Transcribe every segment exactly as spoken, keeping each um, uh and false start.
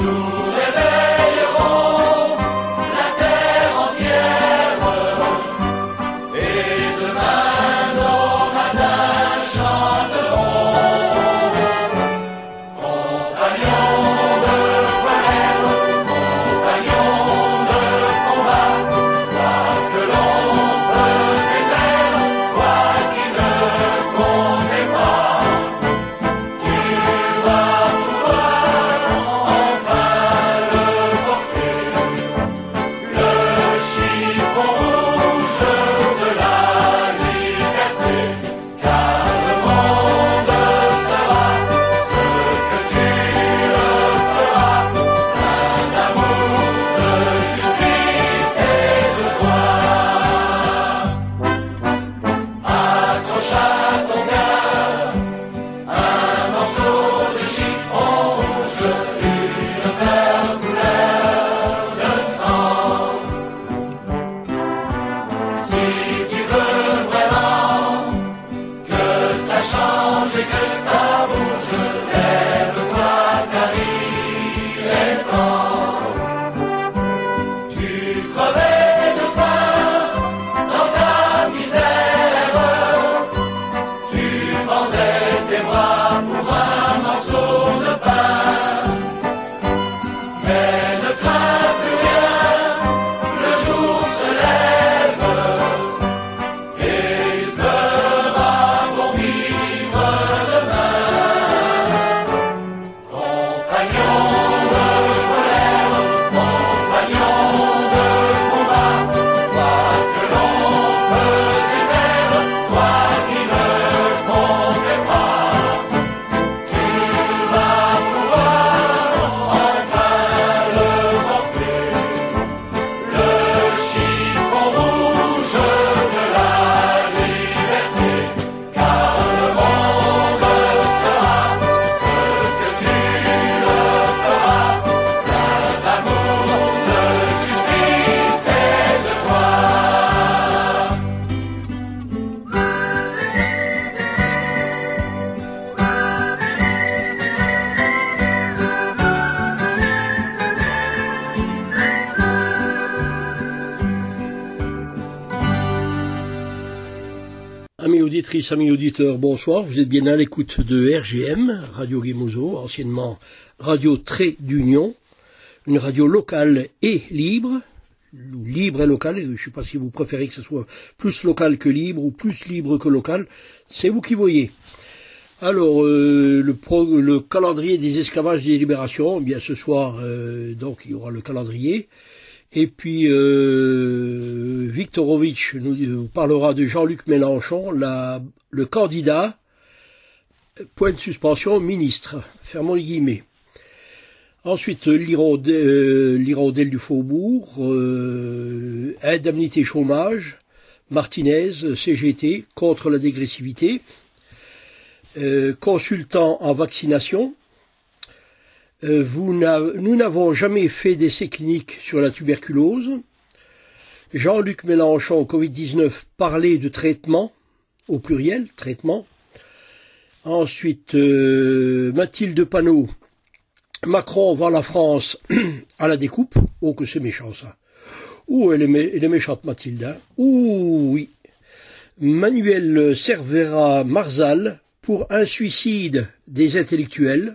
Auditrices, amis auditeurs, bonsoir. Vous êtes bien à l'écoute de R G M, Radio Guémozo, anciennement Radio Trait d'Union, une radio locale et libre, libre et locale. Je ne sais pas si vous préférez que ce soit plus local que libre ou plus libre que local. C'est vous qui voyez. Alors, euh, le, pro, le calendrier des esclavages des libérations, eh bien ce soir, euh, donc il y aura le calendrier. Et puis, euh, Viktorovitch nous parlera de Jean-Luc Mélenchon, la, le candidat, point de suspension, ministre, fermons les guillemets. Ensuite, l'hirondelle, euh, l'hirondelle du Faubourg, euh, indemnité chômage, Martinez, C G T, contre la dégressivité, euh, consultant en vaccination. Euh, vous nous n'avons jamais fait d'essais cliniques sur la tuberculose. Jean-Luc Mélenchon, covid dix-neuf, parlait de traitement, au pluriel, traitement. Ensuite, euh, Mathilde Panot, Macron vend la France à la découpe. Oh, que c'est méchant ça. Ouh, elle est, mé- elle est méchante Mathilde. Hein. Ouh, oui. Manuel Cervera Marzal, pour un suicide des intellectuels.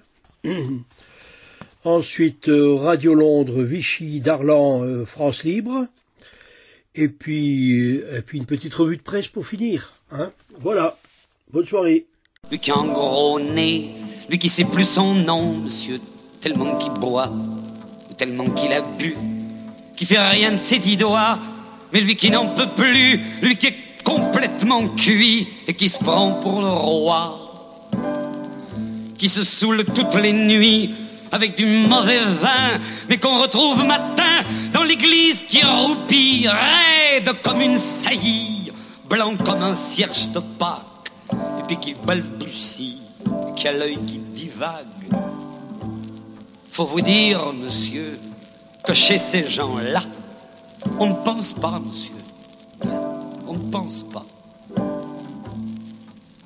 Ensuite, euh, Radio Londres, Vichy, Darlan, euh, France Libre. Et puis, euh, et puis une petite revue de presse pour finir. Hein. Voilà. Bonne soirée. Lui qui a un gros nez, lui qui sait plus son nom, monsieur, tellement qu'il boit, ou tellement qu'il a bu, qui fait rien de ses dix doigts, mais lui qui n'en peut plus, lui qui est complètement cuit et qui se prend pour le roi, qui se saoule toutes les nuits avec du mauvais vin, mais qu'on retrouve matin dans l'église qui roupille, raide comme une saillie, blanc comme un cierge de Pâques, et puis qui balbutie, et qui a l'œil qui divague. Faut vous dire, monsieur, que chez ces gens-là, on ne pense pas, monsieur. On ne pense pas.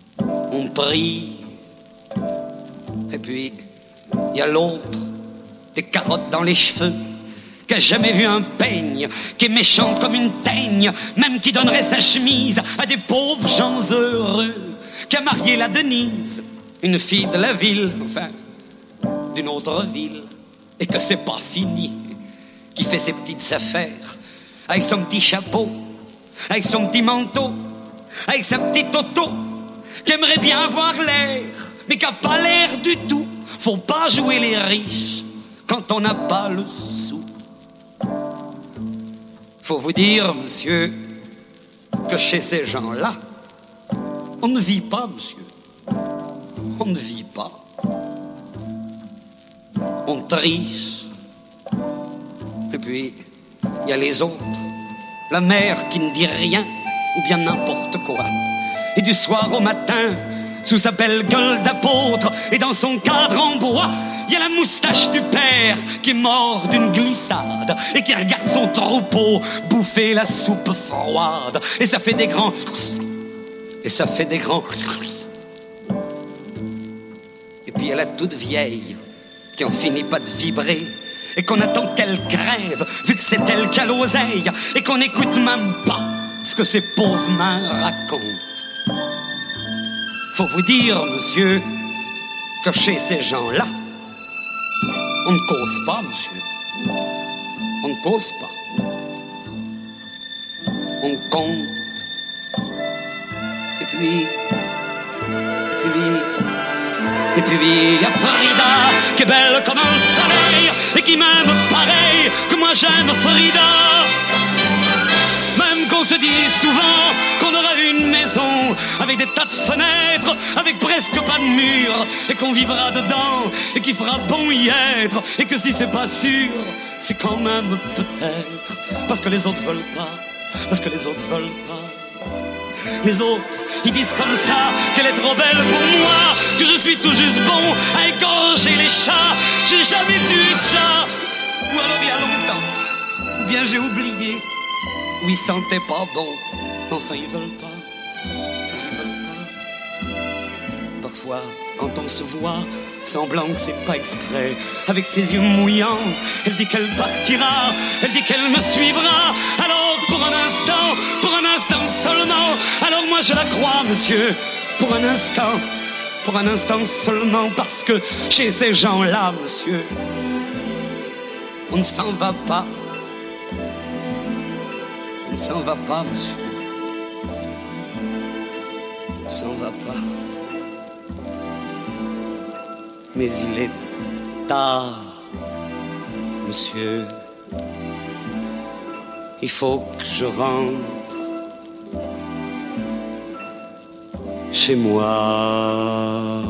On prie, et puis il y a l'autre des carottes dans les cheveux, qui a jamais vu un peigne, qui est méchant comme une teigne, même qui donnerait sa chemise à des pauvres gens heureux, qui a marié la Denise, une fille de la ville, enfin, d'une autre ville, et que c'est pas fini, qui fait ses petites affaires, avec son petit chapeau, avec son petit manteau, avec sa petite auto, qui aimerait bien avoir l'air, mais qui a pas l'air du tout. Faut pas jouer les riches quand on n'a pas le sou. Faut vous dire, monsieur, que chez ces gens-là, on ne vit pas, monsieur. On ne vit pas. On triche. Et puis, il y a les autres. La mère qui ne dit rien, ou bien n'importe quoi. Et du soir au matin, sous sa belle gueule d'apôtre, et dans son cadre en bois, il y a la moustache du père qui est mort d'une glissade et qui regarde son troupeau bouffer la soupe froide. Et ça fait des grands... Et ça fait des grands... Et puis il y a la toute vieille qui en finit pas de vibrer et qu'on attend qu'elle crève vu que c'est elle qui a l'oseille et qu'on n'écoute même pas ce que ces pauvres mains racontent. Faut vous dire, monsieur, que chez ces gens-là, on ne cause pas, monsieur. On ne cause pas. On compte. Et puis... Et puis... Et puis il y a Frida, qui est belle comme un soleil, et qui m'aime pareil que moi j'aime Frida. Même qu'on se dit souvent qu'on aura une maison avec des tas de fenêtres, avec presque pas de murs, et qu'on vivra dedans, et qu'il fera bon y être, et que si c'est pas sûr, c'est quand même peut-être, parce que les autres veulent pas, parce que les autres veulent pas. Les autres, ils disent comme ça qu'elle est trop belle pour moi, que je suis tout juste bon à égorger les chats. J'ai jamais vu de chat, ou alors il y a longtemps, ou bien j'ai oublié, ou ils sentaient pas bon. Enfin ils veulent pas, enfin ils veulent pas. Parfois, quand on se voit, semblant que c'est pas exprès, avec ses yeux mouillants, elle dit qu'elle partira, elle dit qu'elle me suivra. Alors pour un instant, pour un instant seulement, alors moi je la crois, monsieur, pour un instant, pour un instant seulement, parce que chez ces gens-là, monsieur, on ne s'en va pas, on ne s'en va pas, monsieur, on ne s'en va pas. Mais il est tard, monsieur. Il faut que je rentre chez moi.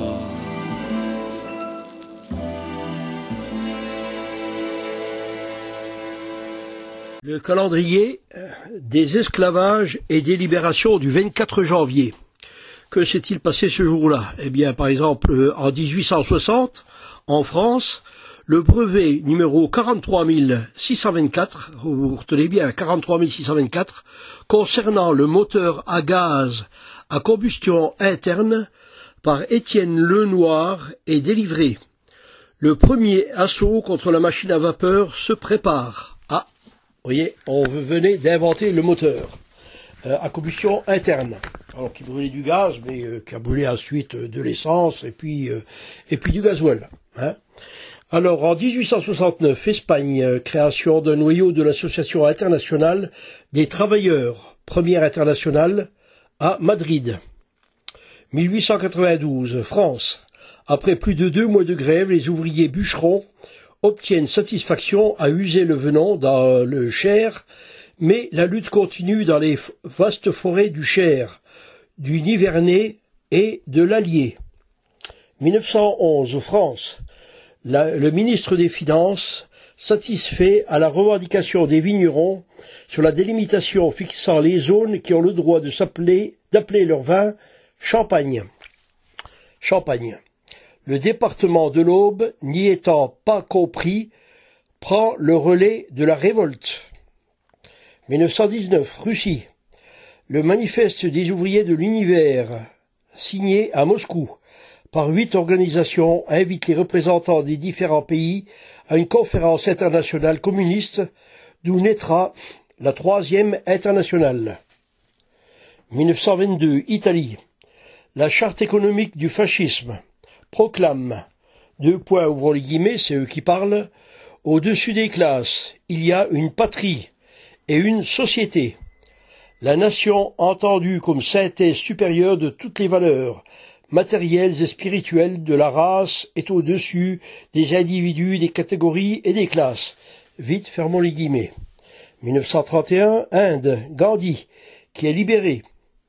Le calendrier des esclavages et des libérations du vingt-quatre janvier. Que s'est-il passé ce jour-là? Eh bien, par exemple, en dix-huit cent soixante, en France, le brevet numéro quarante-trois mille six cent vingt-quatre, vous retenez bien, quarante-trois mille six cent vingt-quatre, concernant le moteur à gaz à combustion interne par Étienne Lenoir est délivré. Le premier assaut contre la machine à vapeur se prépare. Ah, vous voyez, on venait d'inventer le moteur euh, à combustion interne. Alors qui brûlait du gaz, mais euh, qui a brûlé ensuite euh, de l'essence et puis euh, et puis du gasoil. Hein. Alors en dix-huit cent soixante-neuf, Espagne, euh, création d'un noyau de l'Association internationale des travailleurs, première internationale à Madrid. mille huit cent quatre-vingt-douze, France. Après plus de deux mois de grève, les ouvriers bûcherons obtiennent satisfaction à user le venin dans le Cher, mais la lutte continue dans les vastes forêts du Cher, du Nivernais et de l'Allier. mille neuf cent onze, France. La, le ministre des Finances satisfait à la revendication des vignerons sur la délimitation fixant les zones qui ont le droit de s'appeler, d'appeler leur vin Champagne. Champagne. Le département de l'Aube, n'y étant pas compris, prend le relais de la révolte. mille neuf cent dix-neuf, Russie. Le manifeste des ouvriers de l'univers, signé à Moscou par huit organisations, invite les représentants des différents pays à une conférence internationale communiste, d'où naîtra la troisième internationale. mille neuf cent vingt-deux, Italie. La charte économique du fascisme proclame, deux points ouvrons les guillemets, c'est eux qui parlent, au-dessus des classes, il y a une patrie et une société. La nation entendue comme synthèse supérieure de toutes les valeurs matérielles et spirituelles de la race est au-dessus des individus, des catégories et des classes. Vite, fermons les guillemets. mille neuf cent trente et un, Inde, Gandhi, qui est libéré.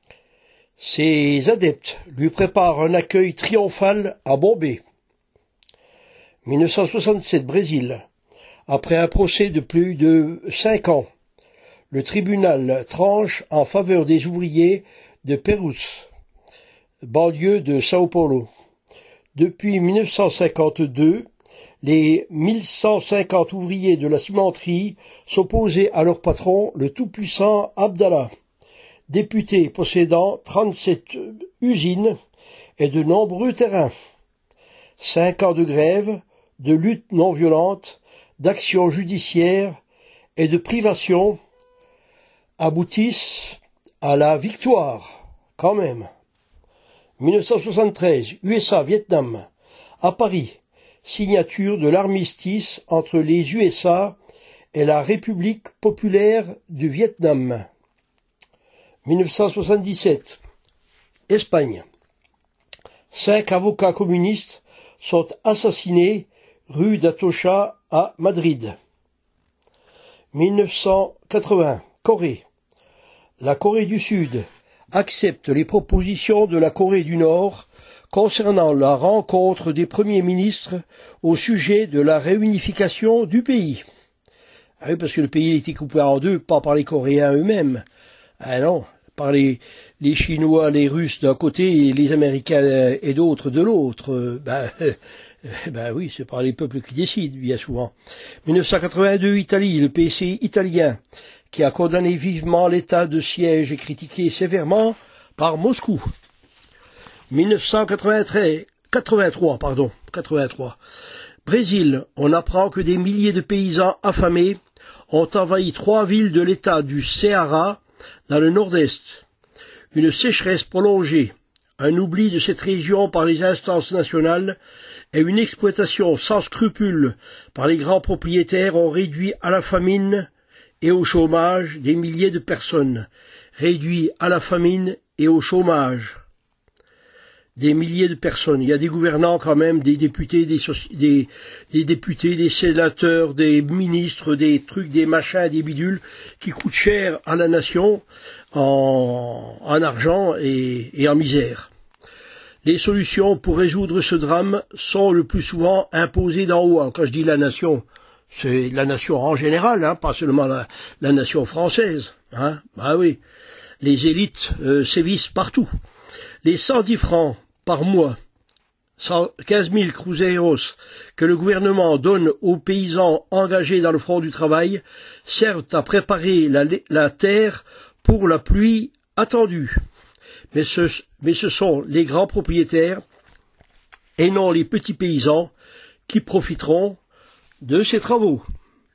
Ses adeptes lui préparent un accueil triomphal à Bombay. mille neuf cent soixante-sept, Brésil. Après un procès de plus de cinq ans, le tribunal tranche en faveur des ouvriers de Perus, banlieue de Sao Paulo. Depuis mille neuf cent cinquante-deux, les mille cent cinquante ouvriers de la cimenterie s'opposaient à leur patron, le tout-puissant Abdallah, député possédant trente-sept usines et de nombreux terrains. Cinq ans de grève, de lutte non violente, d'action judiciaire et de privation aboutissent à la victoire, quand même. mille neuf cent soixante-treize, U S A, Vietnam, à Paris, signature de l'armistice entre les U S A et la République populaire du Vietnam. mille neuf cent soixante-dix-sept, Espagne. Cinq avocats communistes sont assassinés rue d'Atocha à Madrid. mille neuf cent quatre-vingts, Corée. La Corée du Sud accepte les propositions de la Corée du Nord concernant la rencontre des premiers ministres au sujet de la réunification du pays. Ah oui, parce que le pays a été coupé en deux, pas par les Coréens eux-mêmes. Ah non, par les, les Chinois, les Russes d'un côté et les Américains et d'autres de l'autre. Ben, ben oui, c'est par les peuples qui décident, bien souvent. mille neuf cent quatre-vingt-deux, Italie, le P C italien, qui a condamné vivement l'état de siège et critiqué sévèrement par Moscou. mille neuf cent quatre-vingt-treize, quatre-vingt-trois, pardon, quatre-vingt-trois. Brésil, on apprend que des milliers de paysans affamés ont envahi trois villes de l'état du Ceará, dans le nord-est. Une sécheresse prolongée, un oubli de cette région par les instances nationales et une exploitation sans scrupules par les grands propriétaires ont réduit à la famine et au chômage des milliers de personnes. Réduit à la famine et au chômage des milliers de personnes. Il y a des gouvernants quand même, des députés, des, des, des députés, des sénateurs, des ministres, des trucs, des machins, des bidules qui coûtent cher à la nation en, en argent et, et en misère. Les solutions pour résoudre ce drame sont le plus souvent imposées d'en haut. Quand je dis la nation, c'est la nation en général, hein, pas seulement la, la nation française. Hein. Bah oui, les élites euh, sévissent partout. Les cent dix francs par mois, quinze mille cruzeiros, que le gouvernement donne aux paysans engagés dans le front du travail, servent à préparer la, la terre pour la pluie attendue. Mais ce, mais ce sont les grands propriétaires, et non les petits paysans, qui profiteront de ces travaux.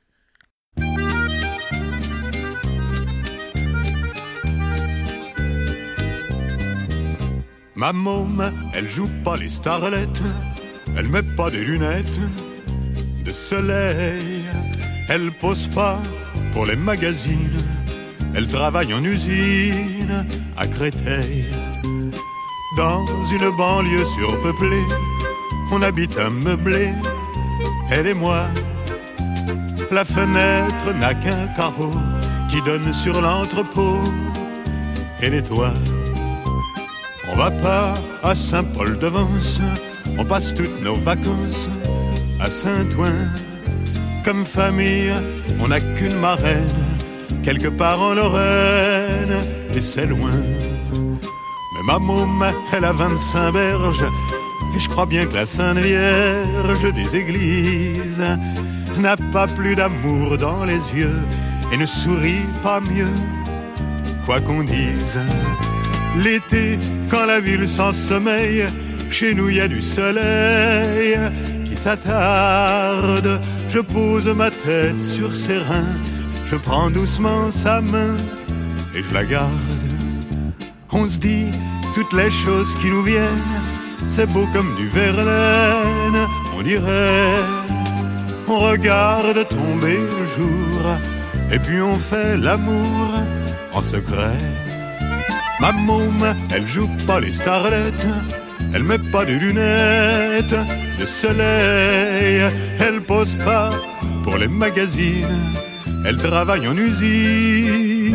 Ma môme, elle joue pas les starlettes, elle met pas des lunettes de soleil, elle pose pas pour les magazines, elle travaille en usine à Créteil. Dans une banlieue surpeuplée, on habite un meublé, elle et moi. La fenêtre n'a qu'un carreau qui donne sur l'entrepôt et les toits. On va pas à Saint-Paul-de-Vence, on passe toutes nos vacances à Saint-Ouen. Comme famille, on n'a qu'une marraine, quelque part en Lorraine, et c'est loin. Mais ma môme, elle a vingt-cinq berges, et je crois bien que la Sainte Vierge des églises n'a pas plus d'amour dans les yeux et ne sourit pas mieux, quoi qu'on dise. L'été, quand la ville s'en sommeille Chez nous, il y a du soleil qui s'attarde. Je pose ma tête sur ses reins. Je prends doucement sa main et je la garde. On se dit toutes les choses qui nous viennent. C'est beau comme du Verlaine, on dirait. On regarde tomber le jour et puis on fait l'amour en secret. Ma môme, elle joue pas les starlettes, elle met pas de lunettes de soleil, elle pose pas pour les magazines, elle travaille en usine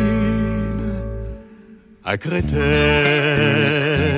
à Créteil.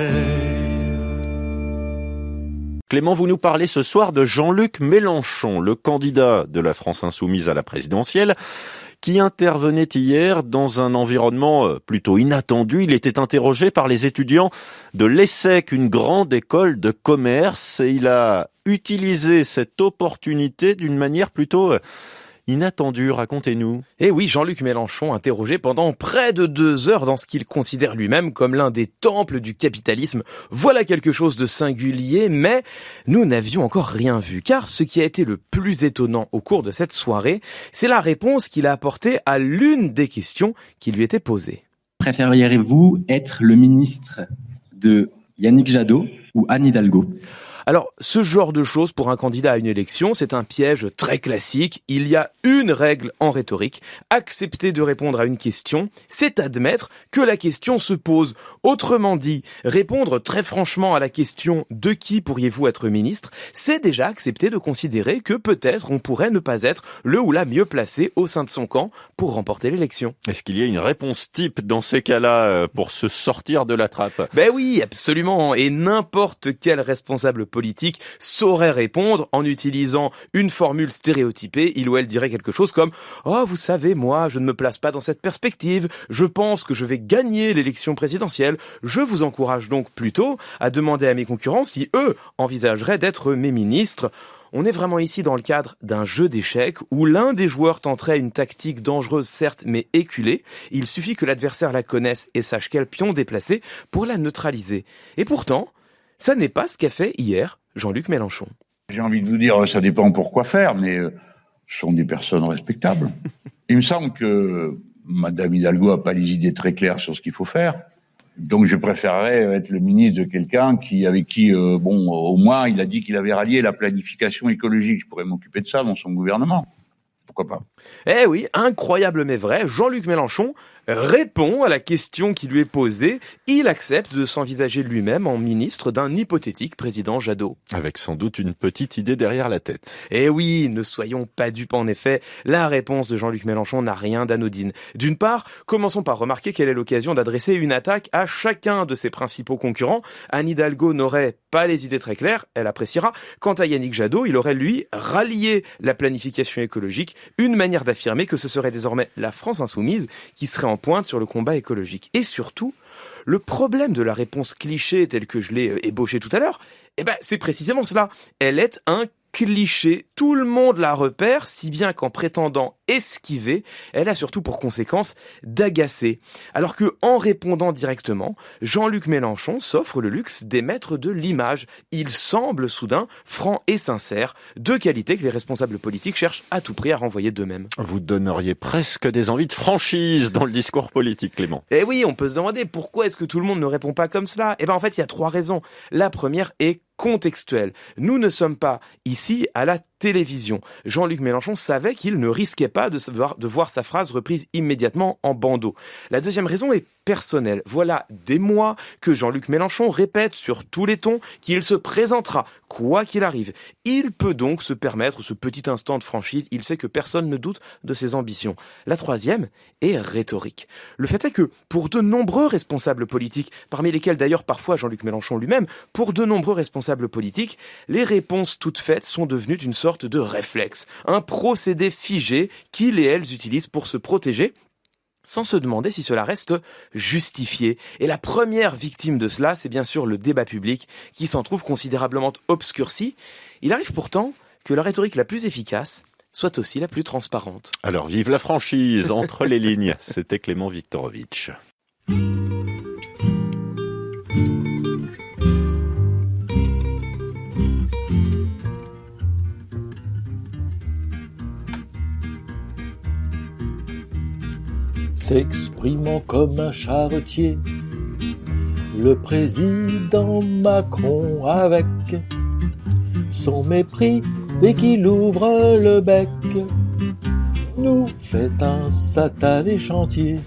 Clément, vous nous parlez ce soir de Jean-Luc Mélenchon, le candidat de la France insoumise à la présidentielle, qui intervenait hier dans un environnement plutôt inattendu. Il était interrogé par les étudiants de l'ESSEC, une grande école de commerce, et il a utilisé cette opportunité d'une manière plutôt inattendue. Racontez-nous. Eh oui, Jean-Luc Mélenchon, interrogé pendant près de deux heures dans ce qu'il considère lui-même comme l'un des temples du capitalisme. Voilà quelque chose de singulier, mais nous n'avions encore rien vu. Car ce qui a été le plus étonnant au cours de cette soirée, c'est la réponse qu'il a apportée à l'une des questions qui lui étaient posées. Préfériez-vous être le ministre de Yannick Jadot ou Anne Hidalgo ? Alors, ce genre de choses pour un candidat à une élection, c'est un piège très classique. Il y a une règle en rhétorique. Accepter de répondre à une question, c'est admettre que la question se pose. Autrement dit, répondre très franchement à la question « De qui pourriez-vous être ministre ?», c'est déjà accepter de considérer que peut-être on pourrait ne pas être le ou la mieux placé au sein de son camp pour remporter l'élection. Est-ce qu'il y a une réponse type dans ces cas-là pour se sortir de la trappe ? Ben oui, absolument. Et n'importe quel responsable politique politique saurait répondre en utilisant une formule stéréotypée. Il ou elle dirait quelque chose comme « Oh, vous savez, moi, je ne me place pas dans cette perspective. Je pense que je vais gagner l'élection présidentielle. Je vous encourage donc plutôt à demander à mes concurrents si eux envisageraient d'être mes ministres. » On est vraiment ici dans le cadre d'un jeu d'échecs où l'un des joueurs tenterait une tactique dangereuse certes mais éculée. Il suffit que l'adversaire la connaisse et sache quel pion déplacer pour la neutraliser. Et pourtant, ça n'est pas ce qu'a fait hier Jean-Luc Mélenchon. J'ai envie de vous dire, ça dépend pourquoi faire, mais euh, ce sont des personnes respectables. Il me semble que Madame Hidalgo n'a pas les idées très claires sur ce qu'il faut faire. Donc je préférerais être le ministre de quelqu'un qui, avec qui, euh, bon, au moins, il a dit qu'il avait rallié la planification écologique. Je pourrais m'occuper de ça dans son gouvernement. Pourquoi pas ? Eh oui, incroyable mais vrai, Jean-Luc Mélenchon répond à la question qui lui est posée. Il accepte de s'envisager lui-même en ministre d'un hypothétique président Jadot. Avec sans doute une petite idée derrière la tête. Eh oui, ne soyons pas dupes en effet, la réponse de Jean-Luc Mélenchon n'a rien d'anodine. D'une part, commençons par remarquer qu'elle est l'occasion d'adresser une attaque à chacun de ses principaux concurrents. Anne Hidalgo n'aurait pas les idées très claires, elle appréciera. Quant à Yannick Jadot, il aurait lui rallié la planification écologique, une manière d'affirmer que ce serait désormais la France insoumise qui serait en pointe sur le combat écologique. Et surtout, le problème de la réponse cliché telle que je l'ai ébauchée tout à l'heure, eh ben, c'est précisément cela. Elle est un cliché. Tout le monde la repère, si bien qu'en prétendant esquiver, elle a surtout pour conséquence d'agacer. Alors que, en répondant directement, Jean-Luc Mélenchon s'offre le luxe d'émettre de l'image. Il semble soudain franc et sincère, deux qualités que les responsables politiques cherchent à tout prix à renvoyer d'eux-mêmes. Vous donneriez presque des envies de franchise dans le discours politique, Clément. Eh oui, on peut se demander pourquoi est-ce que tout le monde ne répond pas comme cela. Eh ben en fait, il y a trois raisons. La première est contextuelle. Nous ne sommes pas ici à la télévision. Jean-Luc Mélenchon savait qu'il ne risquait pas de, savoir, de voir sa phrase reprise immédiatement en bandeau. La deuxième raison est personnelle. Voilà des mois que Jean-Luc Mélenchon répète sur tous les tons qu'il se présentera, quoi qu'il arrive. Il peut donc se permettre ce petit instant de franchise. Il sait que personne ne doute de ses ambitions. La troisième est rhétorique. Le fait est que pour de nombreux responsables politiques, parmi lesquels d'ailleurs parfois Jean-Luc Mélenchon lui-même, pour de nombreux responsables politiques, les réponses toutes faites sont devenues une sorte de réflexe, un procédé figé qu'ils et elles utilisent pour se protéger, sans se demander si cela reste justifié. Et la première victime de cela, c'est bien sûr le débat public, qui s'en trouve considérablement obscurci. Il arrive pourtant que la rhétorique la plus efficace soit aussi la plus transparente. Alors vive la franchise, entre les lignes, c'était Clément Viktorovitch. s'exprimant comme un charretier. Le président Macron avec son mépris dès qu'il ouvre le bec nous fait un satané chantier.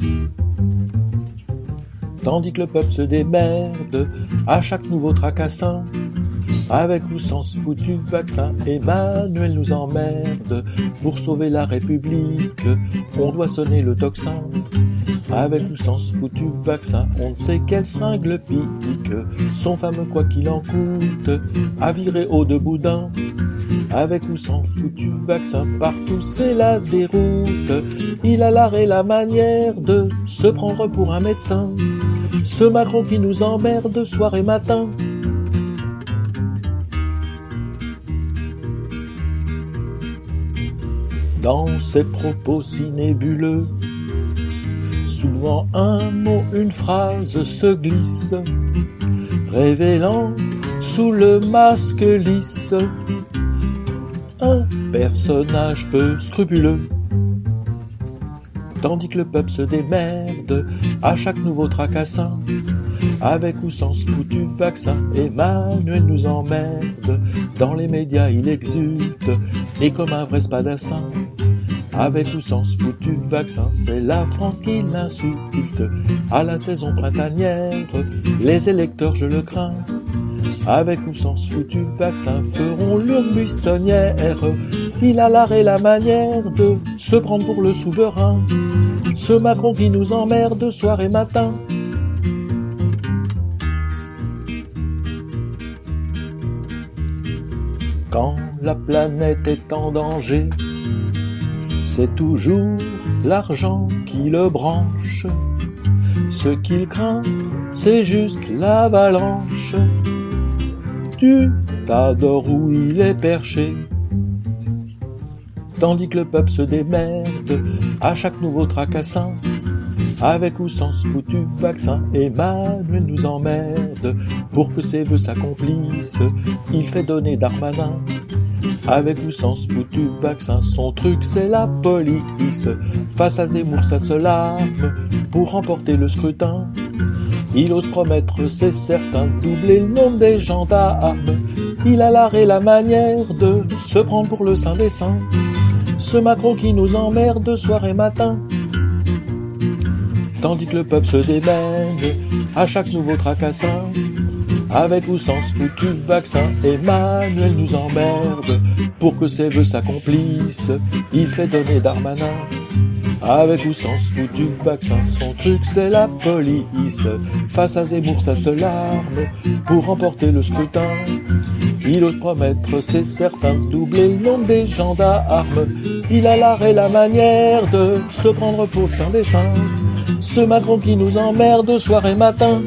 Tandis que le peuple se démerde à chaque nouveau tracassin, avec ou sans ce foutu vaccin, Emmanuel nous emmerde. Pour sauver la République, on doit sonner le tocsin. Avec ou sans ce foutu vaccin, on ne sait quelle seringue le pique. Son fameux quoi qu'il en coûte, à virer au de boudin. Avec ou sans foutu vaccin, partout c'est la déroute. Il a l'art et la manière de se prendre pour un médecin. Ce Macron qui nous emmerde soir et matin. Dans ses propos si nébuleux, souvent un mot, une phrase se glisse, révélant sous le masque lisse un personnage peu scrupuleux. Tandis que le peuple se démerde à chaque nouveau tracassin, avec ou sans ce foutu vaccin, Emmanuel nous emmerde. Dans les médias il exulte, et comme un vrai spadassin. Avec ou sans ce foutu vaccin, c'est la France qui l'insulte. À la saison printanière, les électeurs je le crains. Avec ou sans ce foutu vaccin, feront l'urne buissonnière. Il a l'art et la manière de se prendre pour le souverain. Ce Macron qui nous emmerde soir et matin. Quand la planète est en danger, c'est toujours l'argent qui le branche. Ce qu'il craint, c'est juste l'avalanche du tas d'or où il est perché. Tandis que le peuple se démerde à chaque nouveau tracassin, avec ou sans ce foutu vaccin, Emmanuel nous emmerde. Pour que ses vœux s'accomplissent, il fait donner Darmanin. Avec ou sans ce foutu vaccin, son truc c'est la police. Face à Zemmour ça se larme pour remporter le scrutin. Il ose promettre, c'est certain, de doubler le nombre des gendarmes. Il a l'art et la manière de se prendre pour le saint des saints. Ce Macron qui nous emmerde soir et matin. Tandis que le peuple se démène à chaque nouveau tracassin, avec ou sans ce foutu vaccin, Emmanuel nous emmerde. Pour que ses vœux s'accomplissent, il fait donner Darmanin. Avec ou sans ce foutu vaccin, son truc c'est la police. Face à Zemmour ça se larme pour remporter le scrutin. Il ose promettre, c'est certain, de doubler le nombre des gendarmes. Il a l'art et la manière de se prendre pour le saint des saints. Ce Macron qui nous emmerde soir et matin.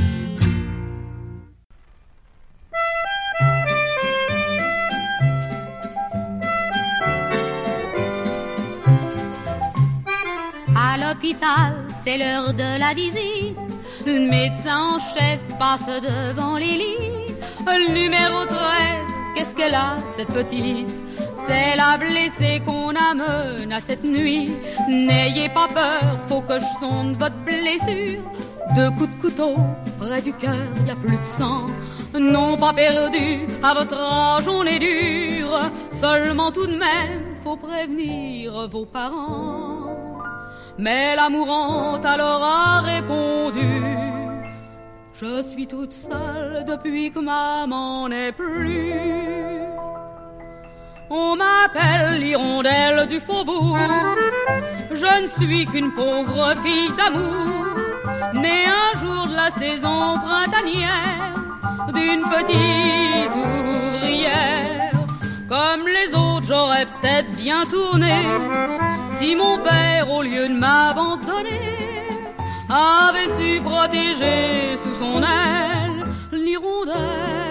À l'hôpital, c'est l'heure de la visite. Le médecin en chef passe devant les lits. Le numéro treize, qu'est-ce qu'elle a, cette petite? C'est la blessée qu'on amène à cette nuit. N'ayez pas peur, faut que je sonde votre blessure. Deux coups de couteau, près du cœur, y a plus de sang. Non pas perdu, à votre âge on est dur. Seulement tout de même, faut prévenir vos parents. Mais la mourante alors a répondu: je suis toute seule depuis que maman n'est plus. On m'appelle l'hirondelle du faubourg. Je ne suis qu'une pauvre fille d'amour, née un jour de la saison printanière, d'une petite ouvrière. Comme les autres, j'aurais peut-être bien tourné si mon père, au lieu de m'abandonner, avait su protéger sous son aile l'hirondelle.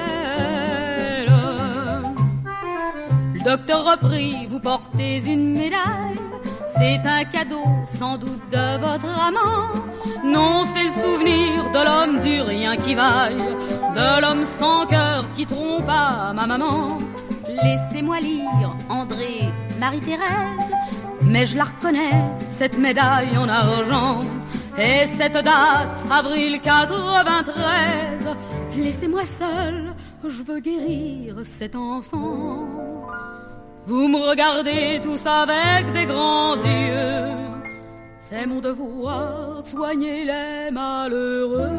Le docteur reprit: vous portez une médaille, c'est un cadeau sans doute de votre amant. Non, c'est le souvenir de l'homme du rien qui vaille, de l'homme sans cœur qui trompa ma maman. Laissez-moi lire André, Marie-Thérèse, mais je la reconnais, cette médaille en argent. Et cette date, avril quatre-vingt-treize, laissez-moi seul, je veux guérir cet enfant. Vous me regardez tous avec des grands yeux, c'est mon devoir de soigner les malheureux.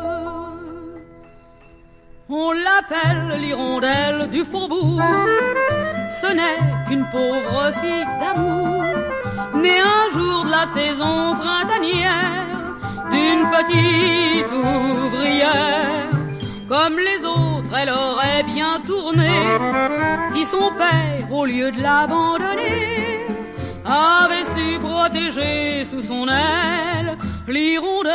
On l'appelle l'hirondelle du faubourg, ce n'est qu'une pauvre fille d'amour, née un jour de la saison printanière, d'une petite ouvrière. Comme les autres, elle aurait bien tourné, si son père, au lieu de l'abandonner, avait su protéger sous son aile l'hirondelle.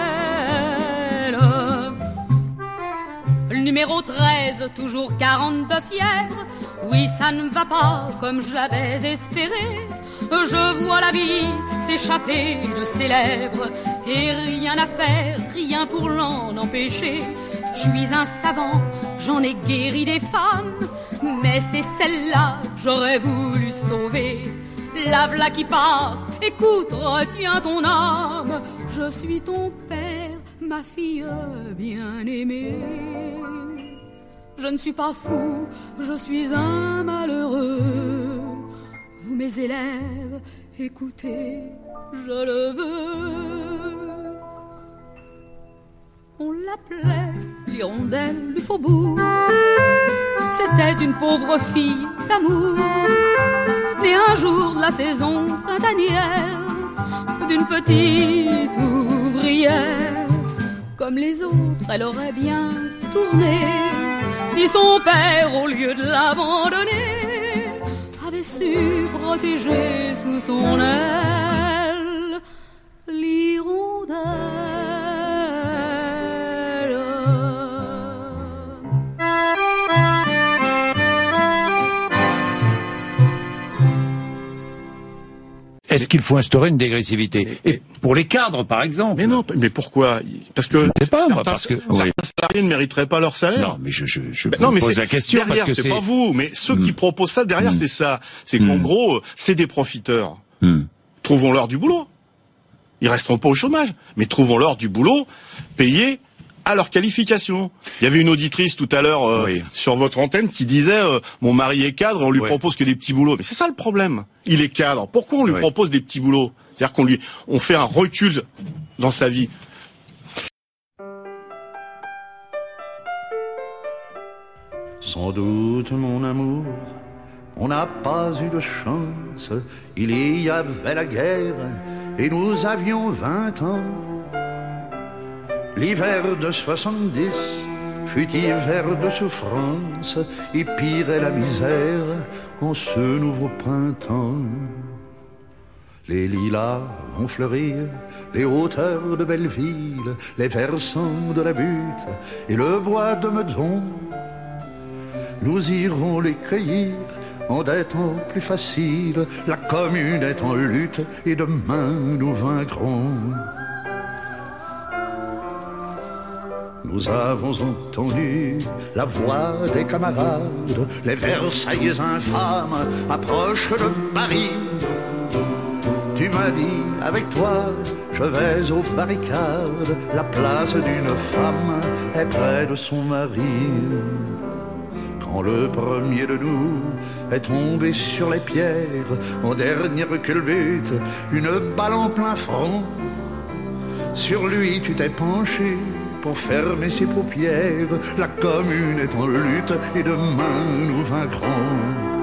Le numéro treize, toujours quarante de fièvre, oui, ça ne va pas comme je l'avais espéré. Je vois la vie s'échapper de ses lèvres, et rien à faire, rien pour l'en empêcher. Je suis un savant, j'en ai guéri des femmes, mais c'est celle-là que j'aurais voulu sauver. La v'là qui passe, écoute, retiens ton âme. Je suis ton père, ma fille bien-aimée. Je ne suis pas fou, je suis un malheureux. Vous mes élèves, écoutez, je le veux. On l'appelait l'hirondelle du faubourg. C'était une pauvre fille d'amour, née un jour de la saison printanière, d'une petite ouvrière. Comme les autres, elle aurait bien tourné, si son père, au lieu de l'abandonner, avait su protéger sous son aile l'hirondelle. Est-ce qu'il faut instaurer une dégressivité? Et pour les cadres, par exemple. Mais non, mais pourquoi? Parce que je sais pas, certains, moi, parce que certains oui. salariés ne mériteraient pas leur salaire. Non, mais je, je, je ben, non, mais pose la question derrière, parce que c'est c'est pas vous, mais ceux mm. qui proposent ça derrière, mm. c'est ça. C'est qu'en mm. gros, c'est des profiteurs. Mm. Trouvons-leur du boulot. Ils resteront pas au chômage, mais trouvons-leur du boulot payé à leur qualification. Il y avait une auditrice tout à l'heure euh, oui. sur votre antenne qui disait euh, mon mari est cadre, on lui oui. propose que des petits boulots. Mais c'est ça le problème. Il est cadre. Pourquoi on lui oui. propose des petits boulots? C'est-à-dire qu'on lui on fait un recul dans sa vie. Sans doute, mon amour, on n'a pas eu de chance. Il y avait la guerre et nous avions vingt ans. L'hiver de soixante-dix fut hiver de souffrance, et pire est la misère en ce nouveau printemps. Les lilas vont fleurir, les hauteurs de Belleville, les versants de la Butte et le bois de Meudon. Nous irons les cueillir en des temps plus faciles, la commune est en lutte et demain nous vaincrons. Nous avons entendu la voix des camarades, les Versaillais infâmes approchent de Paris. Tu m'as dit, avec toi, je vais aux barricades, la place d'une femme est près de son mari. Quand le premier de nous est tombé sur les pierres, en dernière culbute, une balle en plein front, sur lui tu t'es penché pour fermer ses paupières. La commune est en lutte et demain nous vaincrons.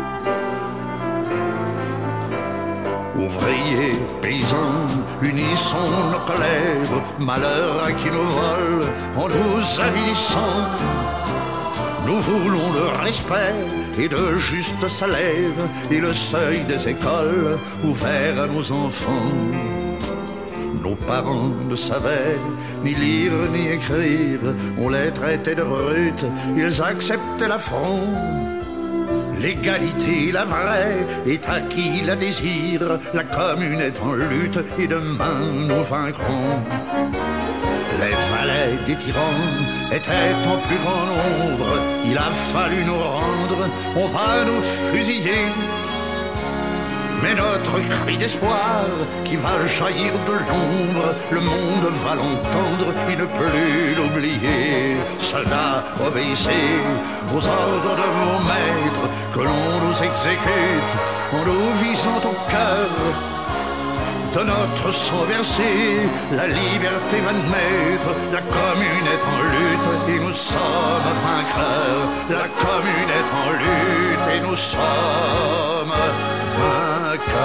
Ouvriers, paysans, unissons nos colères, malheur à qui nous vole en nous avilissant. Nous voulons le respect et de justes salaires et le seuil des écoles ouvert à nos enfants. Nos parents ne savaient ni lire ni écrire, on les traitait de brutes, ils acceptaient l'affront. L'égalité, la vraie, est à qui la désire, la commune est en lutte et demain nous vaincrons. Les valets des tyrans étaient en plus grand nombre, il a fallu nous rendre, on va nous fusiller. Mais notre cri d'espoir qui va jaillir de l'ombre, le monde va l'entendre, il ne plus l'oublier. Soldats, obéissez aux ordres de vos maîtres, que l'on nous exécute en nous visant au cœur. De notre sang versé, la liberté va naître, la commune est en lutte et nous sommes vainqueurs. La commune est en lutte et nous sommes vainqueurs.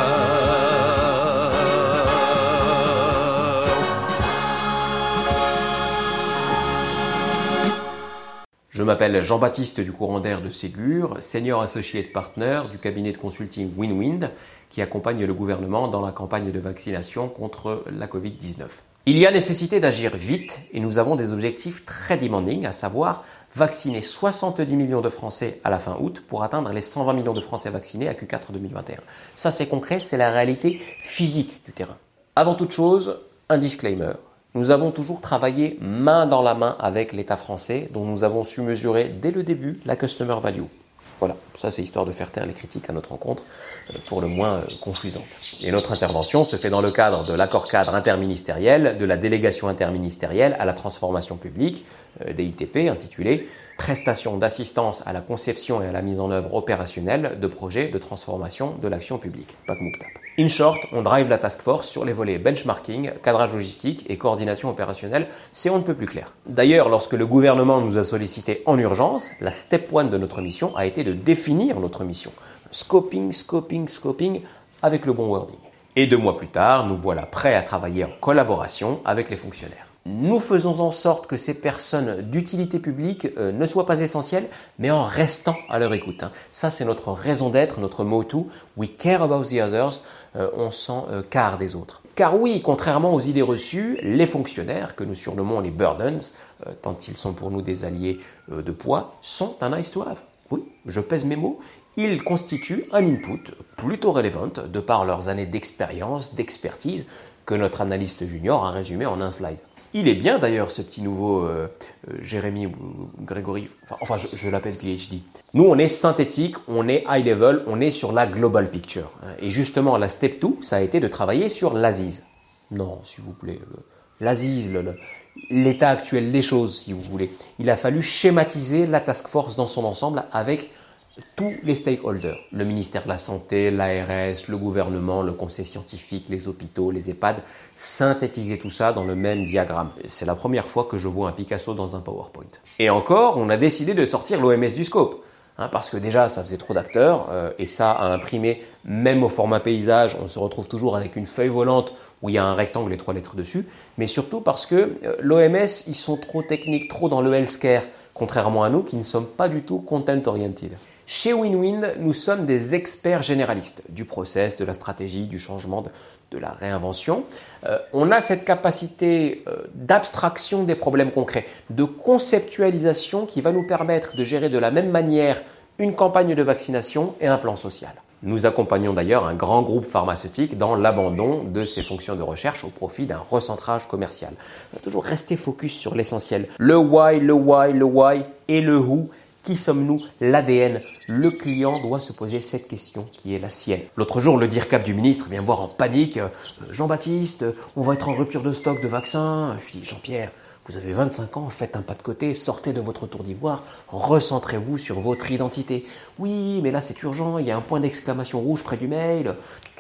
Je m'appelle Jean-Baptiste du Courant d'Air de Ségur, Senior Associate Partner du cabinet de consulting WinWind, qui accompagne le gouvernement dans la campagne de vaccination contre la covid dix-neuf. Il y a nécessité d'agir vite et nous avons des objectifs très demanding, à savoir vacciner soixante-dix millions de Français à la fin août pour atteindre les cent vingt millions de Français vaccinés à Q quatre deux mille vingt et un. Ça c'est concret, c'est la réalité physique du terrain. Avant toute chose, un disclaimer. Nous avons toujours travaillé main dans la main avec l'État français, dont nous avons su mesurer dès le début la customer value. Voilà, ça c'est histoire de faire taire les critiques à notre rencontre, pour le moins confusantes. Et notre intervention se fait dans le cadre de l'accord cadre interministériel, de la délégation interministérielle à la transformation publique, D I T P, intitulé « Prestation d'assistance à la conception et à la mise en œuvre opérationnelle de projets de transformation de l'action publique ». P A C M O C T A P. In short, on drive la task force sur les volets benchmarking, cadrage logistique et coordination opérationnelle, c'est on ne peut plus clair. D'ailleurs, lorsque le gouvernement nous a sollicité en urgence, la step one de notre mission a été de définir notre mission. Scoping, scoping, scoping, avec le bon wording. Et deux mois plus tard, nous voilà prêts à travailler en collaboration avec les fonctionnaires. Nous faisons en sorte que ces personnes d'utilité publique euh, ne soient pas essentielles, mais en restant à leur écoute. Hein. Ça, c'est notre raison d'être, notre motto. We care about the others. Euh, on s'en euh, care des autres. Car oui, contrairement aux idées reçues, les fonctionnaires, que nous surnommons les burdens, euh, tant ils sont pour nous des alliés euh, de poids, sont un nice to have. Oui, je pèse mes mots. Ils constituent un input plutôt relevant de par leurs années d'expérience, d'expertise, que notre analyste junior a résumé en un slide. Il est bien d'ailleurs ce petit nouveau euh, euh, Jérémy ou Grégory, enfin, enfin je, je l'appelle P H D. Nous on est synthétique, on est high level, on est sur la global picture. Et justement la step deux, ça a été de travailler sur l'A S I S. Non, s'il vous plaît, l'A S I S, le, le, l'état actuel des choses si vous voulez. Il a fallu schématiser la task force dans son ensemble avec tous les stakeholders, le ministère de la Santé, l'A R S, le gouvernement, le conseil scientifique, les hôpitaux, les EHPAD, synthétiser tout ça dans le même diagramme. C'est la première fois que je vois un Picasso dans un PowerPoint. Et encore, on a décidé de sortir l'O M S du scope, hein, parce que déjà ça faisait trop d'acteurs, euh, et ça à imprimer, même au format paysage, on se retrouve toujours avec une feuille volante où il y a un rectangle et trois lettres dessus, mais surtout parce que euh, l'O M S, ils sont trop techniques, trop dans le healthcare, contrairement à nous qui ne sommes pas du tout content-oriented. Chez WinWind, nous sommes des experts généralistes du process, de la stratégie, du changement, de, de la réinvention. Euh, on a cette capacité euh, d'abstraction des problèmes concrets, de conceptualisation qui va nous permettre de gérer de la même manière une campagne de vaccination et un plan social. Nous accompagnons d'ailleurs un grand groupe pharmaceutique dans l'abandon de ses fonctions de recherche au profit d'un recentrage commercial. On va toujours rester focus sur l'essentiel. Le why, le why, le why et le who. Qui sommes-nous? L'A D N. Le client doit se poser cette question qui est la sienne. L'autre jour, le DIRCAP du ministre vient me voir en panique. Euh, Jean-Baptiste, on va être en rupture de stock de vaccins. Je lui dis, Jean-Pierre, vous avez vingt-cinq ans, faites un pas de côté, sortez de votre tour d'ivoire, recentrez-vous sur votre identité. Oui, mais là c'est urgent, il y a un point d'exclamation rouge près du mail.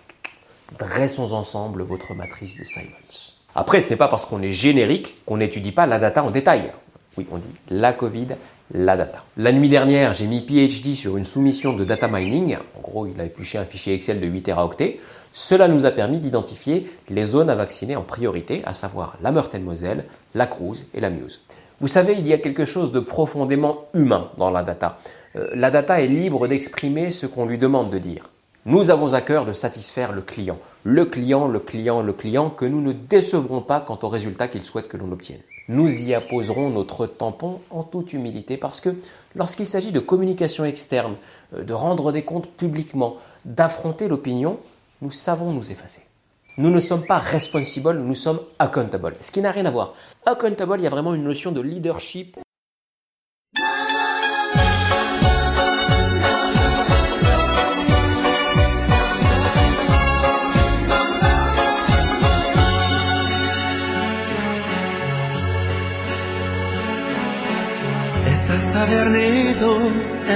Dressons ensemble votre matrice de Simons. Après, ce n'est pas parce qu'on est générique qu'on n'étudie pas la data en détail. Oui, on dit la Covid, la data. La nuit dernière, j'ai mis P H D sur une soumission de data mining. En gros, il a épluché un fichier Excel de huit téraoctets. Cela nous a permis d'identifier les zones à vacciner en priorité, à savoir la Meurthe-et-Moselle, la Creuse et la Meuse. Vous savez, il y a quelque chose de profondément humain dans la data. Euh, la data est libre d'exprimer ce qu'on lui demande de dire. Nous avons à cœur de satisfaire le client. Le client, le client, le client, que nous ne décevrons pas quant au résultat qu'il souhaite que l'on obtienne. Nous y apposerons notre tampon en toute humilité parce que lorsqu'il s'agit de communication externe, de rendre des comptes publiquement, d'affronter l'opinion, nous savons nous effacer. Nous ne sommes pas responsible, nous sommes accountable. Ce qui n'a rien à voir. Accountable, il y a vraiment une notion de leadership.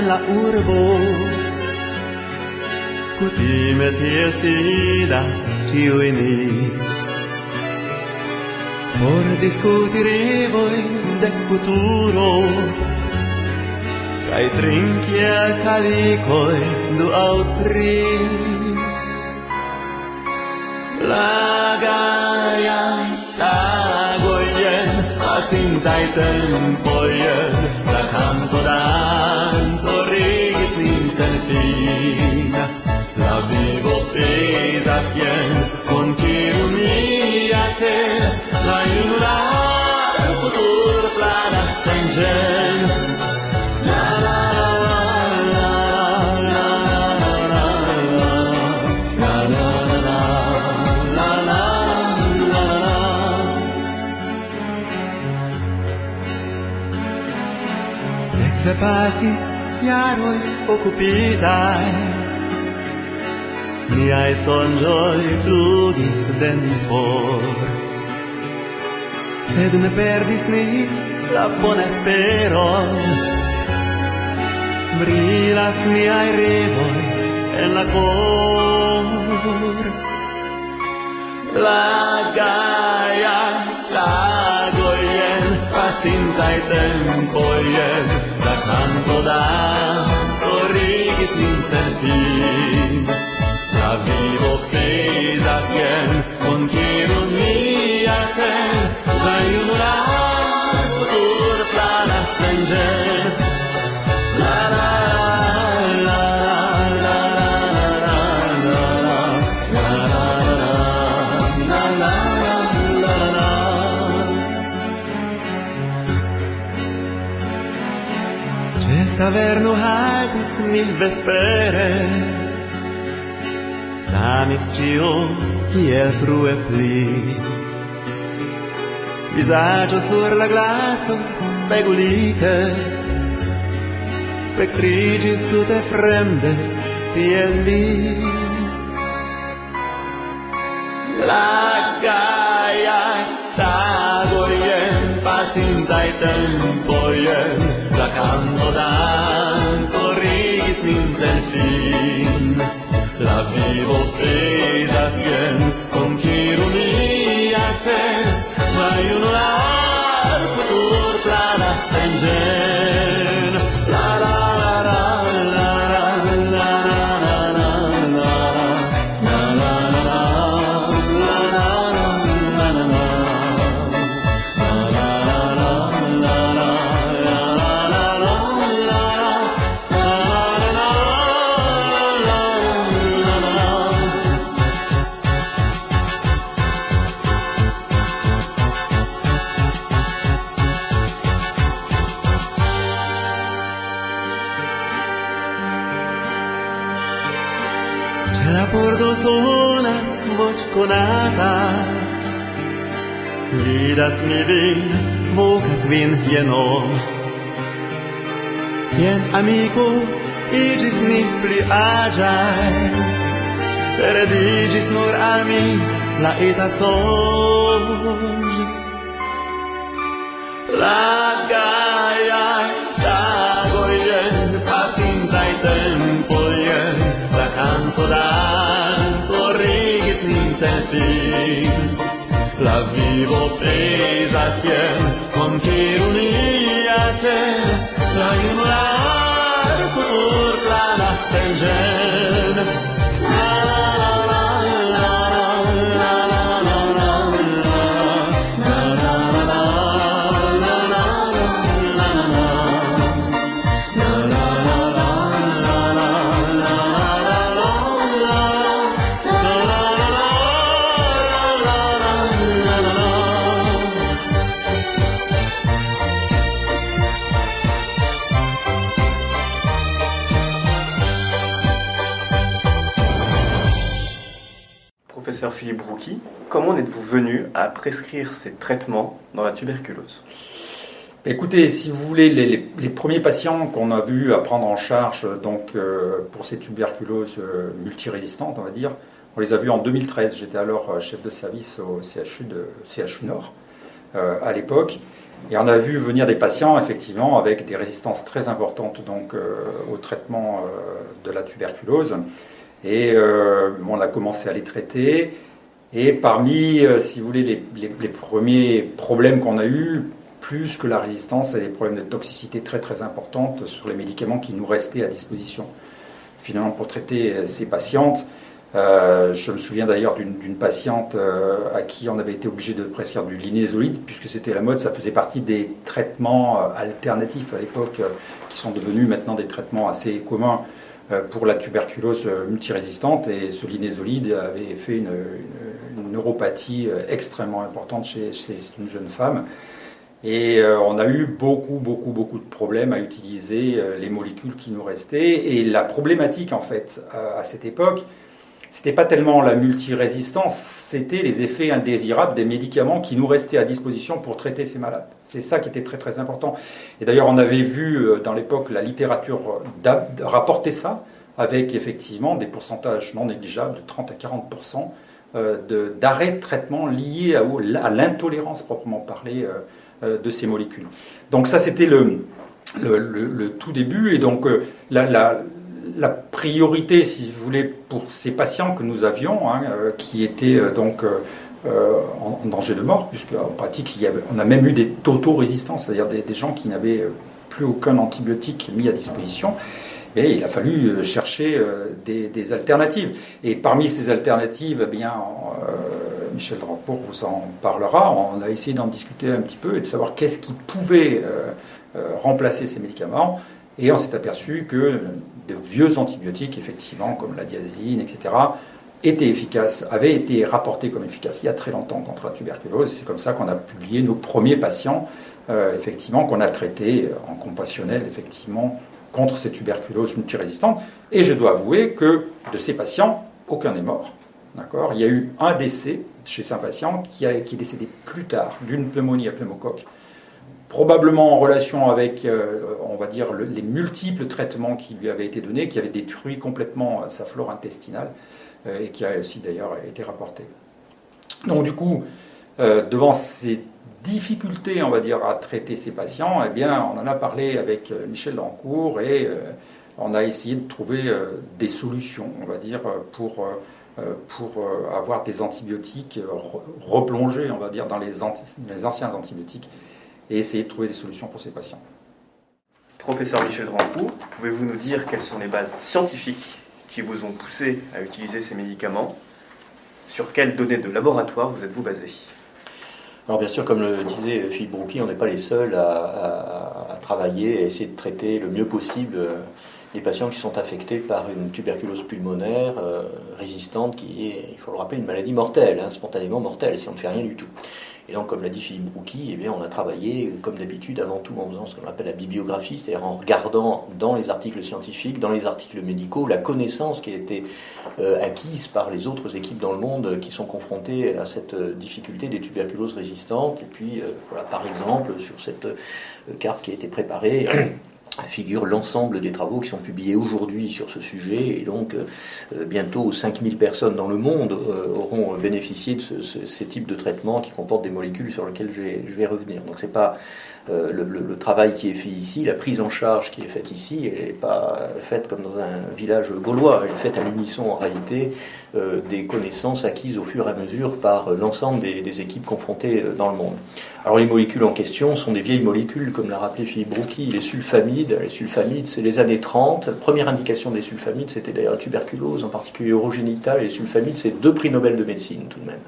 la urbo. Kutime tie sidas ciui ni, por discuti voi de futuro, kai trinki el calicoi du au tri. La gaia tagoien, asintai tempoien, la canto danzo rigis nin sentin. La vivo pesa sien, con chirunia te, la ilunar futur plana sengen. La la la la la la la la la la. Sekve pasis jaroi occupitai, miai songioi flugis de mi for, sed ne perdis ni la bona speron. Brilas miai revoi en la cor. La gaia tagoien, pasintai tempoien, la canto danzo rigis min sentin. La vivo pesa sien, con chirunia ten, la ilunar futur plana sengen. La la la la la la la la la. Ce tavernu haltis mi vespere, samis cio, kiel frue pli. Visagio sur la glaso spegulite, spectrigis tute fremde, tiel li. La gaia tagoien, pasintai tempoien, la canto danzo rigis min sentin. La vivo pesa sien, con chirunia ten, la ilunar futur plana sengen. La la la la la la la la la pordo sonas voce conata, vidas mi vin, vocas vin jenom. Jen amico, igis ni pli agiai, perdigis nur al mi la eta songe. La gaia tagoien, pasintai tempoien, la canto danzo rigis min sentin. La vivo pesa sien, con chirunia ten, la ilunar futur plana sengen. La la la la la la la la Professeur Philippe Rouqui, comment en êtes-vous venu à prescrire ces traitements dans la tuberculose ? Écoutez, si vous voulez, les, les, les premiers patients qu'on a vus à prendre en charge donc, euh, pour ces tuberculoses euh, multirésistantes, on va dire, on les a vus en deux mille treize. J'étais alors chef de service au C H U, de, C H U Nord. euh, à l'époque. Et on a vu venir des patients, effectivement, avec des résistances très importantes donc, euh, au traitement euh, de la tuberculose. Et euh, on a commencé à les traiter. Et parmi, euh, si vous voulez, les, les, les premiers problèmes qu'on a eus, plus que la résistance, c'est des problèmes de toxicité très très importantes sur les médicaments qui nous restaient à disposition. Finalement, pour traiter ces patientes, Euh, je me souviens d'ailleurs d'une, d'une patiente euh, à qui on avait été obligé de prescrire du linezolide, puisque c'était la mode, ça faisait partie des traitements euh, alternatifs à l'époque, euh, qui sont devenus maintenant des traitements assez communs euh, pour la tuberculose euh, multirésistante, et ce linezolide avait fait une, une, une neuropathie euh, extrêmement importante chez, chez une jeune femme. Et euh, on a eu beaucoup, beaucoup, beaucoup de problèmes à utiliser euh, les molécules qui nous restaient, et la problématique en fait à, à cette époque, c'était pas tellement la multirésistance, c'était les effets indésirables des médicaments qui nous restaient à disposition pour traiter ces malades. C'est ça qui était très très important. Et d'ailleurs, on avait vu dans l'époque la littérature rapporter ça, avec effectivement des pourcentages non négligeables de trente à quarante pour cent de, d'arrêt de traitement liés à, à l'intolérance proprement parlée de ces molécules. Donc ça, c'était le, le, le, le tout début. Et donc la... la La priorité, si vous voulez, pour ces patients que nous avions, hein, euh, qui étaient euh, donc euh, en, en danger de mort, puisqu'en pratique, il y avait, on a même eu des tauto-résistances, c'est-à-dire des, des gens qui n'avaient plus aucun antibiotique mis à disposition, et il a fallu chercher euh, des, des alternatives. Et parmi ces alternatives, eh bien, euh, Michel Drancourt vous en parlera, on a essayé d'en discuter un petit peu et de savoir qu'est-ce qui pouvait euh, euh, remplacer ces médicaments. Et on s'est aperçu que de vieux antibiotiques, effectivement, comme la diazine, et cetera, étaient efficaces, avaient été rapportés comme efficaces il y a très longtemps contre la tuberculose. C'est comme ça qu'on a publié nos premiers patients, euh, effectivement, qu'on a traités en compassionnel, effectivement, contre ces tuberculoses multirésistantes. Et je dois avouer que de ces patients, aucun n'est mort. D'accord ? Il y a eu un décès chez un patient qui, a, qui est décédé plus tard d'une pneumonie à pneumocoque, probablement en relation avec, euh, on va dire, le, les multiples traitements qui lui avaient été donnés, qui avaient détruit complètement sa flore intestinale, euh, et qui a aussi d'ailleurs été rapporté. Donc du coup, euh, devant ces difficultés, on va dire, à traiter ces patients, eh bien, on en a parlé avec Michel Drancourt, et euh, on a essayé de trouver euh, des solutions, on va dire, pour... Euh, pour euh, avoir des antibiotiques re- replongés, on va dire, dans les, anti- les anciens antibiotiques, et essayer de trouver des solutions pour ces patients. Professeur Michel Drancourt, pouvez-vous nous dire quelles sont les bases scientifiques qui vous ont poussé à utiliser ces médicaments ? Sur quelles données de laboratoire vous êtes-vous basé ? Alors bien sûr, comme le disait Philippe Broucky, on n'est pas les seuls à, à, à travailler et à essayer de traiter le mieux possible les patients qui sont affectés par une tuberculose pulmonaire euh, résistante qui est, il faut le rappeler, une maladie mortelle, hein, spontanément mortelle, si on ne fait rien du tout. Et donc, comme l'a dit Philippe Broucky, eh bien, on a travaillé, comme d'habitude, avant tout en faisant ce qu'on appelle la bibliographie, c'est-à-dire en regardant dans les articles scientifiques, dans les articles médicaux, la connaissance qui a été euh, acquise par les autres équipes dans le monde qui sont confrontées à cette euh, difficulté des tuberculoses résistantes. Et puis, euh, voilà, par exemple, sur cette euh, carte qui a été préparée, figure l'ensemble des travaux qui sont publiés aujourd'hui sur ce sujet, et donc euh, bientôt cinq mille personnes dans le monde euh, auront bénéficié de ce, ce, ces types de traitements qui comportent des molécules sur lesquelles je vais, je vais revenir. Donc c'est pas euh, le, le, le travail qui est fait ici, la prise en charge qui est faite ici, elle n'est pas faite comme dans un village gaulois, elle est faite à l'unisson en réalité euh, des connaissances acquises au fur et à mesure par l'ensemble des, des équipes confrontées dans le monde. Alors les molécules en question sont des vieilles molécules, comme l'a rappelé Philippe Broucky, les sulfamides. Les sulfamides, c'est les années trente. La première indication des sulfamides, c'était d'ailleurs la tuberculose, en particulier urogénitale. Et les sulfamides, c'est deux prix Nobel de médecine, tout de même.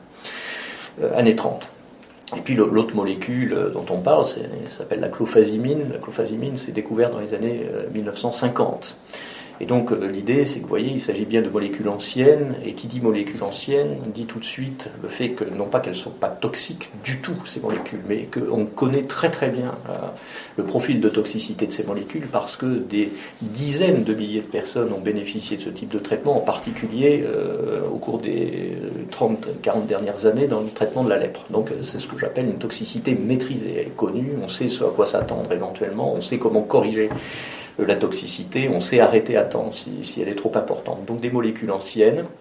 Euh, années trente. Et puis l'autre molécule dont on parle, c'est, ça s'appelle la clofazimine. La clofazimine, c'est découvert dans les années euh, mille neuf cent cinquante. Et donc euh, l'idée, c'est que vous voyez, il s'agit bien de molécules anciennes, et qui dit molécules anciennes, dit tout de suite le fait que, non pas qu'elles ne sont pas toxiques du tout, ces molécules, mais qu'on connaît très très bien euh, le profil de toxicité de ces molécules, parce que des dizaines de milliers de personnes ont bénéficié de ce type de traitement, en particulier euh, au cours des trente à quarante dernières années dans le traitement de la lèpre. Donc c'est ce que j'appelle une toxicité maîtrisée. Elle est connue, on sait ce à quoi s'attendre éventuellement, on sait comment corriger la toxicité, on sait arrêter à temps si, si elle est trop importante. Donc des molécules anciennes,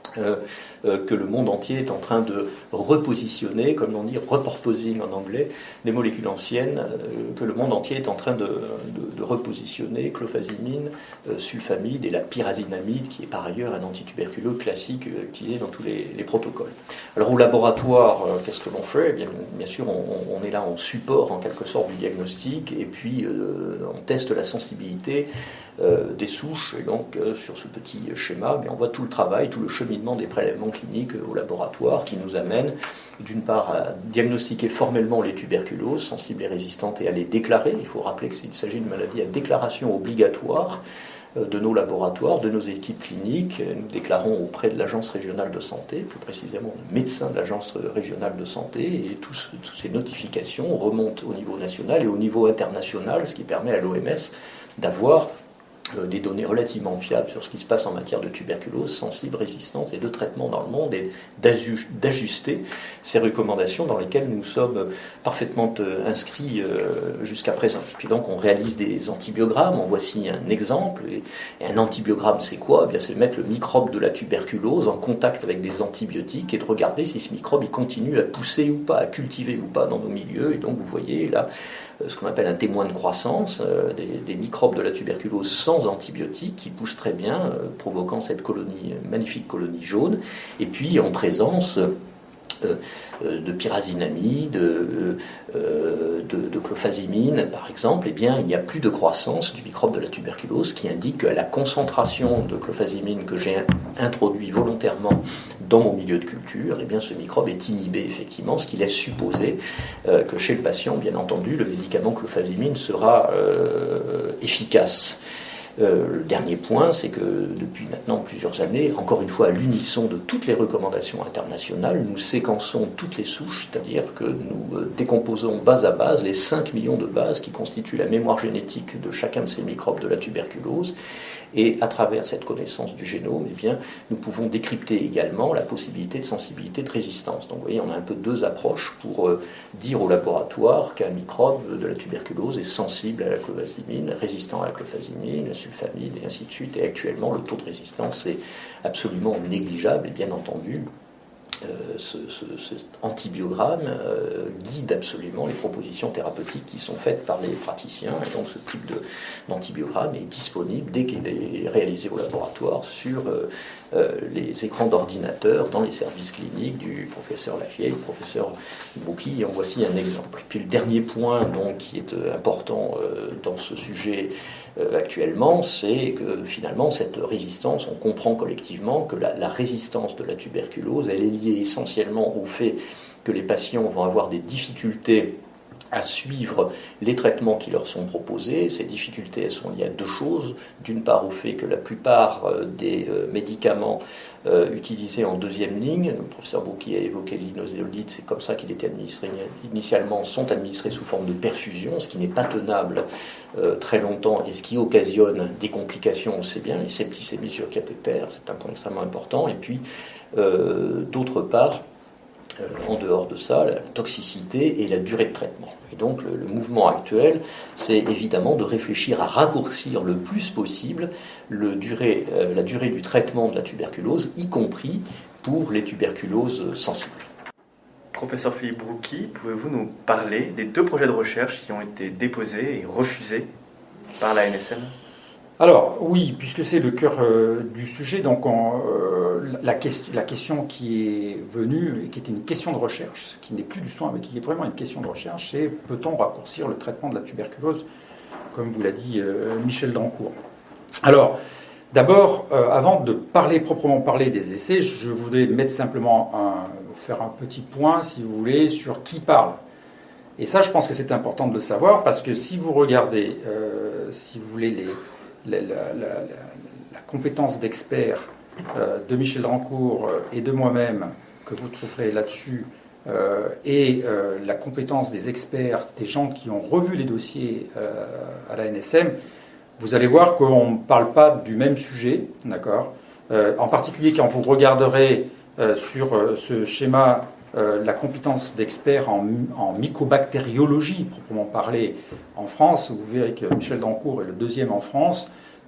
Euh, euh, que le monde entier est en train de repositionner, comme l'on dit, repurposing en anglais, des molécules anciennes, euh, que le monde entier est en train de, de, de repositionner, clofazimine, euh, sulfamide et la pyrazinamide, qui est par ailleurs un antituberculeux classique euh, utilisé dans tous les, les protocoles. Alors au laboratoire, euh, qu'est-ce que l'on fait ? Eh bien, bien sûr, on, on est là en support en quelque sorte du diagnostic, et puis euh, on teste la sensibilité Euh, des souches, et donc euh, sur ce petit schéma, on voit tout le travail, tout le cheminement des prélèvements cliniques euh, au laboratoire qui nous amène d'une part à diagnostiquer formellement les tuberculoses sensibles et résistantes et à les déclarer. Il faut rappeler qu'il s'agit d'une maladie à déclaration obligatoire euh, de nos laboratoires, de nos équipes cliniques. Nous déclarons auprès de l'agence régionale de santé, plus précisément le médecin de l'agence régionale de santé, et toutes ces notifications remontent au niveau national et au niveau international, ce qui permet à l'O M S d'avoir des données relativement fiables sur ce qui se passe en matière de tuberculose sensible, résistante et de traitement dans le monde, et d'ajuster ces recommandations dans lesquelles nous sommes parfaitement inscrits jusqu'à présent. Puis donc on réalise des antibiogrammes. En voici un exemple. Et un antibiogramme, c'est quoi ? Eh bien, c'est de mettre le microbe de la tuberculose en contact avec des antibiotiques et de regarder si ce microbe il continue à pousser ou pas, à cultiver ou pas dans nos milieux. Et donc vous voyez là ce qu'on appelle un témoin de croissance, euh, des, des microbes de la tuberculose sans antibiotiques qui poussent très bien, euh, provoquant cette colonie, magnifique colonie jaune, et puis en présence euh, euh, de pyrazinamide, euh, euh, de, de clofazimine par exemple, eh bien, il n'y a plus de croissance du microbe de la tuberculose, qui indique qu'à la concentration de clofazimine que j'ai introduit volontairement dans mon milieu de culture, eh bien, ce microbe est inhibé effectivement, ce qui laisse supposer euh, que chez le patient, bien entendu, le médicament clofazimine sera euh, efficace. Euh, le dernier point, c'est que depuis maintenant plusieurs années, encore une fois à l'unisson de toutes les recommandations internationales, nous séquençons toutes les souches, c'est-à-dire que nous euh, décomposons base à base les cinq millions de bases qui constituent la mémoire génétique de chacun de ces microbes de la tuberculose. Et à travers cette connaissance du génome, eh bien, nous pouvons décrypter également la possibilité de sensibilité, de résistance. Donc vous voyez, on a un peu deux approches pour euh, dire au laboratoire qu'un microbe de la tuberculose est sensible à la clofazimine, résistant à la clofazimine, la sulfamide, et ainsi de suite. Et actuellement, le taux de résistance est absolument négligeable, et bien entendu, Euh, ce, ce, cet antibiogramme euh, guide absolument les propositions thérapeutiques qui sont faites par les praticiens, et donc ce type de, d'antibiogramme est disponible dès qu'il est réalisé au laboratoire sur euh, euh, les écrans d'ordinateur dans les services cliniques du professeur Lavieille, du professeur Bouki, et en voici un exemple. Puis le dernier point donc, qui est euh, important euh, dans ce sujet euh, actuellement, c'est que finalement cette résistance, on comprend collectivement que la, la résistance de la tuberculose, elle est liée essentiellement au fait que les patients vont avoir des difficultés à suivre les traitements qui leur sont proposés. Ces difficultés, elles sont liées à deux choses. D'une part, au fait que la plupart des médicaments euh, utilisés en deuxième ligne, le professeur Bouki a évoqué l'inozéolide, c'est comme ça qu'il était administré initialement, sont administrés sous forme de perfusion, ce qui n'est pas tenable euh, très longtemps et ce qui occasionne des complications, on sait bien, les septicémies sur cathéter, c'est un point extrêmement important. Et puis, euh, d'autre part, Euh, en dehors de ça, la toxicité et la durée de traitement. Et donc le, le mouvement actuel, c'est évidemment de réfléchir à raccourcir le plus possible le durée, euh, la durée du traitement de la tuberculose, y compris pour les tuberculoses sensibles. Professeur Philippe Broucky, pouvez-vous nous parler des deux projets de recherche qui ont été déposés et refusés par la A N S M ? Alors, oui, puisque c'est le cœur euh, du sujet, donc on, euh, la, question, la question qui est venue, et qui était une question de recherche, qui n'est plus du soin, mais qui est vraiment une question de recherche, c'est peut-on raccourcir le traitement de la tuberculose, comme vous l'a dit euh, Michel Drancourt. Alors, d'abord, euh, avant de parler proprement parler des essais, je voudrais mettre simplement un, faire un petit point, si vous voulez, sur qui parle. Et ça, je pense que c'est important de le savoir, parce que si vous regardez, euh, si vous voulez, les... La, la, la, la compétence d'expert euh, de Michel Drancourt et de moi-même, que vous trouverez là-dessus, euh, et euh, la compétence des experts, des gens qui ont revu les dossiers euh, à la N S M, vous allez voir qu'on ne parle pas du même sujet, d'accord ? euh, En particulier quand vous regarderez euh, sur euh, ce schéma euh, la compétence d'experts en, en mycobactériologie, proprement parlé, en France, vous verrez que Michel Drancourt est le deuxième en France,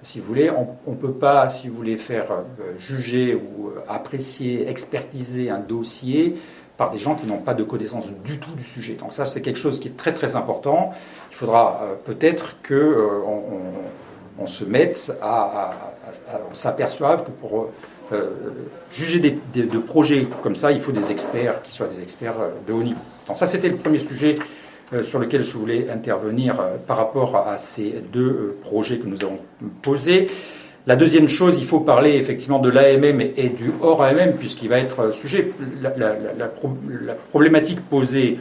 Si vous voulez, on ne peut pas, si vous voulez, faire euh, juger ou euh, apprécier, expertiser un dossier par des gens qui n'ont pas de connaissance du tout du sujet. Donc ça, c'est quelque chose qui est très très important. Il faudra euh, peut-être qu'on euh, on, on se mette à, à, à, à on s'aperçoive que pour euh, juger des, des, de projets comme ça, il faut des experts qui soient des experts euh, de haut niveau. Donc ça, c'était le premier sujet euh, sur lequel je voulais intervenir euh, par rapport à, à ces deux euh, projets que nous avons posés. La deuxième chose, il faut parler effectivement de l'A M M et du hors A M M, puisqu'il va être sujet. La, la, la, la, la problématique posée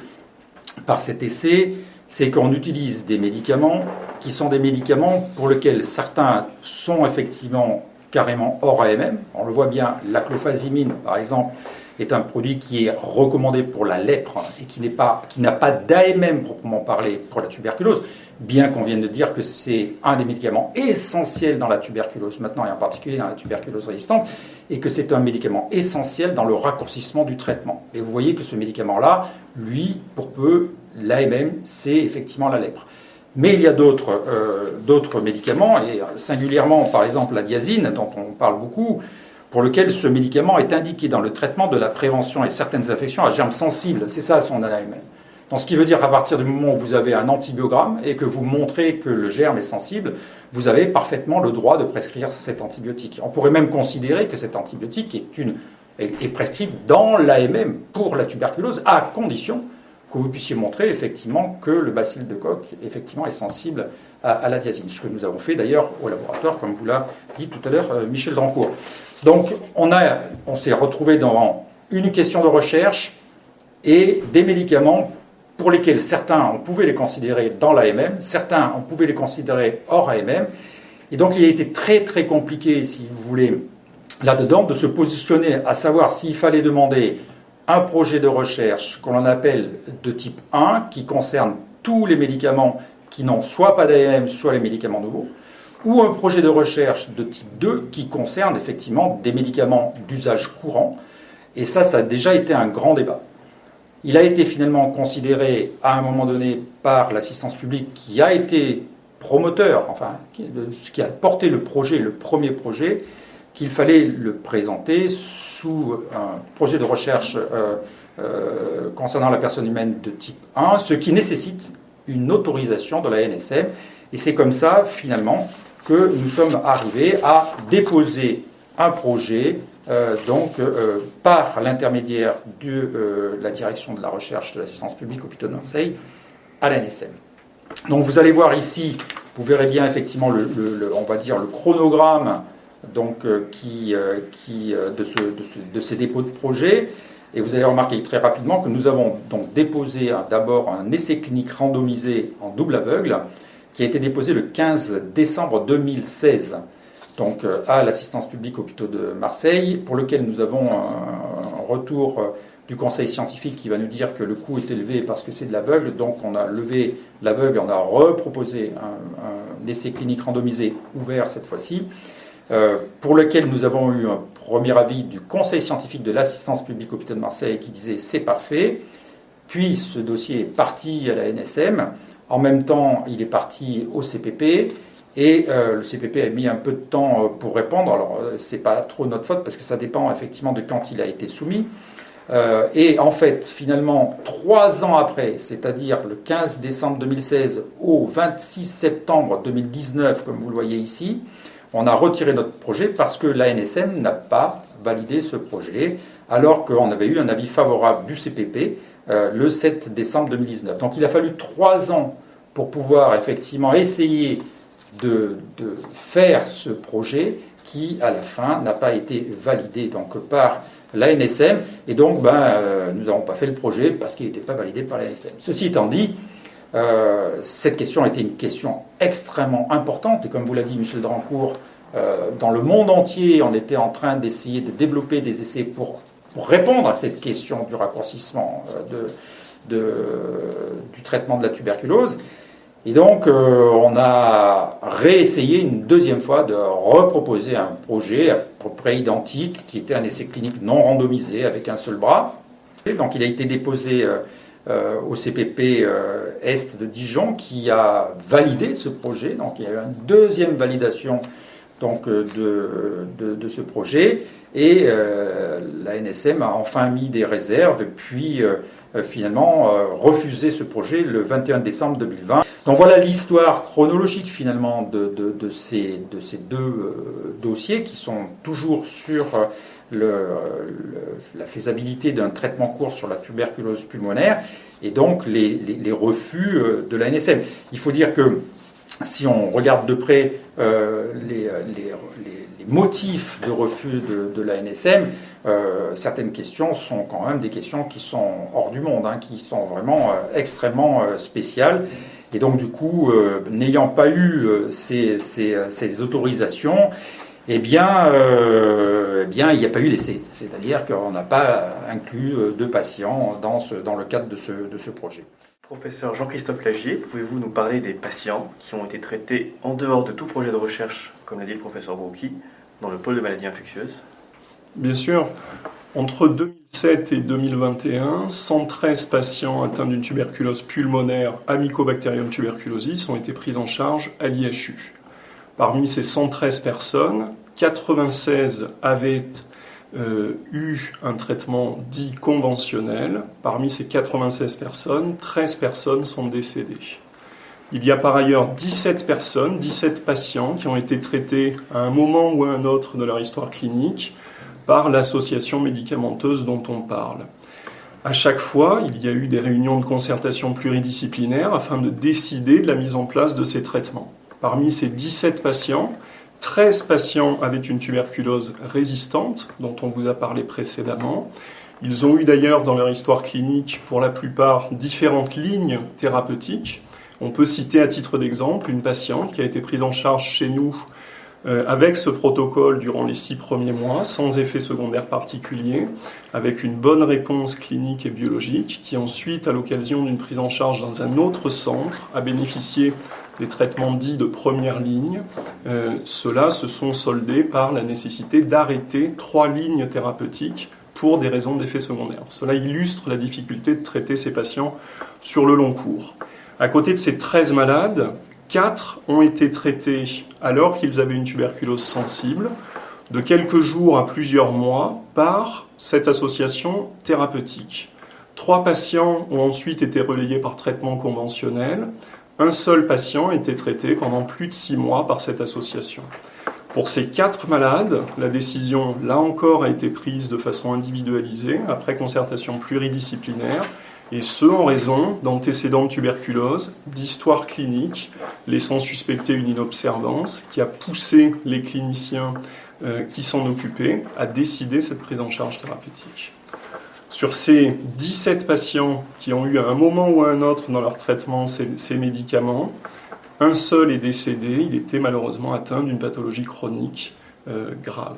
par cet essai, c'est qu'on utilise des médicaments qui sont des médicaments pour lesquels certains sont effectivement carrément hors A M M. On le voit bien, la clofazimine, par exemple, est un produit qui est recommandé pour la lèpre et qui n'est pas, qui n'a pas d'A M M proprement parlé pour la tuberculose, bien qu'on vienne de dire que c'est un des médicaments essentiels dans la tuberculose maintenant, et en particulier dans la tuberculose résistante, et que c'est un médicament essentiel dans le raccourcissement du traitement. Et vous voyez que ce médicament-là, lui, pour peu, l'A M M, c'est effectivement la lèpre. Mais il y a d'autres, euh, d'autres médicaments, et singulièrement, par exemple, la diazine, dont on parle beaucoup, pour lequel ce médicament est indiqué dans le traitement de la prévention et certaines infections à germes sensibles. C'est ça son A M M. Donc, ce qui veut dire qu'à partir du moment où vous avez un antibiogramme et que vous montrez que le germe est sensible, vous avez parfaitement le droit de prescrire cet antibiotique. On pourrait même considérer que cet antibiotique est, une, est, est prescrit dans l'A M M pour la tuberculose, à condition que vous puissiez montrer effectivement que le bacille de Koch effectivement est sensible à, à la diazine. Ce que nous avons fait d'ailleurs au laboratoire, comme vous l'a dit tout à l'heure euh, Michel Drancourt. Donc, on, a, on s'est retrouvé dans une question de recherche et des médicaments pour lesquels certains, on pouvait les considérer dans l'A M M, certains, on pouvait les considérer hors A M M. Et donc, il a été très, très compliqué, si vous voulez, là-dedans, de se positionner, à savoir s'il fallait demander un projet de recherche qu'on appelle de type un, qui concerne tous les médicaments qui n'ont soit pas d'A M M, soit les médicaments nouveaux, ou un projet de recherche de type deux qui concerne effectivement des médicaments d'usage courant. Et ça, ça a déjà été un grand débat. Il a été finalement considéré à un moment donné par l'assistance publique qui a été promoteur, enfin, qui a porté le projet, le premier projet, qu'il fallait le présenter sous un projet de recherche euh, euh, concernant la personne humaine de type un, ce qui nécessite une autorisation de la N S M. Et c'est comme ça, finalement, que nous sommes arrivés à déposer un projet euh, donc, euh, par l'intermédiaire de euh, la direction de la recherche de l'assistance publique hôpitaux de Marseille à la N S M. Donc vous allez voir ici, vous verrez bien effectivement le, le, le on va dire le chronogramme donc, euh, qui, euh, qui, euh, de, ce, de, ce, de ces dépôts de projet. Et vous allez remarquer très rapidement que nous avons donc déposé un, d'abord un essai clinique randomisé en double aveugle qui a été déposé le quinze décembre deux mille seize donc, euh, à l'assistance publique hôpitaux de Marseille, pour lequel nous avons un, un retour euh, du conseil scientifique qui va nous dire que le coût est élevé parce que c'est de l'aveugle. Donc on a levé l'aveugle, on a reproposé un, un essai clinique randomisé ouvert cette fois-ci, euh, pour lequel nous avons eu un premier avis du conseil scientifique de l'assistance publique hôpitaux de Marseille qui disait c'est parfait. Puis ce dossier est parti à la N S M. En même temps, il est parti au C P P. Et euh, le C P P a mis un peu de temps pour répondre. Alors, euh, c'est pas trop notre faute parce que ça dépend effectivement de quand il a été soumis. Euh, et en fait, finalement, trois ans après, c'est-à-dire le quinze décembre deux mille seize au vingt-six septembre deux mille dix-neuf, comme vous le voyez ici, on a retiré notre projet parce que la N S M n'a pas validé ce projet, alors qu'on avait eu un avis favorable du C P P euh, le sept décembre deux mille dix-neuf. Donc il a fallu trois ans pour pouvoir effectivement essayer de, de faire ce projet qui, à la fin, n'a pas été validé donc, par la N S M. Et donc, ben, euh, nous n'avons pas fait le projet parce qu'il n'était pas validé par la N S M. Ceci étant dit, euh, cette question était une question extrêmement importante. Et comme vous l'a dit Michel Drancourt, euh, dans le monde entier, on était en train d'essayer de développer des essais pour, pour répondre à cette question du raccourcissement euh, de, de, du traitement de la tuberculose. Et donc, euh, on a réessayé une deuxième fois de reproposer un projet à peu près identique, qui était un essai clinique non randomisé avec un seul bras. Et donc, il a été déposé euh, euh, au C P P euh, Est de Dijon, qui a validé ce projet. Donc, il y a eu une deuxième validation donc, de, de, de ce projet. Et euh, la N S M a enfin mis des réserves, puis euh, finalement euh, refusé ce projet le vingt et un décembre deux mille vingt. Donc voilà l'histoire chronologique finalement de, de, de, ces, de ces deux euh, dossiers qui sont toujours sur le, le, la faisabilité d'un traitement court sur la tuberculose pulmonaire et donc les, les, les refus de la N S M. Il faut dire que si on regarde de près euh, les, les, les, les motifs de refus de, de la N S M, euh, certaines questions sont quand même des questions qui sont hors du monde, hein, qui sont vraiment euh, extrêmement euh, spéciales. Et donc du coup, euh, n'ayant pas eu euh, ces, ces, ces autorisations, eh bien, euh, eh bien, il n'y a pas eu d'essai. C'est-à-dire qu'on n'a pas inclus euh, de patients dans, ce, dans le cadre de ce, de ce projet. Professeur Jean-Christophe Lagier, pouvez-vous nous parler des patients qui ont été traités en dehors de tout projet de recherche, comme l'a dit le professeur Brouki, dans le pôle de maladies infectieuses? Bien sûr. Entre deux mille sept et deux mille vingt et un, cent treize patients atteints d'une tuberculose pulmonaire à Mycobacterium tuberculosis ont été pris en charge à l'I H U. Parmi ces cent treize personnes, quatre-vingt-seize avaient euh, eu un traitement dit conventionnel. Parmi ces quatre-vingt-seize personnes, treize personnes sont décédées. Il y a par ailleurs dix-sept personnes, dix-sept patients qui ont été traités à un moment ou à un autre de leur histoire clinique par l'association médicamenteuse dont on parle. À chaque fois, il y a eu des réunions de concertation pluridisciplinaire afin de décider de la mise en place de ces traitements. Parmi ces dix-sept patients, treize patients avaient une tuberculose résistante, dont on vous a parlé précédemment. Ils ont eu d'ailleurs dans leur histoire clinique, pour la plupart, différentes lignes thérapeutiques. On peut citer à titre d'exemple une patiente qui a été prise en charge chez nous euh, avec ce protocole durant les six premiers mois, sans effet secondaire particulier, avec une bonne réponse clinique et biologique, qui ensuite, à l'occasion d'une prise en charge dans un autre centre, a bénéficié des traitements dits de première ligne. Euh, Ceux-là se sont soldés par la nécessité d'arrêter trois lignes thérapeutiques pour des raisons d'effets secondaires. Cela illustre la difficulté de traiter ces patients sur le long cours. À côté de ces treize malades, quatre ont été traités alors qu'ils avaient une tuberculose sensible, de quelques jours à plusieurs mois, par cette association thérapeutique. Trois patients ont ensuite été relayés par traitement conventionnel. Un seul patient a été traité pendant plus de six mois par cette association. Pour ces quatre malades, la décision, là encore, a été prise de façon individualisée, après concertation pluridisciplinaire, et ce, en raison d'antécédents de tuberculose, d'histoire clinique, laissant suspecter une inobservance, qui a poussé les cliniciens euh, qui s'en occupaient à décider cette prise en charge thérapeutique. Sur ces dix-sept patients qui ont eu à un moment ou à un autre dans leur traitement ces, ces médicaments, un seul est décédé, il était malheureusement atteint d'une pathologie chronique euh, grave.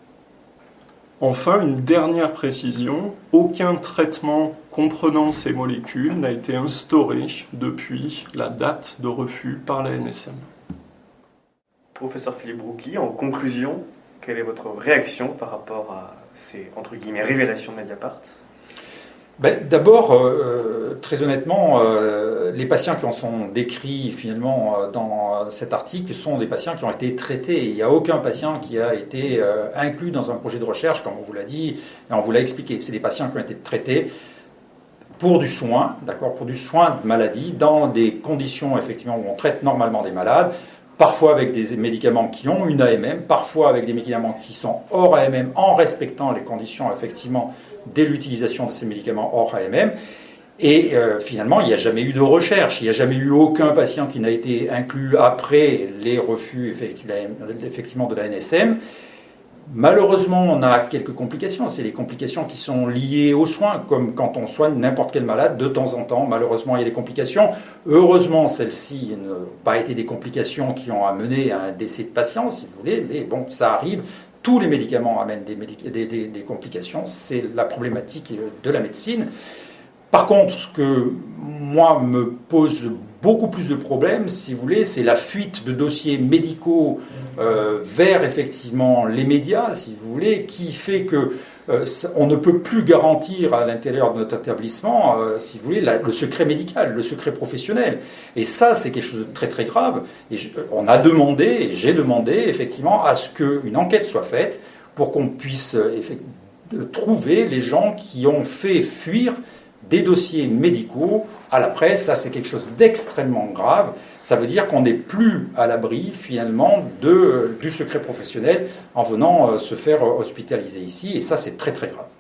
Enfin, une dernière précision, aucun traitement comprenant ces molécules n'a été instauré depuis la date de refus par la N S M. Professeur Philippe Brouki, en conclusion, quelle est votre réaction par rapport à ces, entre guillemets, révélations de Mediapart ? Ben, d'abord, euh, très honnêtement, euh, les patients qui en sont décrits finalement euh, dans cet article sont des patients qui ont été traités. Il n'y a aucun patient qui a été euh, inclus dans un projet de recherche, comme on vous l'a dit et on vous l'a expliqué. C'est des patients qui ont été traités pour du soin, d'accord, pour du soin de maladie, dans des conditions effectivement où on traite normalement des malades, parfois avec des médicaments qui ont une A M M, parfois avec des médicaments qui sont hors A M M, en respectant les conditions effectivement dès l'utilisation de ces médicaments hors A M M. Et euh, finalement, il n'y a jamais eu de recherche, il n'y a jamais eu aucun patient qui n'a été inclus après les refus effectivement de la N S M. Malheureusement, on a quelques complications. C'est les complications qui sont liées aux soins, comme quand on soigne n'importe quel malade, de temps en temps, malheureusement, il y a des complications. Heureusement, celles-ci n'ont pas été des complications qui ont amené à un décès de patient, si vous voulez, mais bon, ça arrive. Tous les médicaments amènent des, médic- des, des, des complications, c'est la problématique de la médecine. Par contre, ce que moi me pose beaucoup plus de problèmes, si vous voulez, c'est la fuite de dossiers médicaux euh, vers effectivement les médias, si vous voulez, qui fait que euh, on ne peut plus garantir à l'intérieur de notre établissement, euh, si vous voulez, la, le secret médical, le secret professionnel. Et ça, c'est quelque chose de très très grave. Et je, on a demandé, et j'ai demandé effectivement, à ce qu'une enquête soit faite pour qu'on puisse euh, trouver les gens qui ont fait fuir des dossiers médicaux à la presse. Ça, c'est quelque chose d'extrêmement grave. Ça veut dire qu'on n'est plus à l'abri, finalement, de, du secret professionnel en venant euh, se faire hospitaliser ici. Et ça, c'est très, très grave.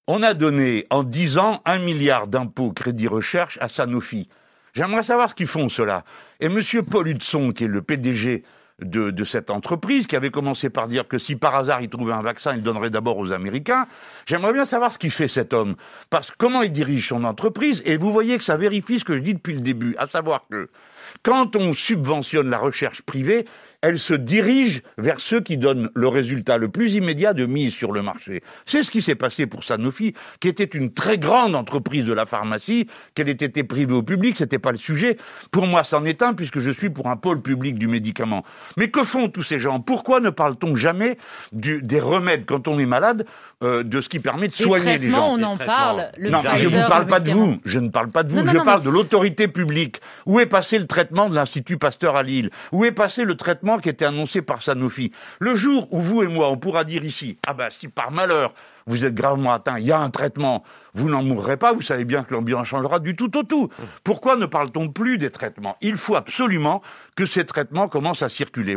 On a donné en dix ans un milliard d'impôts crédit recherche à Sanofi. J'aimerais savoir ce qu'ils font, ceux-là. Et monsieur Paul Hudson, qui est le P D G de, de cette entreprise, qui avait commencé par dire que si par hasard il trouvait un vaccin, il donnerait d'abord aux Américains, j'aimerais bien savoir ce qu'il fait cet homme. Parce que comment il dirige son entreprise, et vous voyez que ça vérifie ce que je dis depuis le début, à savoir que quand on subventionne la recherche privée, elle se dirige vers ceux qui donnent le résultat le plus immédiat de mise sur le marché. C'est ce qui s'est passé pour Sanofi, qui était une très grande entreprise de la pharmacie, qu'elle ait été privée au public, c'était pas le sujet. Pour moi, c'en est un, puisque je suis pour un pôle public du médicament. Mais que font tous ces gens? Pourquoi ne parle-t-on jamais du, des remèdes quand on est malade, euh, de ce qui permet de les soigner les gens? On en parle. Le non, Pfizer, je ne vous parle pas de vous. Je ne parle pas de vous. Non, non, je non, parle mais... de l'autorité publique. Où est passé le traitement de l'Institut Pasteur à Lille? Où est passé le traitement qui était annoncé par Sanofi? Le jour où vous et moi, on pourra dire ici, ah ben si par malheur vous êtes gravement atteint, il y a un traitement, vous n'en mourrez pas, vous savez bien que l'ambiance changera du tout au tout. Pourquoi ne parle-t-on plus des traitements? Il faut absolument que ces traitements commencent à circuler.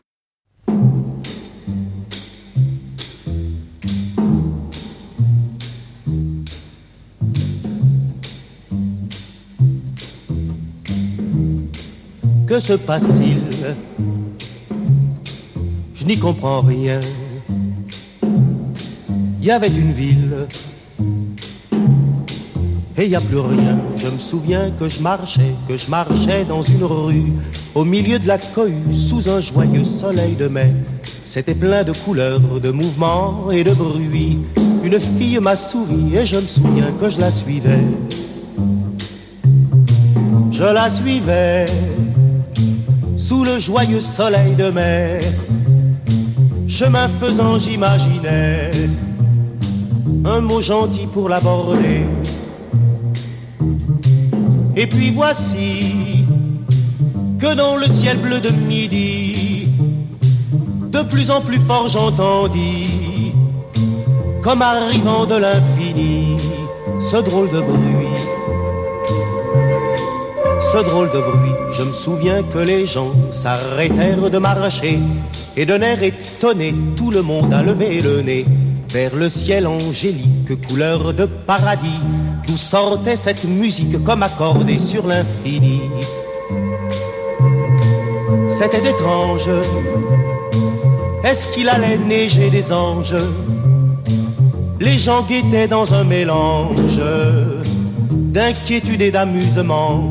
Que se passe-t-il? Je n'y comprends rien. Il y avait une ville et il n'y a plus rien. Je me souviens que je marchais, que je marchais dans une rue, au milieu de la cohue, sous un joyeux soleil de mai. C'était plein de couleurs, de mouvements et de bruits. Une fille m'a souri et je me souviens que je la suivais. Je la suivais sous le joyeux soleil de mer. Chemin faisant, j'imaginais un mot gentil pour l'aborder. Et puis voici que dans le ciel bleu de midi, de plus en plus fort j'entendis, comme arrivant de l'infini, ce drôle de bruit. Ce drôle de bruit, je me souviens que les gens s'arrêtèrent de marcher, et d'un air étonné, tout le monde a levé le nez vers le ciel angélique, couleur de paradis, d'où sortait cette musique comme accordée sur l'infini. C'était étrange. Est-ce qu'il allait neiger des anges? Les gens guettaient dans un mélange d'inquiétude et d'amusement.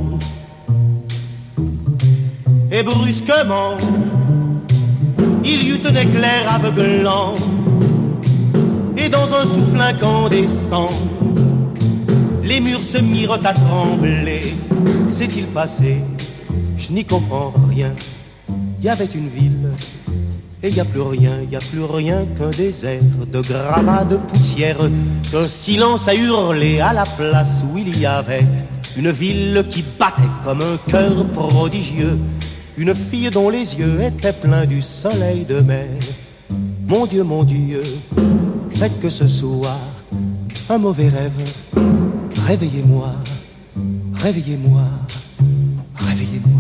Et brusquement, il y eut un éclair aveuglant, et dans un souffle incandescent, les murs se mirent à trembler. Qu'est-il passé? Je n'y comprends rien. Il y avait une ville, et il n'y a plus rien, il n'y a plus rien qu'un désert de gravats, de poussière, qu'un silence a hurlé à la place où il y avait une ville qui battait comme un cœur prodigieux, une fille dont les yeux étaient pleins du soleil de mer. Mon Dieu, mon Dieu, faites que ce soir un mauvais rêve. Réveillez-moi, réveillez-moi, réveillez-moi,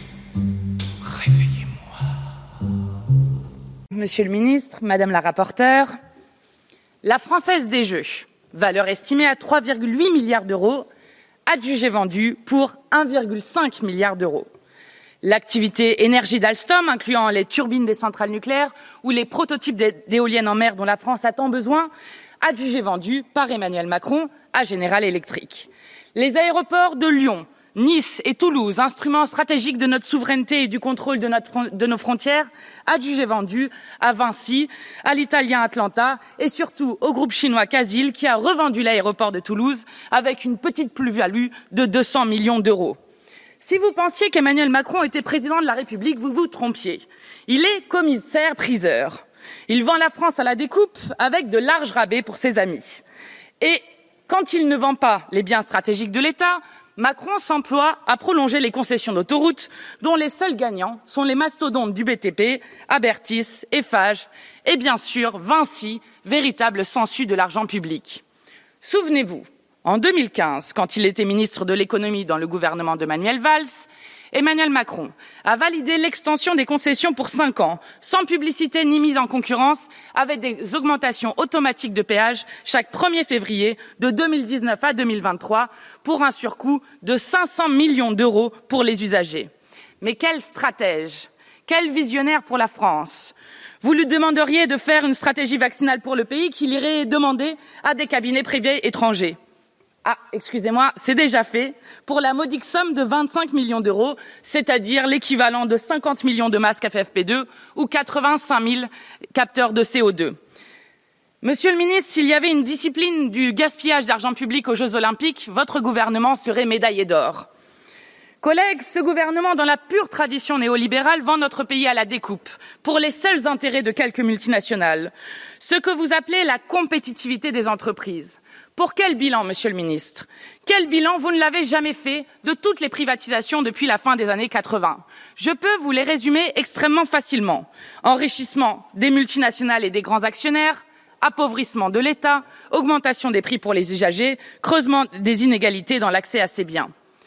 réveillez-moi. Monsieur le ministre, madame la rapporteure, la Française des Jeux, valeur estimée à trois virgule huit milliards d'euros, adjugée vendue pour un virgule cinq milliard d'euros. L'activité énergie d'Alstom, incluant les turbines des centrales nucléaires ou les prototypes d'éoliennes en mer dont la France a tant besoin, adjugée vendue par Emmanuel Macron à General Electric. Les aéroports de Lyon, Nice et Toulouse, instruments stratégiques de notre souveraineté et du contrôle de, notre, de nos frontières, adjugés vendus à Vinci, à l'italien Atlanta et surtout au groupe chinois Casil qui a revendu l'aéroport de Toulouse avec une petite plus-value de deux cents millions d'euros. Si vous pensiez qu'Emmanuel Macron était président de la République, vous vous trompiez. Il est commissaire-priseur. Il vend la France à la découpe avec de larges rabais pour ses amis. Et quand il ne vend pas les biens stratégiques de l'État, Macron s'emploie à prolonger les concessions d'autoroutes dont les seuls gagnants sont les mastodontes du B T P, Abertis, Eiffage et bien sûr Vinci, véritable sensu de l'argent public. Souvenez-vous, en deux mille quinze, quand il était ministre de l'économie dans le gouvernement de Manuel Valls, Emmanuel Macron a validé l'extension des concessions pour cinq ans, sans publicité ni mise en concurrence, avec des augmentations automatiques de péage chaque premier février de deux mille dix-neuf à deux mille vingt-trois, pour un surcoût de cinq cents millions d'euros pour les usagers. Mais quel stratège, quel visionnaire pour la France! Vous lui demanderiez de faire une stratégie vaccinale pour le pays qu'il irait demander à des cabinets privés étrangers. Ah, excusez-moi, c'est déjà fait, pour la modique somme de vingt-cinq millions d'euros, c'est-à-dire l'équivalent de cinquante millions de masques F F P deux ou quatre-vingt-cinq mille capteurs de C O deux. Monsieur le ministre, s'il y avait une discipline du gaspillage d'argent public aux Jeux Olympiques, votre gouvernement serait médaillé d'or. Collègues, ce gouvernement, dans la pure tradition néolibérale, vend notre pays à la découpe, pour les seuls intérêts de quelques multinationales. Ce que vous appelez la compétitivité des entreprises. Pour quel bilan, monsieur le ministre? Quel bilan? Vous ne l'avez jamais fait de toutes les privatisations depuis la fin des années quatre-vingt. Je peux vous les résumer extrêmement facilement. Enrichissement des multinationales et des grands actionnaires, appauvrissement de l'État, augmentation des prix pour les usagers, creusement des inégalités dans l'accès à ces biens.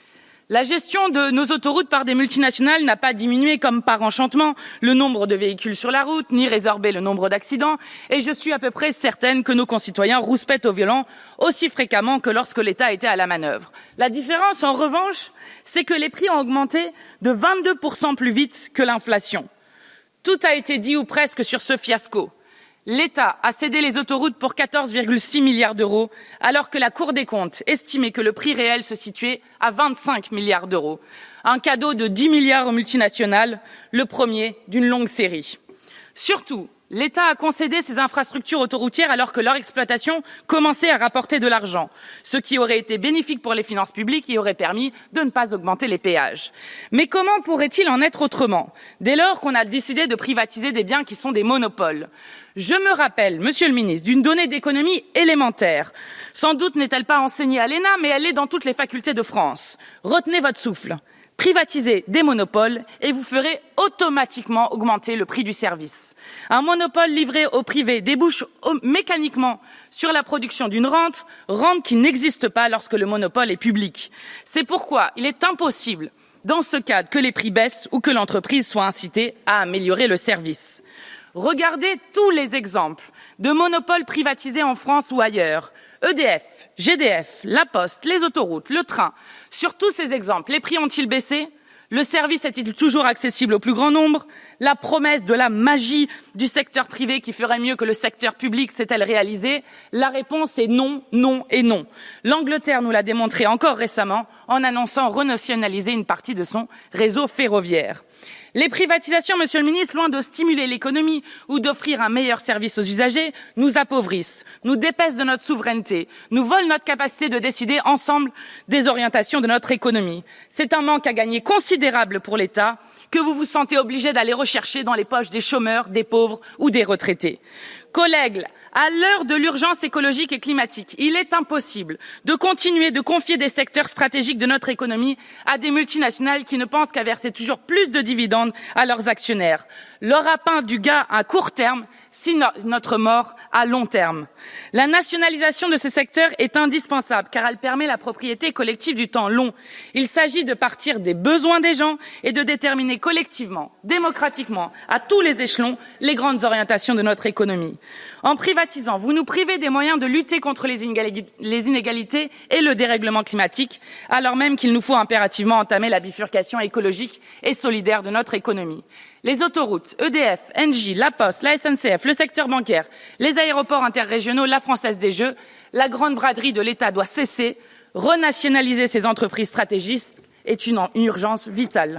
La gestion de nos autoroutes par des multinationales n'a pas diminué comme par enchantement le nombre de véhicules sur la route, ni résorbé le nombre d'accidents, et je suis à peu près certaine que nos concitoyens rouspètent au volant aussi fréquemment que lorsque l'État était à la manœuvre. La différence, en revanche, c'est que les prix ont augmenté de vingt-deux pour cent plus vite que l'inflation. Tout a été dit ou presque sur ce fiasco. L'État a cédé les autoroutes pour quatorze virgule six milliards d'euros, alors que la Cour des comptes estimait que le prix réel se situait à vingt-cinq milliards d'euros. Un cadeau de dix milliards aux multinationales, le premier d'une longue série. Surtout, l'État a concédé ces infrastructures autoroutières alors que leur exploitation commençait à rapporter de l'argent, ce qui aurait été bénéfique pour les finances publiques et aurait permis de ne pas augmenter les péages. Mais comment pourrait-il en être autrement, dès lors qu'on a décidé de privatiser des biens qui sont des monopoles? Je me rappelle, monsieur le ministre, d'une donnée d'économie élémentaire. Sans doute n'est-elle pas enseignée à l'E N A, mais elle est dans toutes les facultés de France. Retenez votre souffle. Privatisez des monopoles et vous ferez automatiquement augmenter le prix du service. Un monopole livré au privé débouche mécaniquement sur la production d'une rente, rente qui n'existe pas lorsque le monopole est public. C'est pourquoi il est impossible, dans ce cadre, que les prix baissent ou que l'entreprise soit incitée à améliorer le service. Regardez tous les exemples de monopoles privatisés en France ou ailleurs. E D F, G D F, La Poste, les autoroutes, le train. Sur tous ces exemples, les prix ont-ils baissé? Le service est-il toujours accessible au plus grand nombre? La promesse de la magie du secteur privé qui ferait mieux que le secteur public s'est-elle réalisée? La réponse est non, non et non. L'Angleterre nous l'a démontré encore récemment en annonçant renationaliser une partie de son réseau ferroviaire. Les privatisations, monsieur le ministre, loin de stimuler l'économie ou d'offrir un meilleur service aux usagers, nous appauvrissent, nous dépècent de notre souveraineté, nous volent notre capacité de décider ensemble des orientations de notre économie. C'est un manque à gagner considérable pour l'État que vous vous sentez obligé d'aller rechercher dans les poches des chômeurs, des pauvres ou des retraités. Collègues, à l'heure de l'urgence écologique et climatique, il est impossible de continuer de confier des secteurs stratégiques de notre économie à des multinationales qui ne pensent qu'à verser toujours plus de dividendes à leurs actionnaires. Leur appât du gain à court terme, si no- notre mort à long terme. La nationalisation de ces secteurs est indispensable car elle permet la propriété collective du temps long. Il s'agit de partir des besoins des gens et de déterminer collectivement, démocratiquement, à tous les échelons, les grandes orientations de notre économie. En privatisant, vous nous privez des moyens de lutter contre les inégalités et le dérèglement climatique, alors même qu'il nous faut impérativement entamer la bifurcation écologique et solidaire de notre économie. Les autoroutes, E D F, Engie, La Poste, la S N C F, le secteur bancaire, les aéroports interrégionaux, la Française des Jeux, la grande braderie de l'État doit cesser. Renationaliser ces entreprises stratégiques est une, une urgence vitale.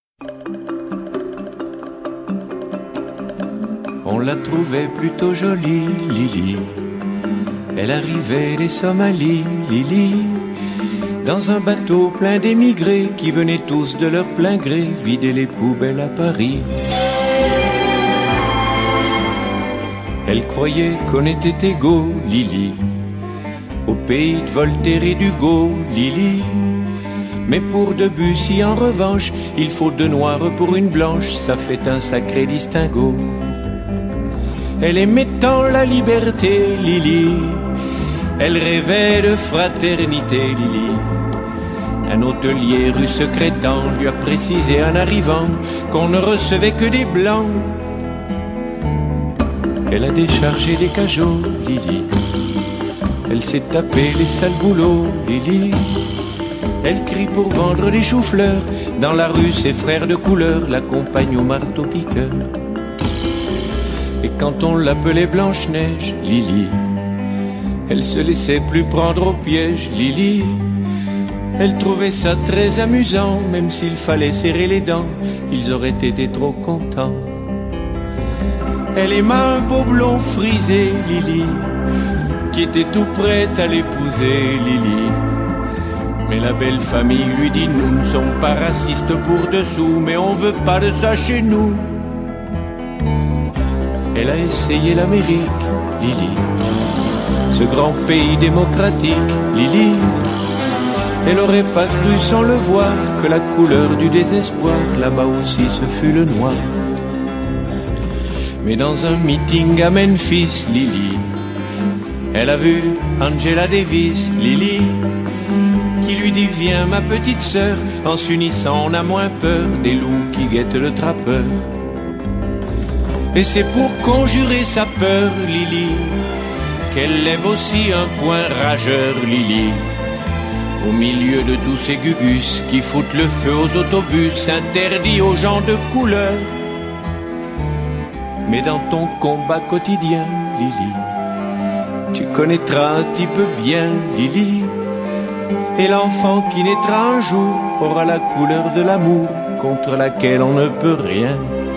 On la trouvait plutôt jolie, Lily. Elle arrivait des Somalies, Lily, dans un bateau plein d'émigrés qui venaient tous de leur plein gré vider les poubelles à Paris. Elle croyait qu'on était égaux, Lily, au pays de Voltaire et d'Hugo, Lily. Mais pour Debussy, en revanche, il faut deux noirs pour une blanche, ça fait un sacré distinguo. Elle aimait tant la liberté, Lily. Elle rêvait de fraternité, Lily. Un hôtelier rue Secrétan lui a précisé en arrivant qu'on ne recevait que des blancs. Elle a déchargé des cajots, Lily. Elle s'est tapé les sales boulots, Lily. Elle crie pour vendre des choux-fleurs. Dans la rue, ses frères de couleur l'accompagnent au marteau-piqueur. Et quand on l'appelait Blanche-Neige, Lily, elle se laissait plus prendre au piège, Lily. Elle trouvait ça très amusant, même s'il fallait serrer les dents, ils auraient été trop contents. Elle aima un beau blond frisé, Lily, qui était tout prête à l'épouser, Lily. Mais la belle famille lui dit, nous ne sommes pas racistes pour dessous, mais on veut pas de ça chez nous. Elle a essayé l'Amérique, Lily, ce grand pays démocratique, Lily. Elle aurait pas cru sans le voir que la couleur du désespoir, là-bas aussi ce fut le noir. Mais dans un meeting à Memphis, Lily, elle a vu Angela Davis, Lily, qui lui dit viens ma petite sœur, en s'unissant on a moins peur des loups qui guettent le trappeur. Et c'est pour conjurer sa peur, Lily, qu'elle lève aussi un point rageur, Lily. Au milieu de tous ces gugus qui foutent le feu aux autobus, interdits aux gens de couleur. Mais dans ton combat quotidien, Lily, tu connaîtras un petit peu bien, Lily. Et l'enfant qui naîtra un jour aura la couleur de l'amour contre laquelle on ne peut rien.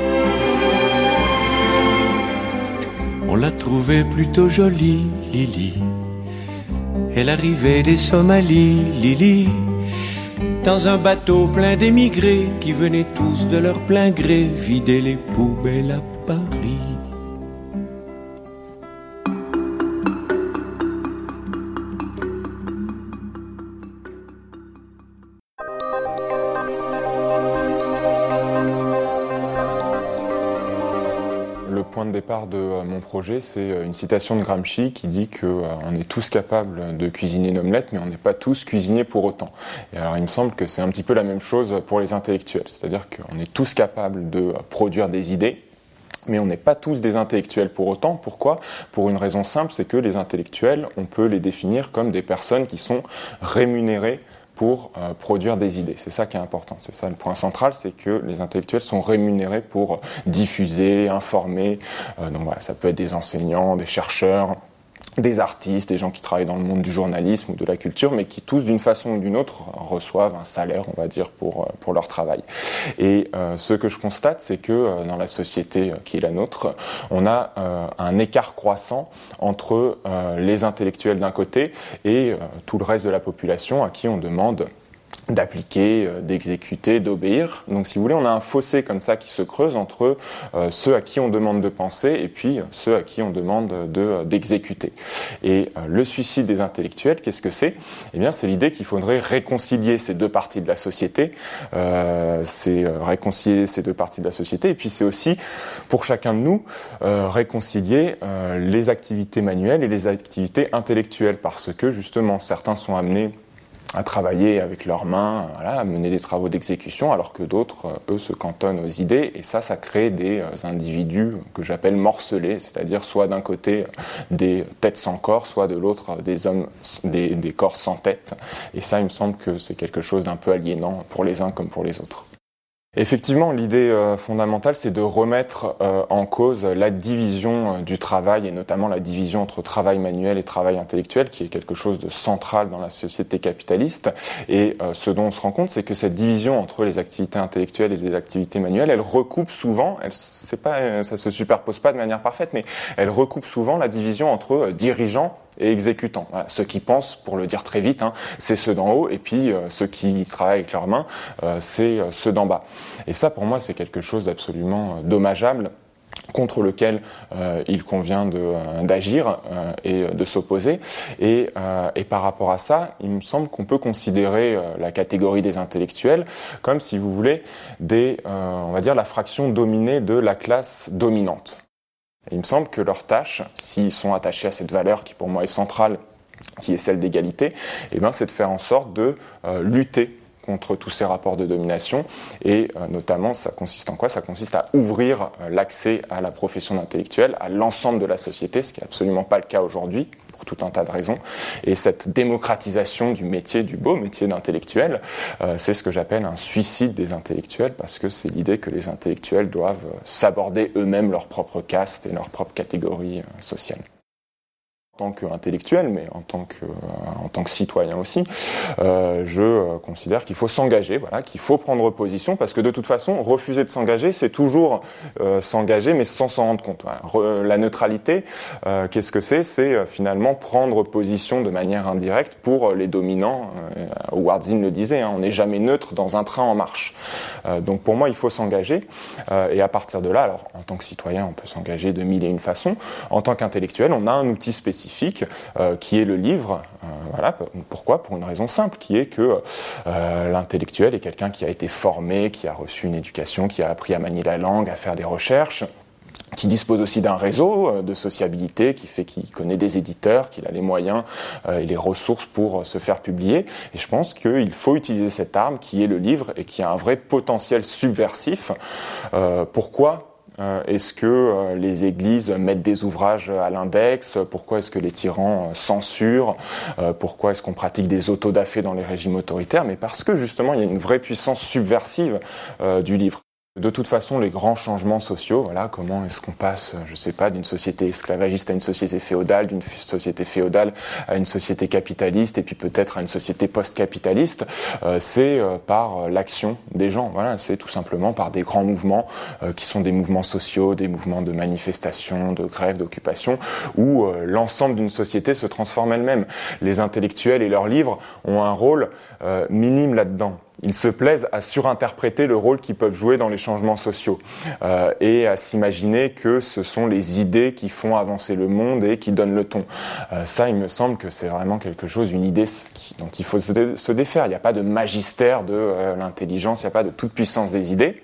On l'a trouvée plutôt jolie, Lily. Elle arrivait des Somalies, Lily, dans un bateau plein d'émigrés qui venaient tous de leur plein gré vider les poubelles à Paris. Le point de départ de mon projet, c'est une citation de Gramsci qui dit qu'on est tous capables de cuisiner une omelette, mais on n'est pas tous cuisiniers pour autant. Et alors il me semble que c'est un petit peu la même chose pour les intellectuels, c'est-à-dire qu'on est tous capables de produire des idées, mais on n'est pas tous des intellectuels pour autant. Pourquoi ? Pour une raison simple, c'est que les intellectuels, on peut les définir comme des personnes qui sont rémunérées pour euh, produire des idées. C'est ça qui est important. C'est ça le point central, c'est que les intellectuels sont rémunérés pour diffuser, informer. Euh, donc voilà, ça peut être des enseignants, des chercheurs, des artistes, des gens qui travaillent dans le monde du journalisme ou de la culture, mais qui tous, d'une façon ou d'une autre, reçoivent un salaire, on va dire, pour, pour leur travail. Et euh, ce que je constate, c'est que euh, dans la société qui est la nôtre, on a euh, un écart croissant entre euh, les intellectuels d'un côté et euh, tout le reste de la population à qui on demande d'appliquer, d'exécuter, d'obéir. Donc si vous voulez, on a un fossé comme ça qui se creuse entre euh, ceux à qui on demande de penser et puis ceux à qui on demande de, d'exécuter. Et euh, le suicide des intellectuels, qu'est-ce que c'est ? Eh bien, c'est l'idée qu'il faudrait réconcilier ces deux parties de la société. Euh, c'est euh, réconcilier ces deux parties de la société et puis c'est aussi, pour chacun de nous, euh, réconcilier euh, les activités manuelles et les activités intellectuelles parce que, justement, certains sont amenés à travailler avec leurs mains, voilà, à mener des travaux d'exécution, alors que d'autres, eux, se cantonnent aux idées. Et ça, ça crée des individus que j'appelle morcelés, c'est-à-dire soit d'un côté des têtes sans corps, soit de l'autre des hommes, des, des corps sans tête. Et ça, il me semble que c'est quelque chose d'un peu aliénant pour les uns comme pour les autres. Effectivement, l'idée euh, fondamentale, c'est de remettre euh, en cause la division euh, du travail, et notamment la division entre travail manuel et travail intellectuel, qui est quelque chose de central dans la société capitaliste. Et euh, ce dont on se rend compte, c'est que cette division entre les activités intellectuelles et les activités manuelles, elle recoupe souvent, elle, c'est pas, ça se superpose pas de manière parfaite, mais elle recoupe souvent la division entre euh, dirigeants et exécutants. Voilà. Ceux qui pensent, pour le dire très vite, hein, c'est ceux d'en haut, et puis euh, ceux qui travaillent avec leurs mains, euh, c'est euh, ceux d'en bas. Et ça, pour moi, c'est quelque chose d'absolument euh, dommageable, contre lequel euh, il convient de, euh, d'agir euh, et de s'opposer. Et, euh, et par rapport à ça, il me semble qu'on peut considérer euh, la catégorie des intellectuels comme, si vous voulez, des, euh, on va dire, la fraction dominée de la classe dominante. Et il me semble que leur tâche, s'ils sont attachés à cette valeur qui pour moi est centrale, qui est celle d'égalité, eh ben, c'est de faire en sorte de euh, lutter contre tous ces rapports de domination. Et euh, notamment, ça consiste en quoi? Ça consiste à ouvrir euh, l'accès à la profession d'intellectuel à l'ensemble de la société, ce qui n'est absolument pas le cas aujourd'hui, pour tout un tas de raisons. Et cette démocratisation du métier, du beau métier d'intellectuel, euh, c'est ce que j'appelle un suicide des intellectuels, parce que c'est l'idée que les intellectuels doivent euh, s'aborder eux-mêmes leur propre caste et leur propre catégorie euh, sociale. En tant qu'intellectuel, mais en tant que, euh, en tant que citoyen aussi, euh, je euh, considère qu'il faut s'engager, voilà, qu'il faut prendre position, parce que de toute façon, refuser de s'engager, c'est toujours euh, s'engager, mais sans s'en rendre compte. Voilà. Re, la neutralité, euh, qu'est-ce que c'est? C'est euh, finalement prendre position de manière indirecte pour euh, les dominants. Euh, Howard Zinn le disait, hein, on n'est jamais neutre dans un train en marche. Euh, donc pour moi, il faut s'engager, euh, et à partir de là, alors en tant que citoyen, on peut s'engager de mille et une façons. En tant qu'intellectuel, on a un outil spécifique Euh, qui est le livre. Euh, voilà. Pourquoi? Pour une raison simple, qui est que euh, l'intellectuel est quelqu'un qui a été formé, qui a reçu une éducation, qui a appris à manier la langue, à faire des recherches, qui dispose aussi d'un réseau euh, de sociabilité, qui fait qu'il connaît des éditeurs, qu'il a les moyens euh, et les ressources pour euh, se faire publier. Et je pense qu'il faut utiliser cette arme qui est le livre et qui a un vrai potentiel subversif. Euh, pourquoi Euh, est-ce que euh, les églises mettent des ouvrages à l'index? Pourquoi est-ce que les tyrans euh, censurent? euh, Pourquoi est-ce qu'on pratique des autodafés dans les régimes autoritaires? Mais parce que justement, il y a une vraie puissance subversive euh, du livre. De toute façon, les grands changements sociaux, voilà, comment est-ce qu'on passe, je sais pas, d'une société esclavagiste à une société féodale, d'une société féodale à une société capitaliste, et puis peut-être à une société post-capitaliste, euh, c'est euh, par l'action des gens. Voilà, c'est tout simplement par des grands mouvements euh, qui sont des mouvements sociaux, des mouvements de manifestation, de grève, d'occupation, où euh, l'ensemble d'une société se transforme elle-même. Les intellectuels et leurs livres ont un rôle euh, minime là-dedans. Ils se plaisent à surinterpréter le rôle qu'ils peuvent jouer dans les changements sociaux euh, et à s'imaginer que ce sont les idées qui font avancer le monde et qui donnent le ton. Euh, ça, il me semble que c'est vraiment quelque chose, une idée qui, dont il faut se, dé, se défaire. Il n'y a pas de magistère de euh, l'intelligence, il n'y a pas de toute puissance des idées.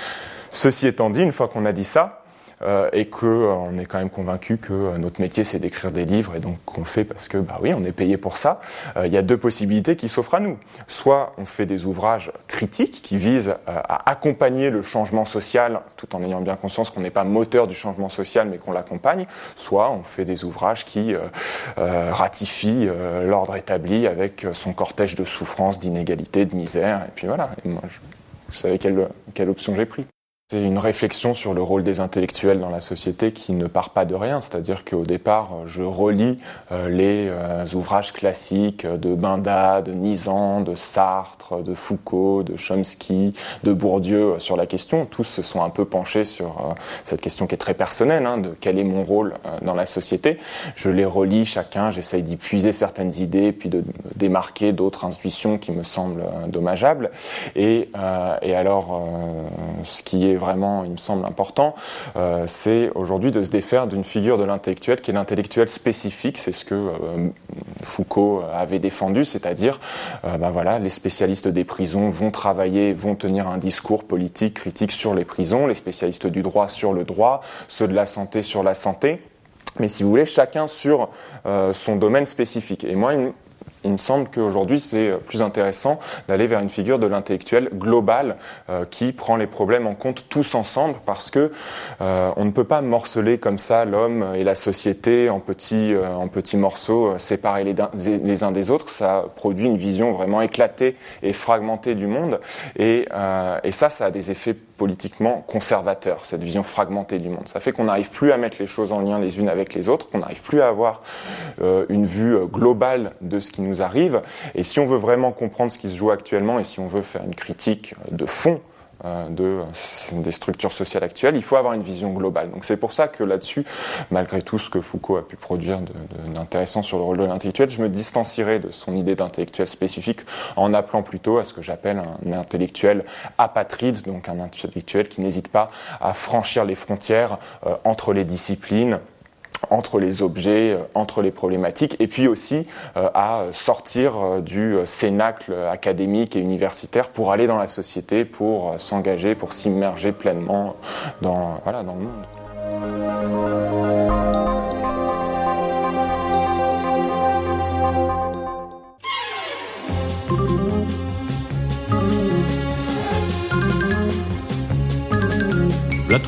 Ceci étant dit, une fois qu'on a dit ça, Euh, et qu'on euh, est quand même convaincu que euh, notre métier c'est d'écrire des livres et donc qu'on le fait parce que bah oui on est payé pour ça, il euh, y a deux possibilités qui s'offrent à nous. Soit on fait des ouvrages critiques qui visent euh, à accompagner le changement social tout en ayant bien conscience qu'on n'est pas moteur du changement social mais qu'on l'accompagne, soit on fait des ouvrages qui euh, euh, ratifient euh, l'ordre établi avec son cortège de souffrances, d'inégalités, de misère, et puis voilà. Et moi, je, vous savez quelle, quelle option j'ai pris. C'est une réflexion sur le rôle des intellectuels dans la société qui ne part pas de rien, c'est-à-dire qu'au départ, je relis euh, les euh, ouvrages classiques de Benda, de Nizan, de Sartre, de Foucault, de Chomsky, de Bourdieu sur la question. Tous se sont un peu penchés sur euh, cette question qui est très personnelle, hein, de quel est mon rôle euh, dans la société. Je les relis chacun, j'essaye d'y puiser certaines idées, puis de démarquer d'autres intuitions qui me semblent euh, dommageables. Et, euh, et alors, euh, ce qui est vraiment, il me semble, important, euh, c'est aujourd'hui de se défaire d'une figure de l'intellectuel qui est l'intellectuel spécifique. C'est ce que euh, Foucault avait défendu, c'est-à-dire, euh, ben voilà, les spécialistes des prisons vont travailler, vont tenir un discours politique, critique sur les prisons, les spécialistes du droit sur le droit, ceux de la santé sur la santé, mais si vous voulez, chacun sur euh, son domaine spécifique. Et moi, une Il me semble qu'aujourd'hui, c'est plus intéressant d'aller vers une figure de l'intellectuel global euh, qui prend les problèmes en compte tous ensemble, parce que euh, on ne peut pas morceler comme ça l'homme et la société en petits, euh, en petits morceaux euh, séparés les, les uns des autres. Ça produit une vision vraiment éclatée et fragmentée du monde, et, euh, et ça, ça a des effets politiquement conservateurs, cette vision fragmentée du monde. Ça fait qu'on n'arrive plus à mettre les choses en lien les unes avec les autres, qu'on n'arrive plus à avoir euh, une vue globale de ce qui nous arrive. Et si on veut vraiment comprendre ce qui se joue actuellement, et si on veut faire une critique de fond euh, de, des structures sociales actuelles, il faut avoir une vision globale. Donc c'est pour ça que là-dessus, malgré tout ce que Foucault a pu produire de, de, d'intéressant sur le rôle de l'intellectuel, je me distancierai de son idée d'intellectuel spécifique en appelant plutôt à ce que j'appelle un intellectuel apatride, donc un intellectuel qui n'hésite pas à franchir les frontières euh, entre les disciplines, entre les objets, euh, entre les problématiques, et puis aussi euh, à sortir euh, du cénacle académique et universitaire pour aller dans la société, pour euh, s'engager, pour s'immerger pleinement dans, voilà, dans le monde.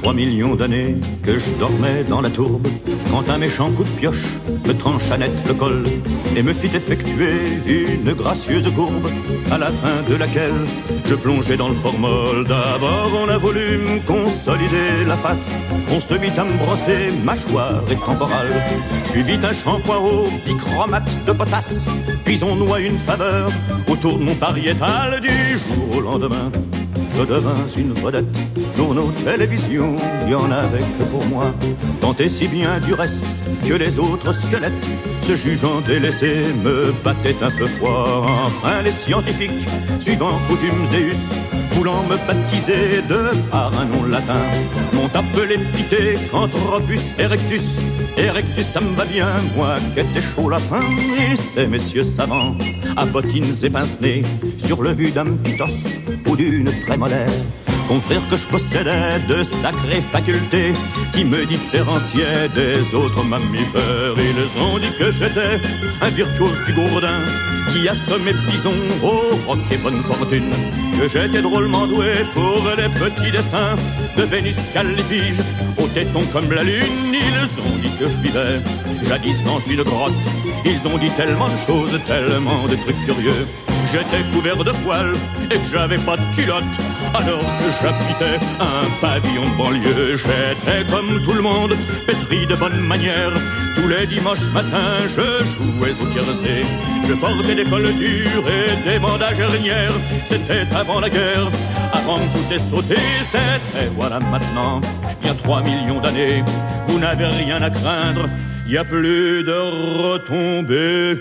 trois millions d'années que je dormais dans la tourbe, quand un méchant coup de pioche me trancha net le col et me fit effectuer une gracieuse courbe, à la fin de laquelle je plongeais dans le formol. D'abord on a voulu me consolider la face, on se mit à me brosser mâchoire et temporale, suivi d'un shampoing au bichromate de potasse, puis on noie une faveur autour de mon pariétal. Du jour au lendemain, je devins une vedette, journaux, télévision, il y en avait que pour moi, tant et si bien du reste que les autres squelettes, se jugeant délaissés, me battaient un peu froid. Enfin les scientifiques, suivant coutumes et us, voulant me baptiser de par un nom latin, m'ont appelé Pithecanthropus erectus. Erectus, ça me va bien, moi qui étais chaud lapin. Et ces messieurs savants, à bottines et pince-nez, sur le vu d'un petit os ou d'une prémolaire, contraire que je possédais de sacrées facultés qui me différenciaient des autres mammifères. Ils ont dit que j'étais un virtuose du gourdin qui assommait bison au roc et bonne fortune, que j'étais drôlement doué pour les petits dessins de Vénus Calipige, aux tétons comme la lune. Ils ont dit que je vivais jadis dans une grotte, ils ont dit tellement de choses, tellement de trucs curieux. J'étais couvert de poils et que j'avais pas de culotte, alors que j'habitais un pavillon de banlieue. J'étais comme tout le monde, pétri de bonnes manières. Tous les dimanches matins, je jouais au tiercé. Je portais des cols durs et des bandages hernières. C'était avant la guerre, avant que tout ait sauté. C'était voilà maintenant, bien trois millions d'années. Vous n'avez rien à craindre, y a plus de retombées.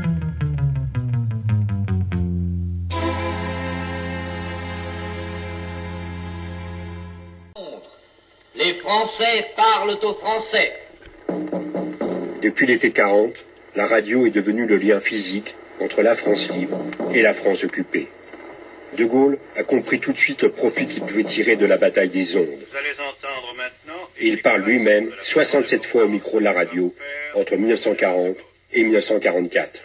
Les Français parlent aux Français. Depuis l'été quarante, la radio est devenue le lien physique entre la France libre et la France occupée. De Gaulle a compris tout de suite le profit qu'il pouvait tirer de la bataille des ondes. Et il parle lui-même soixante-sept fois au micro de la radio entre mille neuf cent quarante et mille neuf cent quarante-quatre.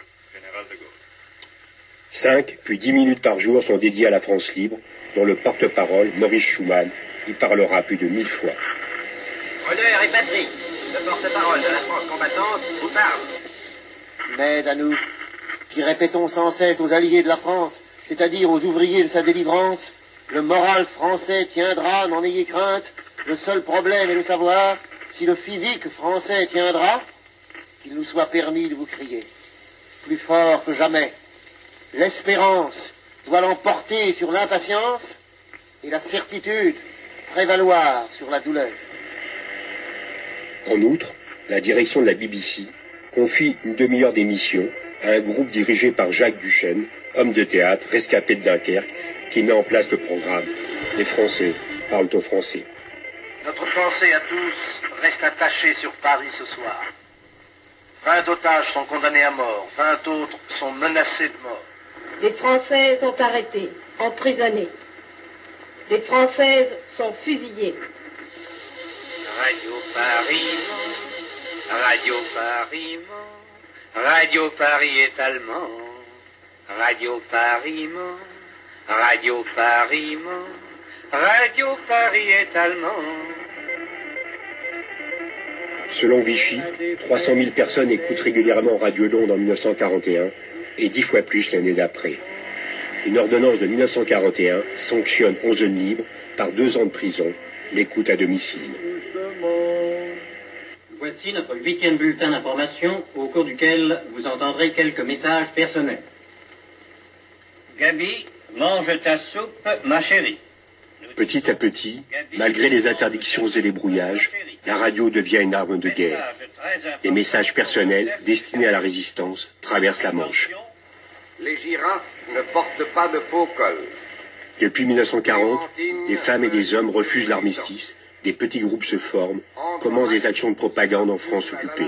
Cinq puis dix minutes par jour sont dédiées à la France libre, dont le porte-parole, Maurice Schumann, y parlera plus de mille fois. Honneur et patrie, le porte-parole de la France combattante vous parle. Mais à nous, qui répétons sans cesse aux alliés de la France, c'est-à-dire aux ouvriers de sa délivrance, le moral français tiendra, n'en ayez crainte, le seul problème est de savoir si le physique français tiendra, qu'il nous soit permis de vous crier, plus fort que jamais. L'espérance doit l'emporter sur l'impatience et la certitude prévaloir sur la douleur. En outre, la direction de la B B C confie une demi-heure d'émission à un groupe dirigé par Jacques Duchesne, homme de théâtre, rescapé de Dunkerque, qui met en place le programme « Les Français parlent aux Français ». Notre pensée à tous reste attachée sur Paris ce soir. Vingt otages sont condamnés à mort, vingt autres sont menacés de mort. Des Français sont arrêtés, emprisonnés. Des Françaises sont fusillées. Radio Paris, Radio Paris, Radio Paris est allemand. Radio Paris, Radio Paris, Radio Paris est allemand. Selon Vichy, trois cent mille personnes écoutent régulièrement Radio Londres en mille neuf cent quarante et un et dix fois plus l'année d'après. Une ordonnance de mille neuf cent quarante et un sanctionne onze jeunes libres par deux ans de prison, l'écoute à domicile. Voici notre huitième bulletin d'information au cours duquel vous entendrez quelques messages personnels. Gabi, mange ta soupe, ma chérie. Petit à petit, malgré les interdictions et les brouillages, la radio devient une arme de guerre. Des messages personnels destinés à la résistance traversent la Manche. Les girafes ne portent pas de faux cols. Depuis mille neuf cent quarante, des femmes et des hommes refusent l'armistice, des petits groupes se forment, commencent des actions de propagande en France occupée.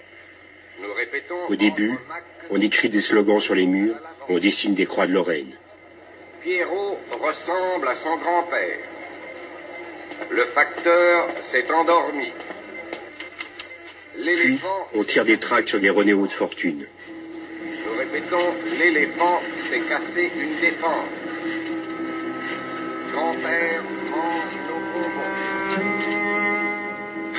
Au début, on écrit des slogans sur les murs, on dessine des croix de Lorraine. Pierrot ressemble à son grand-père. Le facteur s'est endormi. Puis, on tire des tracts sur des renéos de fortune. Nous répétons, l'éléphant s'est cassé une défense. Grand-père mange nos bonbons.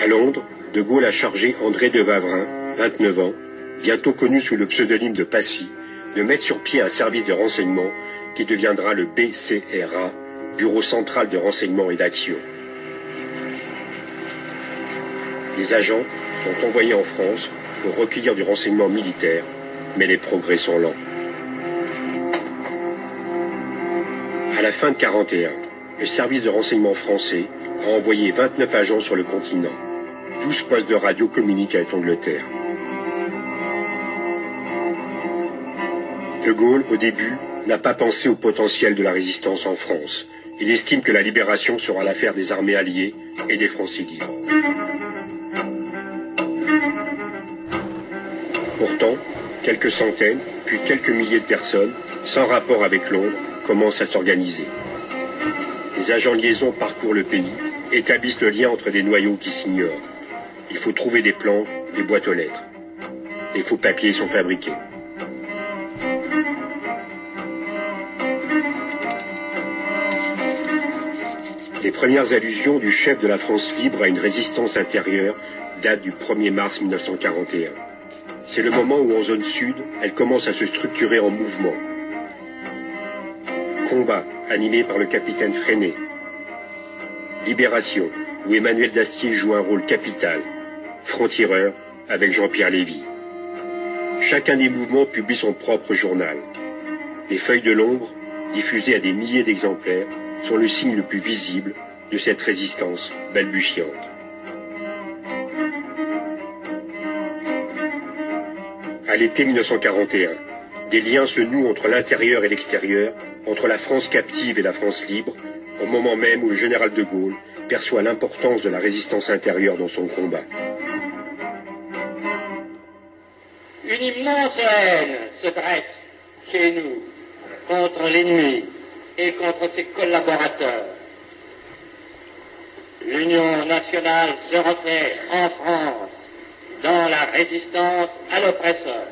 À Londres, De Gaulle a chargé André de Wavrin, vingt-neuf ans, bientôt connu sous le pseudonyme de Passy, de mettre sur pied un service de renseignement qui deviendra le B C R A, Bureau central de renseignement et d'action. Les agents sont envoyés en France pour recueillir du renseignement militaire, mais les progrès sont lents. À la fin de quarante et un, le service de renseignement français a envoyé vingt-neuf agents sur le continent. douze postes de radio communiquent avec l'Angleterre. De Gaulle, au début, n'a pas pensé au potentiel de la résistance en France. Il estime que la libération sera l'affaire des armées alliées et des Français libres. Pourtant, quelques centaines, puis quelques milliers de personnes, sans rapport avec Londres, commencent à s'organiser. Les agents de liaison parcourent le pays, établissent le lien entre des noyaux qui s'ignorent. Il faut trouver des plans, des boîtes aux lettres. Les faux papiers sont fabriqués. Les premières allusions du chef de la France libre à une résistance intérieure datent du premier mars mille neuf cent quarante et un. C'est le moment où, en zone sud, elle commence à se structurer en mouvement. Combat, animé par le capitaine Freinet. Libération, où Emmanuel Dastier joue un rôle capital. Franc-tireur, avec Jean-Pierre Lévy. Chacun des mouvements publie son propre journal. Les feuilles de l'ombre, diffusées à des milliers d'exemplaires, sont le signe le plus visible de cette résistance balbutiante. À l'été mille neuf cent quarante et un, des liens se nouent entre l'intérieur et l'extérieur, entre la France captive et la France libre, au moment même où le général de Gaulle perçoit l'importance de la résistance intérieure dans son combat. Une immense haine se dresse chez nous contre l'ennemi et contre ses collaborateurs. L'Union nationale se refait en France dans la résistance à l'oppresseur.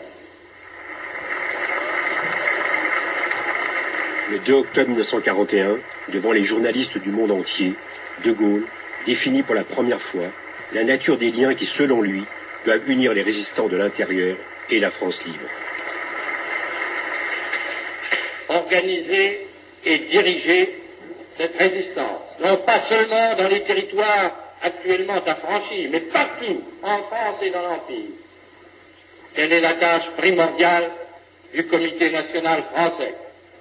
Le deux octobre mille neuf cent quarante et un, devant les journalistes du monde entier, De Gaulle définit pour la première fois la nature des liens qui, selon lui, doivent unir les résistants de l'intérieur et la France libre. Organiser et diriger cette résistance, non pas seulement dans les territoires actuellement affranchis, mais partout, en France et dans l'Empire. Telle est la tâche primordiale du Comité national français.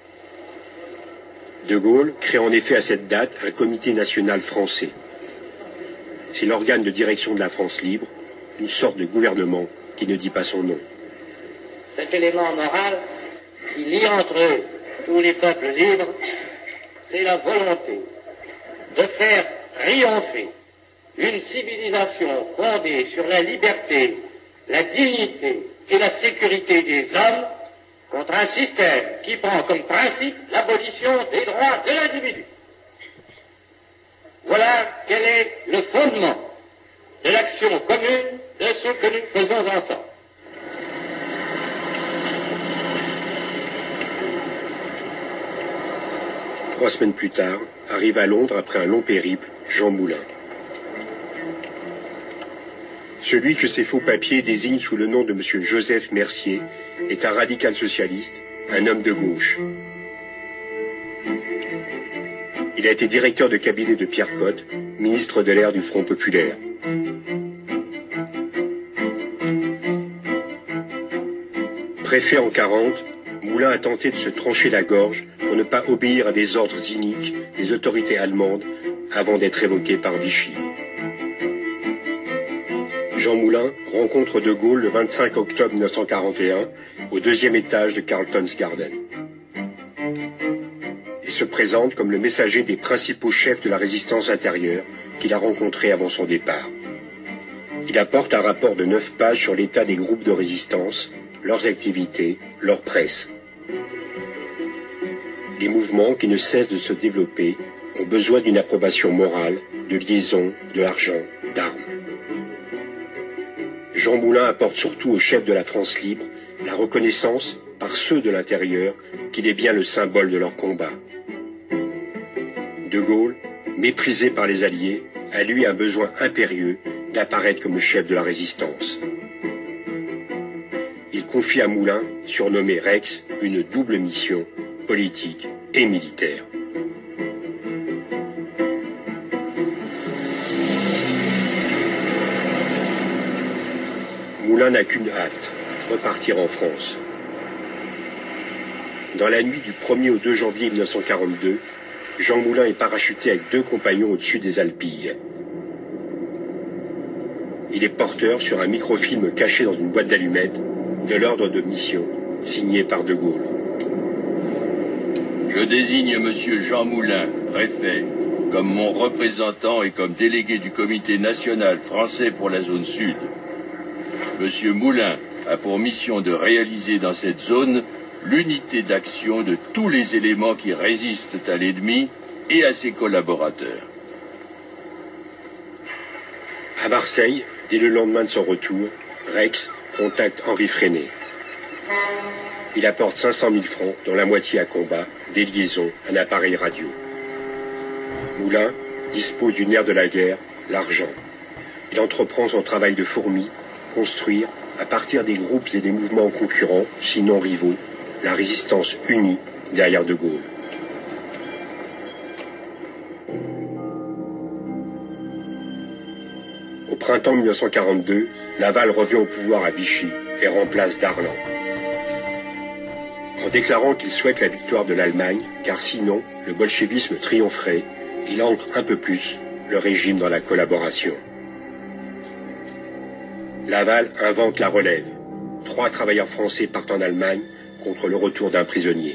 De Gaulle crée en effet à cette date un Comité national français. C'est l'organe de direction de la France libre, une sorte de gouvernement qui ne dit pas son nom. Cet élément moral qui lie entre eux tous les peuples libres, c'est la volonté de faire triompher une civilisation fondée sur la liberté, la dignité et la sécurité des hommes contre un système qui prend comme principe l'abolition des droits de l'individu. Voilà quel est le fondement de l'action commune de ce que nous faisons ensemble. Trois semaines plus tard, arrive à Londres après un long périple, Jean Moulin. Celui que ces faux papiers désignent sous le nom de M. Joseph Mercier est un radical socialiste, un homme de gauche. Il a été directeur de cabinet de Pierre Cotte, ministre de l'ère du Front populaire. Préfet en quarante, Moulin a tenté de se trancher la gorge pour ne pas obéir à des ordres iniques des autorités allemandes avant d'être évoqué par Vichy. Jean Moulin rencontre De Gaulle le vingt-cinq octobre mille neuf cent quarante et un au deuxième étage de Carlton's Garden. Il se présente comme le messager des principaux chefs de la résistance intérieure qu'il a rencontrés avant son départ. Il apporte un rapport de neuf pages sur l'état des groupes de résistance, leurs activités, leur presse. Les mouvements qui ne cessent de se développer ont besoin d'une approbation morale, de liaison, de l'argent, d'armes. Jean Moulin apporte surtout aux chefs de la France libre la reconnaissance par ceux de l'intérieur qu'il est bien le symbole de leur combat. De Gaulle, méprisé par les Alliés, a lui un besoin impérieux d'apparaître comme le chef de la résistance. Il confie à Moulin, surnommé Rex, une double mission, politique et militaire. Moulin n'a qu'une hâte, repartir en France. Dans la nuit du premier au deux janvier mille neuf cent quarante-deux, Jean Moulin est parachuté avec deux compagnons au-dessus des Alpilles. Il est porteur sur un microfilm caché dans une boîte d'allumettes de l'ordre de mission signé par De Gaulle. Je désigne monsieur Jean Moulin, préfet, comme mon représentant et comme délégué du comité national français pour la zone sud. Monsieur Moulin a pour mission de réaliser dans cette zone l'unité d'action de tous les éléments qui résistent à l'ennemi et à ses collaborateurs. À Marseille, dès le lendemain de son retour, Rex contacte Henri Freinet. Il apporte cinq cent mille francs, dont la moitié à combat, des liaisons, un appareil radio. Moulin dispose du nerf de la guerre, l'argent. Il entreprend son travail de fourmi, construire, à partir des groupes et des mouvements concurrents, sinon rivaux, la résistance unie derrière De Gaulle. Au printemps mille neuf cent quarante-deux, Laval revient au pouvoir à Vichy et remplace Darlan. En déclarant qu'il souhaite la victoire de l'Allemagne, car sinon le bolchevisme triompherait, il ancre un peu plus le régime dans la collaboration. Laval invente la relève. Trois travailleurs français partent en Allemagne contre le retour d'un prisonnier.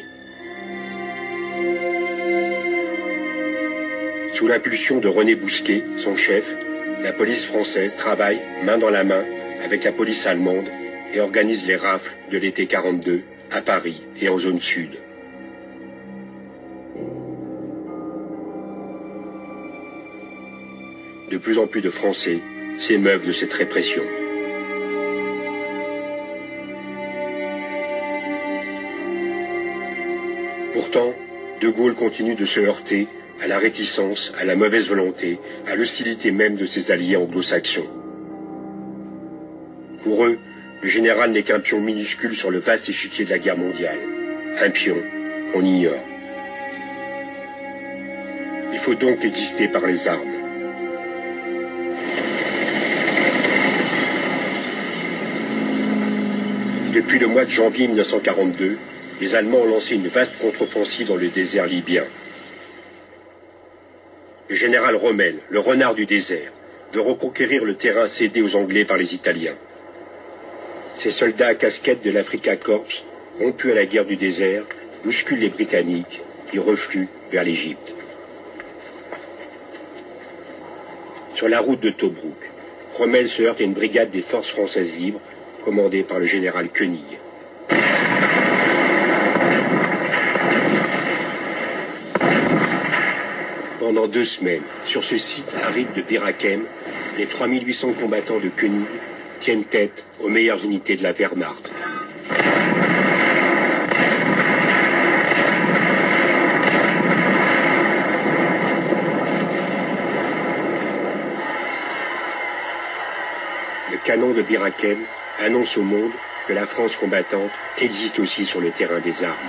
Sous l'impulsion de René Bousquet, son chef, la police française travaille main dans la main avec la police allemande et organise les rafles de l'été quarante-deux à Paris et en zone sud. De plus en plus de Français s'émeuvent de cette répression. Pourtant, De Gaulle continue de se heurter à la réticence, à la mauvaise volonté, à l'hostilité même de ses alliés anglo-saxons. Pour eux, le général n'est qu'un pion minuscule sur le vaste échiquier de la guerre mondiale. Un pion qu'on ignore. Il faut donc exister par les armes. Depuis le mois de janvier mille neuf cent quarante-deux, les Allemands ont lancé une vaste contre-offensive dans le désert libyen. Le général Rommel, le renard du désert, veut reconquérir le terrain cédé aux Anglais par les Italiens. Ces soldats à casquette de l'Africa Corps, rompus à la guerre du désert, bousculent les Britanniques qui refluent vers l'Égypte. Sur la route de Tobrouk, Rommel se heurte à une brigade des forces françaises libres, commandée par le général Koenig. Pendant deux semaines, sur ce site aride de Bir Hakeim, les trois mille huit cents combattants de Koenig tiennent tête aux meilleures unités de la Wehrmacht. Le canon de Bir Hakeim annonce au monde que la France combattante existe aussi sur le terrain des armes.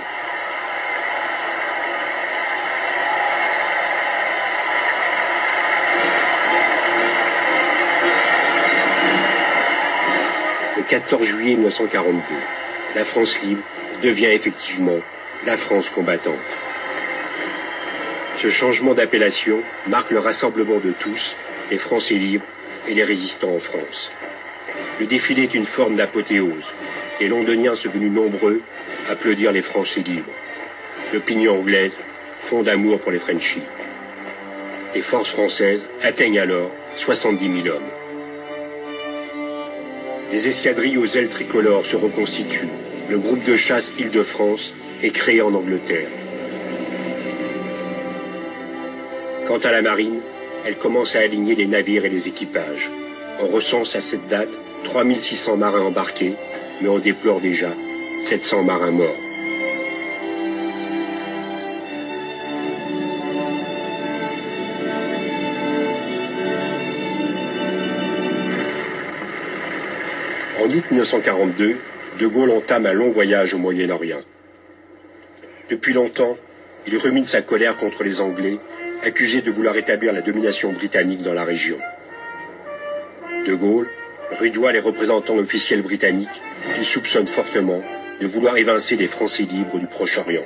Le quatorze juillet mille neuf cent quarante-deux, la France libre devient effectivement la France combattante. Ce changement d'appellation marque le rassemblement de tous, les Français libres et les résistants en France. Le défilé est une forme d'apothéose. Les Londoniens sont venus nombreux applaudir les Français libres. L'opinion anglaise fond d'amour pour les Frenchies. Les forces françaises atteignent alors soixante-dix mille hommes. Les escadrilles aux ailes tricolores se reconstituent. Le groupe de chasse Île-de-France est créé en Angleterre. Quant à la marine, elle commence à aligner les navires et les équipages. On recense à cette date trois mille six cents marins embarqués, mais on déplore déjà sept cents marins morts. août mille neuf cent quarante-deux, De Gaulle entame un long voyage au Moyen-Orient. Depuis longtemps, il rumine sa colère contre les Anglais, accusés de vouloir établir la domination britannique dans la région. De Gaulle rudoie les représentants officiels britanniques qu'il soupçonne fortement de vouloir évincer les Français libres du Proche-Orient.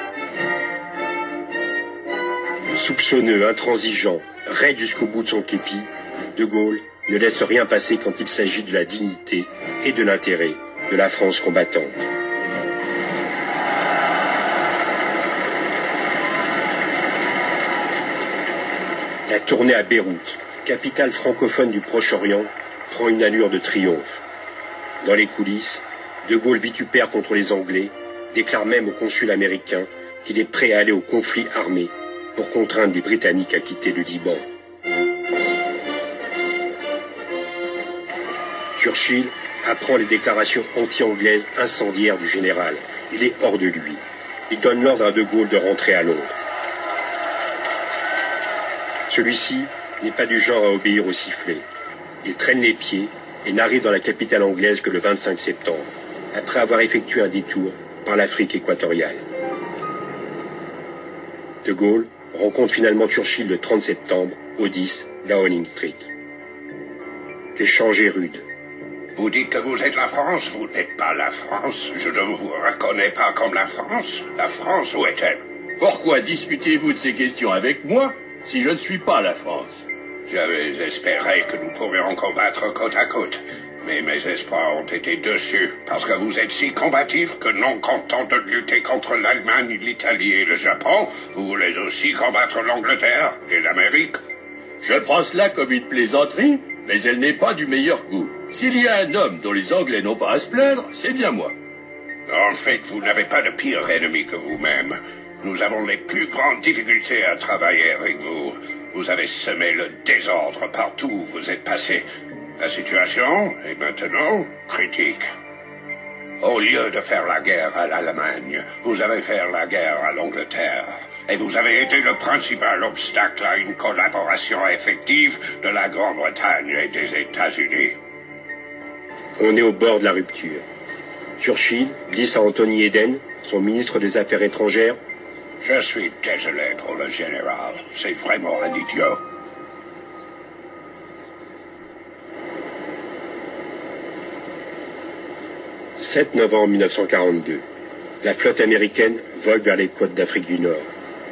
Soupçonneux, intransigeant, raide jusqu'au bout de son képi, De Gaulle ne laisse rien passer quand il s'agit de la dignité et de l'intérêt de la France combattante. La tournée à Beyrouth, capitale francophone du Proche-Orient, prend une allure de triomphe. Dans les coulisses, De Gaulle vitupère contre les Anglais, déclare même au consul américain qu'il est prêt à aller au conflit armé pour contraindre les Britanniques à quitter le Liban. Churchill apprend les déclarations anti-anglaises incendiaires du général. Il est hors de lui. Il donne l'ordre à De Gaulle de rentrer à Londres. Celui-ci n'est pas du genre à obéir au sifflet. Il traîne les pieds et n'arrive dans la capitale anglaise que le vingt-cinq septembre, après avoir effectué un détour par l'Afrique équatoriale. De Gaulle rencontre finalement Churchill le trente septembre au dix Downing Street. L'échange est rude. Vous dites que vous êtes la France, vous n'êtes pas la France. Je ne vous reconnais pas comme la France. La France, où est-elle? Pourquoi discutez-vous de ces questions avec moi si je ne suis pas la France? J'avais espéré que nous pourrions combattre côte à côte. Mais mes espoirs ont été déçus, parce que vous êtes si combatifs que non content de lutter contre l'Allemagne, l'Italie et le Japon, vous voulez aussi combattre l'Angleterre et l'Amérique. Je prends cela comme une plaisanterie, mais elle n'est pas du meilleur goût. S'il y a un homme dont les Anglais n'ont pas à se plaindre, c'est bien moi. En fait, vous n'avez pas de pire ennemi que vous-même. Nous avons les plus grandes difficultés à travailler avec vous. Vous avez semé le désordre partout où vous êtes passé. La situation est maintenant critique. Au lieu de faire la guerre à l'Allemagne, vous avez fait la guerre à l'Angleterre. Et vous avez été le principal obstacle à une collaboration effective de la Grande-Bretagne et des États-Unis. On est au bord de la rupture. Churchill glisse à Anthony Eden, son ministre des Affaires étrangères. Je suis désolé pour le général. C'est vraiment un idiot. sept novembre mille neuf cent quarante-deux. La flotte américaine vole vers les côtes d'Afrique du Nord.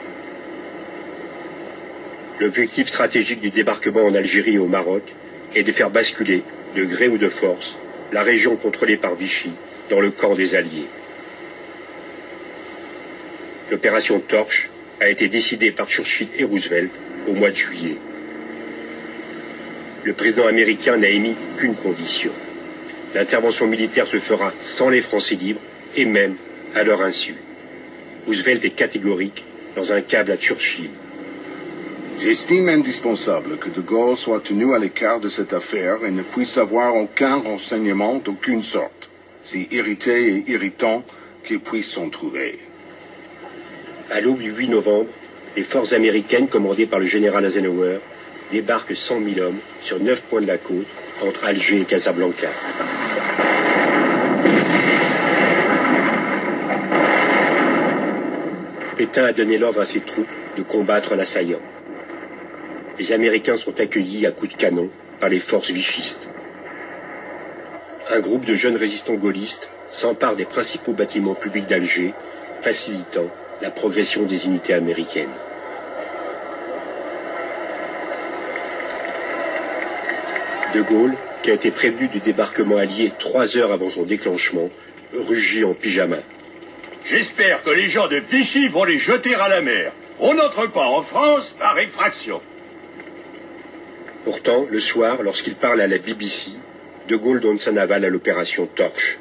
L'objectif stratégique du débarquement en Algérie et au Maroc est de faire basculer, de gré ou de force, la région contrôlée par Vichy dans le camp des Alliés. L'opération Torche a été décidée par Churchill et Roosevelt au mois de juillet. Le président américain n'a émis qu'une condition. L'intervention militaire se fera sans les Français libres et même à leur insu. Roosevelt est catégorique dans un câble à Churchill. J'estime indispensable que De Gaulle soit tenu à l'écart de cette affaire et ne puisse avoir aucun renseignement d'aucune sorte, si irrité et irritant qu'il puisse s'en trouver. À l'aube du huit novembre, les forces américaines commandées par le général Eisenhower débarquent cent mille hommes sur neuf points de la côte entre Alger et Casablanca. Pétain a donné l'ordre à ses troupes de combattre l'assaillant. Les Américains sont accueillis à coups de canon par les forces vichistes. Un groupe de jeunes résistants gaullistes s'empare des principaux bâtiments publics d'Alger, facilitant la progression des unités américaines. De Gaulle, qui a été prévenu du débarquement allié trois heures avant son déclenchement, rugit en pyjama. J'espère que les gens de Vichy vont les jeter à la mer. On n'entre pas en France par effraction. Pourtant, le soir, lorsqu'il parle à la B B C, De Gaulle donne son aval à l'opération Torche.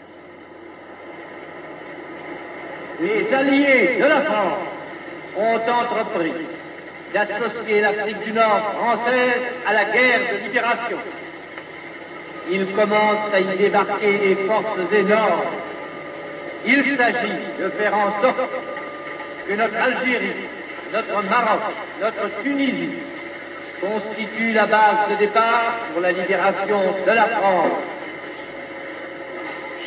Les alliés de la France ont entrepris d'associer l'Afrique du Nord française à la guerre de libération. Ils commencent à y débarquer des forces énormes. Il s'agit de faire en sorte que notre Algérie, notre Maroc, notre Tunisie constituent la base de départ pour la libération de la France.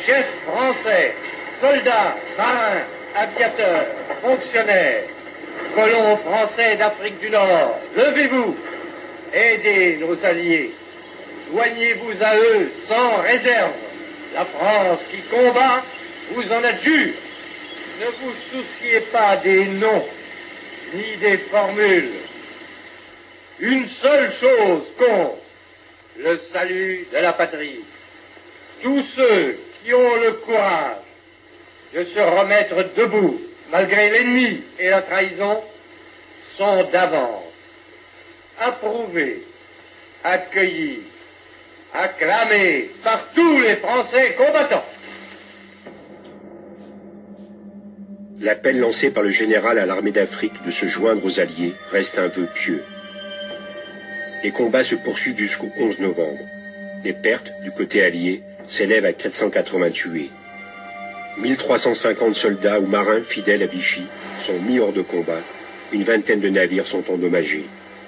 chefs français, soldats, marins, aviateurs, fonctionnaires, colons français d'Afrique du Nord, levez-vous, aidez nos alliés, joignez-vous à eux sans réserve. La France qui combat vous en adjure. Ne vous souciez pas des noms ni des formules. Une seule chose compte, le salut de la patrie. Tous ceux qui ont le courage de se remettre debout malgré l'ennemi et la trahison sont d'avance approuvés, accueillis, acclamés par tous les Français combattants. L'appel lancé par le général à l'armée d'Afrique de se joindre aux Alliés reste un vœu pieux. Les combats se poursuivent jusqu'au onze novembre. Les pertes du côté allié s'élèvent à quatre cent quatre-vingts tués. mille trois cent cinquante soldats ou marins fidèles à Vichy sont mis hors de combat. Une vingtaine de navires sont endommagés.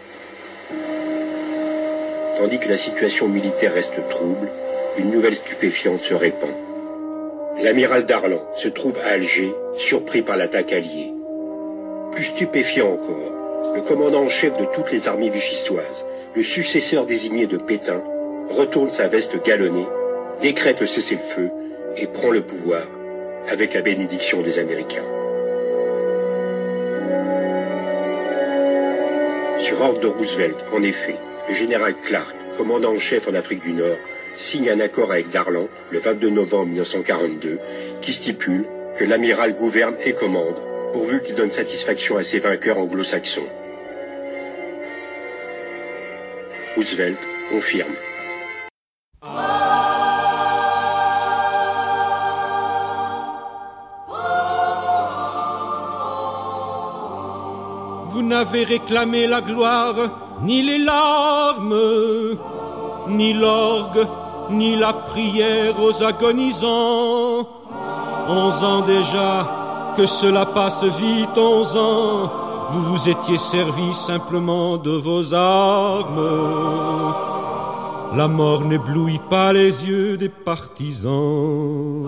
Tandis que la situation militaire reste trouble, une nouvelle stupéfiante se répand. L'amiral Darlan se trouve à Alger, surpris par l'attaque alliée. Plus stupéfiant encore, le commandant en chef de toutes les armées vichystoises, le successeur désigné de Pétain, retourne sa veste galonnée, décrète le cessez-le-feu et prend le pouvoir avec la bénédiction des Américains. Sur ordre de Roosevelt, en effet, le général Clark, commandant en chef en Afrique du Nord, signe un accord avec Darlan le vingt-deux novembre mille neuf cent quarante-deux qui stipule que l'amiral gouverne et commande pourvu qu'il donne satisfaction à ses vainqueurs anglo-saxons. Roosevelt confirme. Vous n'avez réclamé la gloire, ni les larmes, ni l'orgue, ni la prière aux agonisants. Onze ans déjà, que cela passe vite, onze ans, vous vous étiez servi simplement de vos armes. La mort n'éblouit pas les yeux des partisans.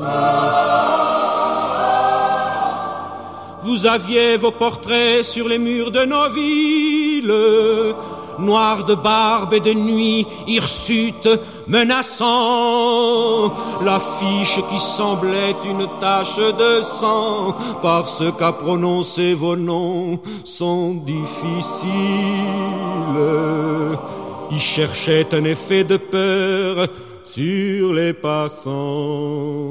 Vous aviez vos portraits sur les murs de nos villes, noirs de barbe et de nuit, hirsutes, menaçants. L'affiche qui semblait une tache de sang, parce qu'à prononcer vos noms sont difficiles. Ils cherchaient un effet de peur sur les passants.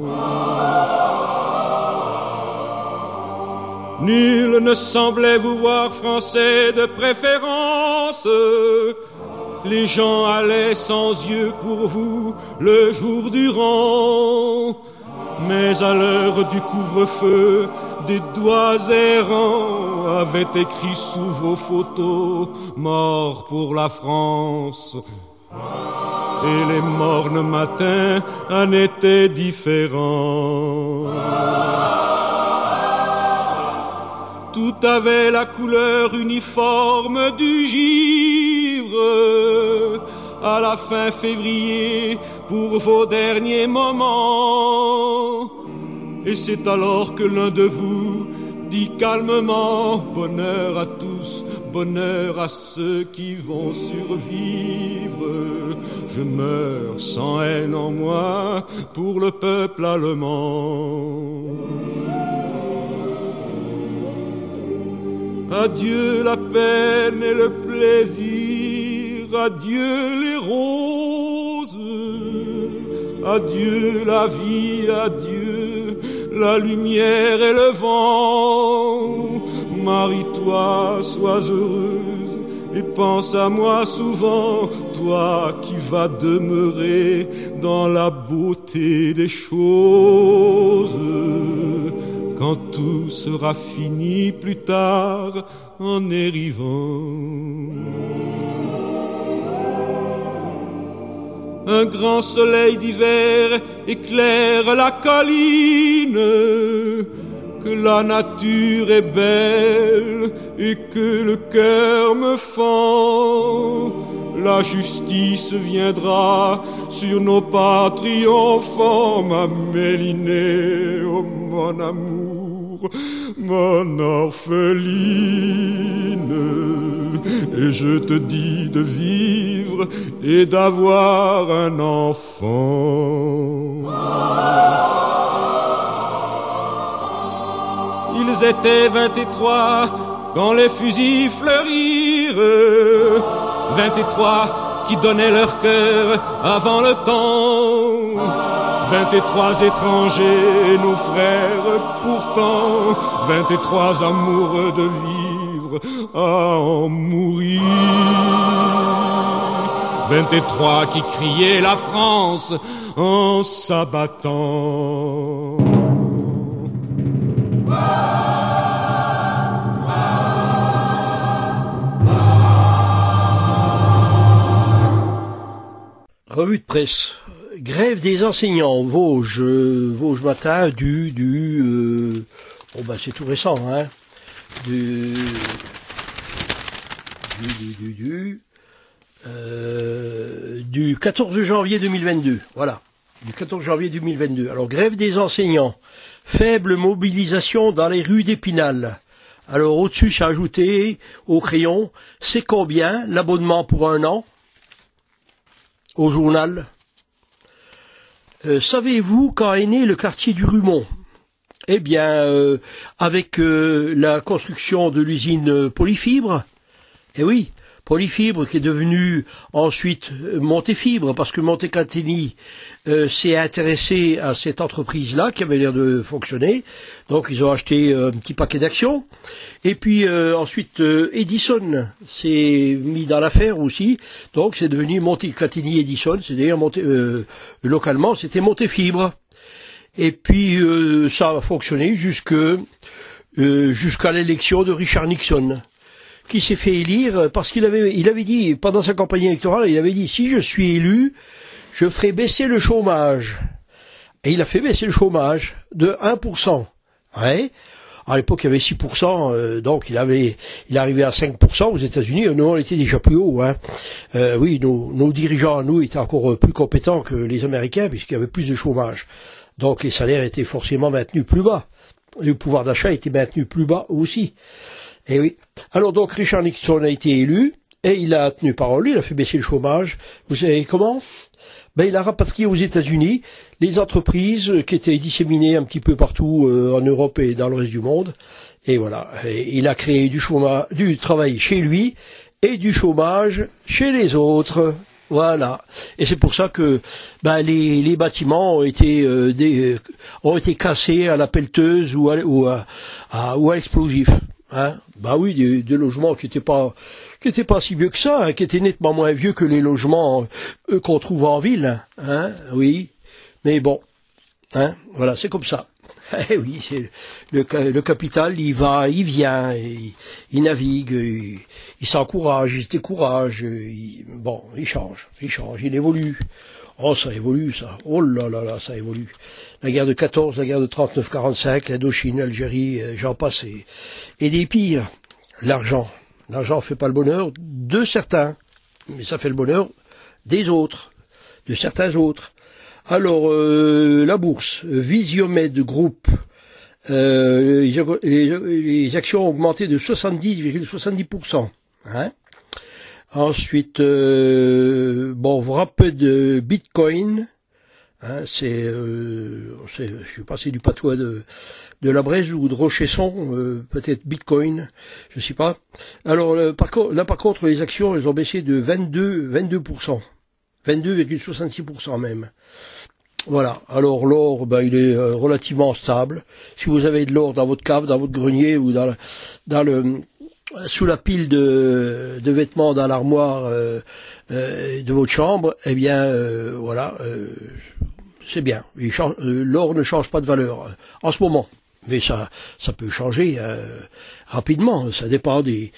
Nul ne semblait vous voir français de préférence. Les gens allaient sans yeux pour vous le jour durant. Mais à l'heure du couvre-feu, des doigts errants avaient écrit sous vos photos « Mort pour la France ». Et les mornes matins en étaient différents. Tout avait la couleur uniforme du givre. À la fin février, pour vos derniers moments. Et c'est alors que l'un de vous dit calmement « Bonheur à tous, bonheur à ceux qui vont survivre. Je meurs sans haine en moi pour le peuple allemand. » Adieu la peine et le plaisir, adieu les roses, adieu la vie, adieu la lumière et le vent. Marie-toi, sois heureuse et pense à moi souvent, toi qui vas demeurer dans la beauté des choses. Quand tout sera fini plus tard en arrivant. Un grand soleil d'hiver éclaire la colline, que la nature est belle et que le cœur me fend. la justice viendra sur nos pas triomphants, ma Mélinée, oh mon amour, mon orpheline. Et je te dis de vivre et d'avoir un enfant. Ils étaient vingt-et-trois quand les fusils fleurirent, vingt-et-trois qui donnaient leur cœur avant le temps, vingt-et-trois étrangers, nos frères pourtant, vingt-et-trois amoureux de vivre à en mourir, vingt-et-trois qui criaient la France en s'abattant. Revue de presse. Grève des enseignants, Vosges, euh, Vosges matin, du, du, euh, bon ben c'est tout récent, hein, du, du, du, du, du, euh, du quatorze janvier deux mille vingt-deux, voilà, du quatorze janvier deux mille vingt-deux. Alors, grève des enseignants, faible mobilisation dans les rues d'Épinal. Alors, au-dessus, j'ai ajouté au crayon, c'est combien l'abonnement pour un an au journal? Euh, savez-vous quand est né le quartier du Rumont? Eh bien, euh, avec euh, la construction de l'usine Polyfibre, eh oui, Polyfibre qui est devenue ensuite Montefibre, parce que Montecatini euh, s'est intéressé à cette entreprise-là qui avait l'air de fonctionner, donc ils ont acheté euh, un petit paquet d'actions, et puis euh, ensuite euh, Edison s'est mis dans l'affaire aussi, donc c'est devenu Montecatini Edison, c'est d'ailleurs Monte, euh, localement c'était Montefibre, et puis euh, ça a fonctionné jusque euh, jusqu'à l'élection de Richard Nixon, qui s'est fait élire parce qu'il avait, il avait dit, pendant sa campagne électorale, il avait dit, si je suis élu, je ferai baisser le chômage. Et il a fait baisser le chômage de un pour cent. Ouais. À l'époque, il y avait six pour cent, euh, donc il avait, il arrivait à cinq pour cent aux États-Unis. Nous, on était déjà plus haut, hein. Euh, oui, nos, nos dirigeants, nous, étaient encore plus compétents que les Américains, puisqu'il y avait plus de chômage. Donc, les salaires étaient forcément maintenus plus bas. Le pouvoir d'achat était maintenu plus bas aussi. Eh oui. Alors donc Richard Nixon a été élu et il a tenu parole, il a fait baisser le chômage. Vous savez comment? Ben il a rapatrié aux États-Unis les entreprises qui étaient disséminées un petit peu partout euh, en Europe et dans le reste du monde. Et voilà, et il a créé du chômage, du travail chez lui et du chômage chez les autres. Voilà. Et c'est pour ça que ben, les, les bâtiments ont été euh, des, ont été cassés à la pelleteuse ou à, ou à, à, ou à l'explosif. Hein, bah oui, des, des logements qui étaient pas, qui étaient pas si vieux que ça, hein, qui étaient nettement moins vieux que les logements euh, qu'on trouve en ville, hein, oui. Mais bon, hein, voilà, c'est comme ça. Eh oui, c'est le, le capital, il va, il vient, il, il navigue, il, il s'encourage, il se décourage, il, bon, il change, il change, il évolue. Oh, ça évolue, ça. Oh là là là, ça évolue. La guerre de quatorze, la guerre de trente-neuf quarante-cinq, l'Indochine, l'Algérie, j'en passe, et, et des pires. L'argent. L'argent fait pas le bonheur de certains, mais ça fait le bonheur des autres, de certains autres. Alors, euh, la bourse, Visiomed Group, euh, les, les, les actions ont augmenté de soixante-dix virgule soixante-dix pour cent. Hein. Ensuite, euh, bon, vous rappelez de Bitcoin, hein, c'est, euh, c'est, je sais pas, c'est du patois de, de la Braise ou de Rochesson, euh, peut-être Bitcoin, je sais pas. Alors, euh, par contre, là, par contre, les actions, elles ont baissé de vingt-deux, vingt-deux pour cent, vingt-deux virgule soixante-six pour cent même. Voilà. Alors l'or, ben, il est euh, relativement stable. Si vous avez de l'or dans votre cave, dans votre grenier ou dans, dans le sous la pile de, de vêtements dans l'armoire euh, euh, de votre chambre, eh bien, euh, voilà, euh, c'est bien. Il change, euh, l'or ne change pas de valeur euh, en ce moment, mais ça, ça peut changer euh, rapidement. Ça dépend des,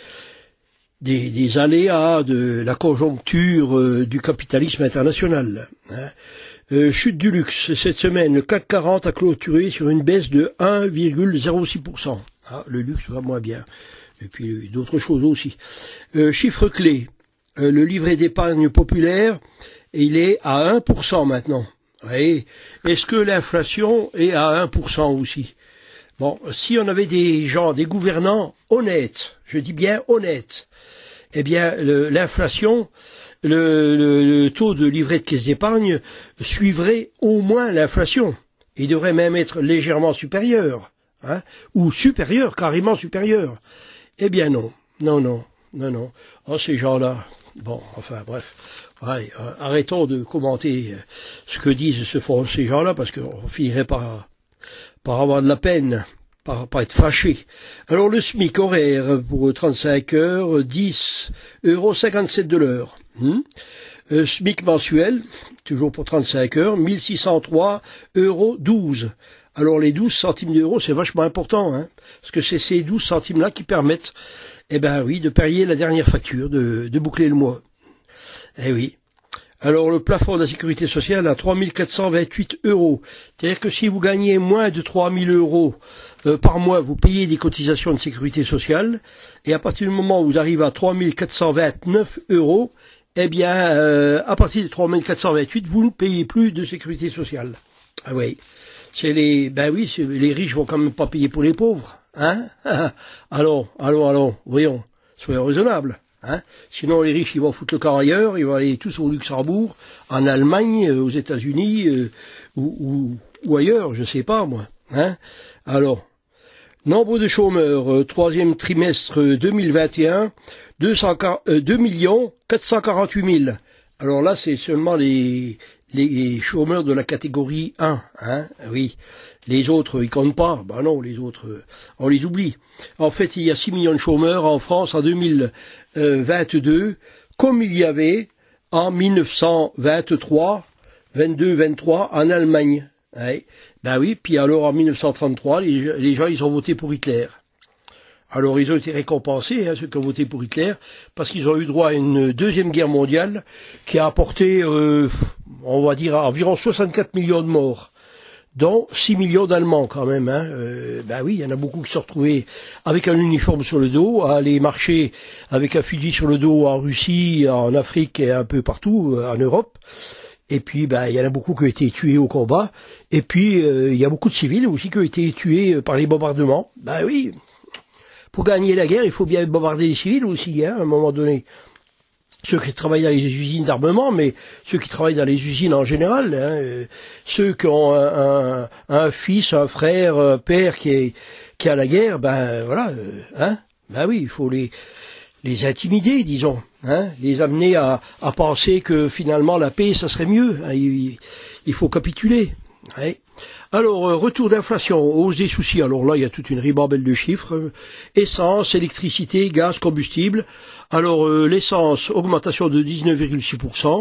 des, des aléas de la conjoncture euh, du capitalisme international. Hein. Euh, chute du luxe. Cette semaine, le C A C quarante a clôturé sur une baisse de un virgule zéro six pour cent. Ah, le luxe va moins bien. Et puis d'autres choses aussi. Euh, chiffre clé. euh, le livret d'épargne populaire, il est à un pour cent maintenant. Oui. Est-ce que l'inflation est à un pour cent aussi? Bon, si on avait des gens, des gouvernants honnêtes, je dis bien honnêtes, eh bien le, l'inflation, le, le, le taux de livret de caisse d'épargne suivrait au moins l'inflation. Il devrait même être légèrement supérieur, hein, ou supérieur, carrément supérieur. Eh bien non, non, non, non, non. Oh, ces gens-là, bon, enfin bref. Ouais, euh, arrêtons de commenter euh, ce que disent ce, ces gens-là, parce qu'on finirait par, par avoir de la peine, par, par être fâché. Alors le SMIC horaire pour trente-cinq heures, dix euros cinquante-sept de l'heure. Hmm euh, SMIC mensuel, toujours pour trente-cinq heures, mille six cent trois euros douze. Alors les douze centimes d'euros, c'est vachement important, hein, parce que c'est ces douze centimes-là qui permettent, eh ben oui, de payer la dernière facture, de, de boucler le mois. Eh oui. Alors le plafond de la sécurité sociale à trois mille quatre cent vingt-huit euros. C'est-à-dire que si vous gagnez moins de trois mille euros euh, par mois, vous payez des cotisations de sécurité sociale. Et à partir du moment où vous arrivez à trois mille quatre cent vingt-neuf euros, eh bien, euh, à partir de trois mille quatre cent vingt-huit, vous ne payez plus de sécurité sociale. Ah oui. C'est les, ben oui, c'est, les riches vont quand même pas payer pour les pauvres, hein? Allons, allons, allons, voyons, soyons raisonnables. Hein, sinon les riches ils vont foutre le camp ailleurs, ils vont aller tous au Luxembourg, en Allemagne, euh, aux États-Unis euh, ou, ou, ou ailleurs, je sais pas moi. Hein. Alors, nombre de chômeurs, euh, troisième trimestre deux mille vingt et un, deux millions quatre cent quarante-huit mille. Alors là c'est seulement les les chômeurs de la catégorie un, hein, oui. Les autres, ils comptent pas. Ben non, les autres, on les oublie. En fait, il y a six millions de chômeurs en France en deux mille vingt-deux, comme il y avait en mille neuf cent vingt-trois, vingt-deux, vingt-trois en Allemagne. Ouais. Ben oui, puis alors en mille neuf cent trente-trois, les, les gens, ils ont voté pour Hitler. Alors ils ont été récompensés, hein, ceux qui ont voté pour Hitler, parce qu'ils ont eu droit à une deuxième guerre mondiale qui a apporté, euh, on va dire, environ soixante-quatre millions de morts, dont six millions d'Allemands quand même. Hein. Euh, ben oui, il y en a beaucoup qui se sont retrouvés avec un uniforme sur le dos, à aller marcher avec un fusil sur le dos en Russie, en Afrique et un peu partout, euh, en Europe. Et puis, ben, il y en a beaucoup qui ont été tués au combat. Et puis, euh, il y a beaucoup de civils aussi qui ont été tués par les bombardements. Ben oui. Pour gagner la guerre, il faut bien bombarder les civils aussi, hein, à un moment donné. Ceux qui travaillent dans les usines d'armement, mais ceux qui travaillent dans les usines en général, hein, euh, ceux qui ont un, un, un fils, un frère, un père qui est qui a la guerre, ben voilà, euh, hein, ben oui, il faut les les intimider, disons, hein, les amener à, à penser que finalement la paix, ça serait mieux. Hein, il, il faut capituler. Ouais. Alors, euh, retour d'inflation, hausse des soucis. Alors là, il y a toute une ribambelle de chiffres. Euh, essence, électricité, gaz, combustible. Alors, euh, l'essence, augmentation de dix-neuf virgule six pour cent.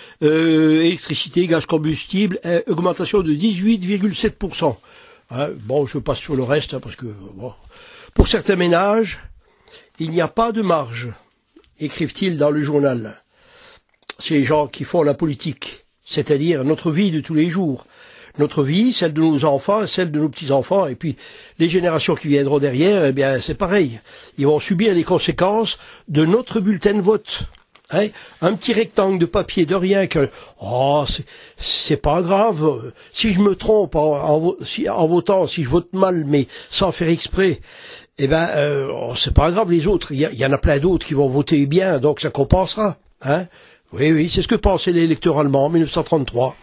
Euh, électricité, gaz, combustible, euh, augmentation de dix-huit virgule sept pour cent. Hein, bon, je passe sur le reste, hein, parce que, bon. Pour certains ménages, il n'y a pas de marge, écrivent-ils dans le journal. C'est les gens qui font la politique, c'est-à-dire notre vie de tous les jours. Notre vie, celle de nos enfants, celle de nos petits-enfants, et puis les générations qui viendront derrière, eh bien, c'est pareil. Ils vont subir les conséquences de notre bulletin de vote. Hein, un petit rectangle de papier de rien que, oh, c'est, c'est pas grave. Si je me trompe en, en, si, en votant, si je vote mal, mais sans faire exprès, eh ben, euh, oh, c'est pas grave les autres. Il y, y en a plein d'autres qui vont voter bien, donc ça compensera. Hein. Oui, oui, c'est ce que pensaient les électeurs allemands en mille neuf cent trente-trois.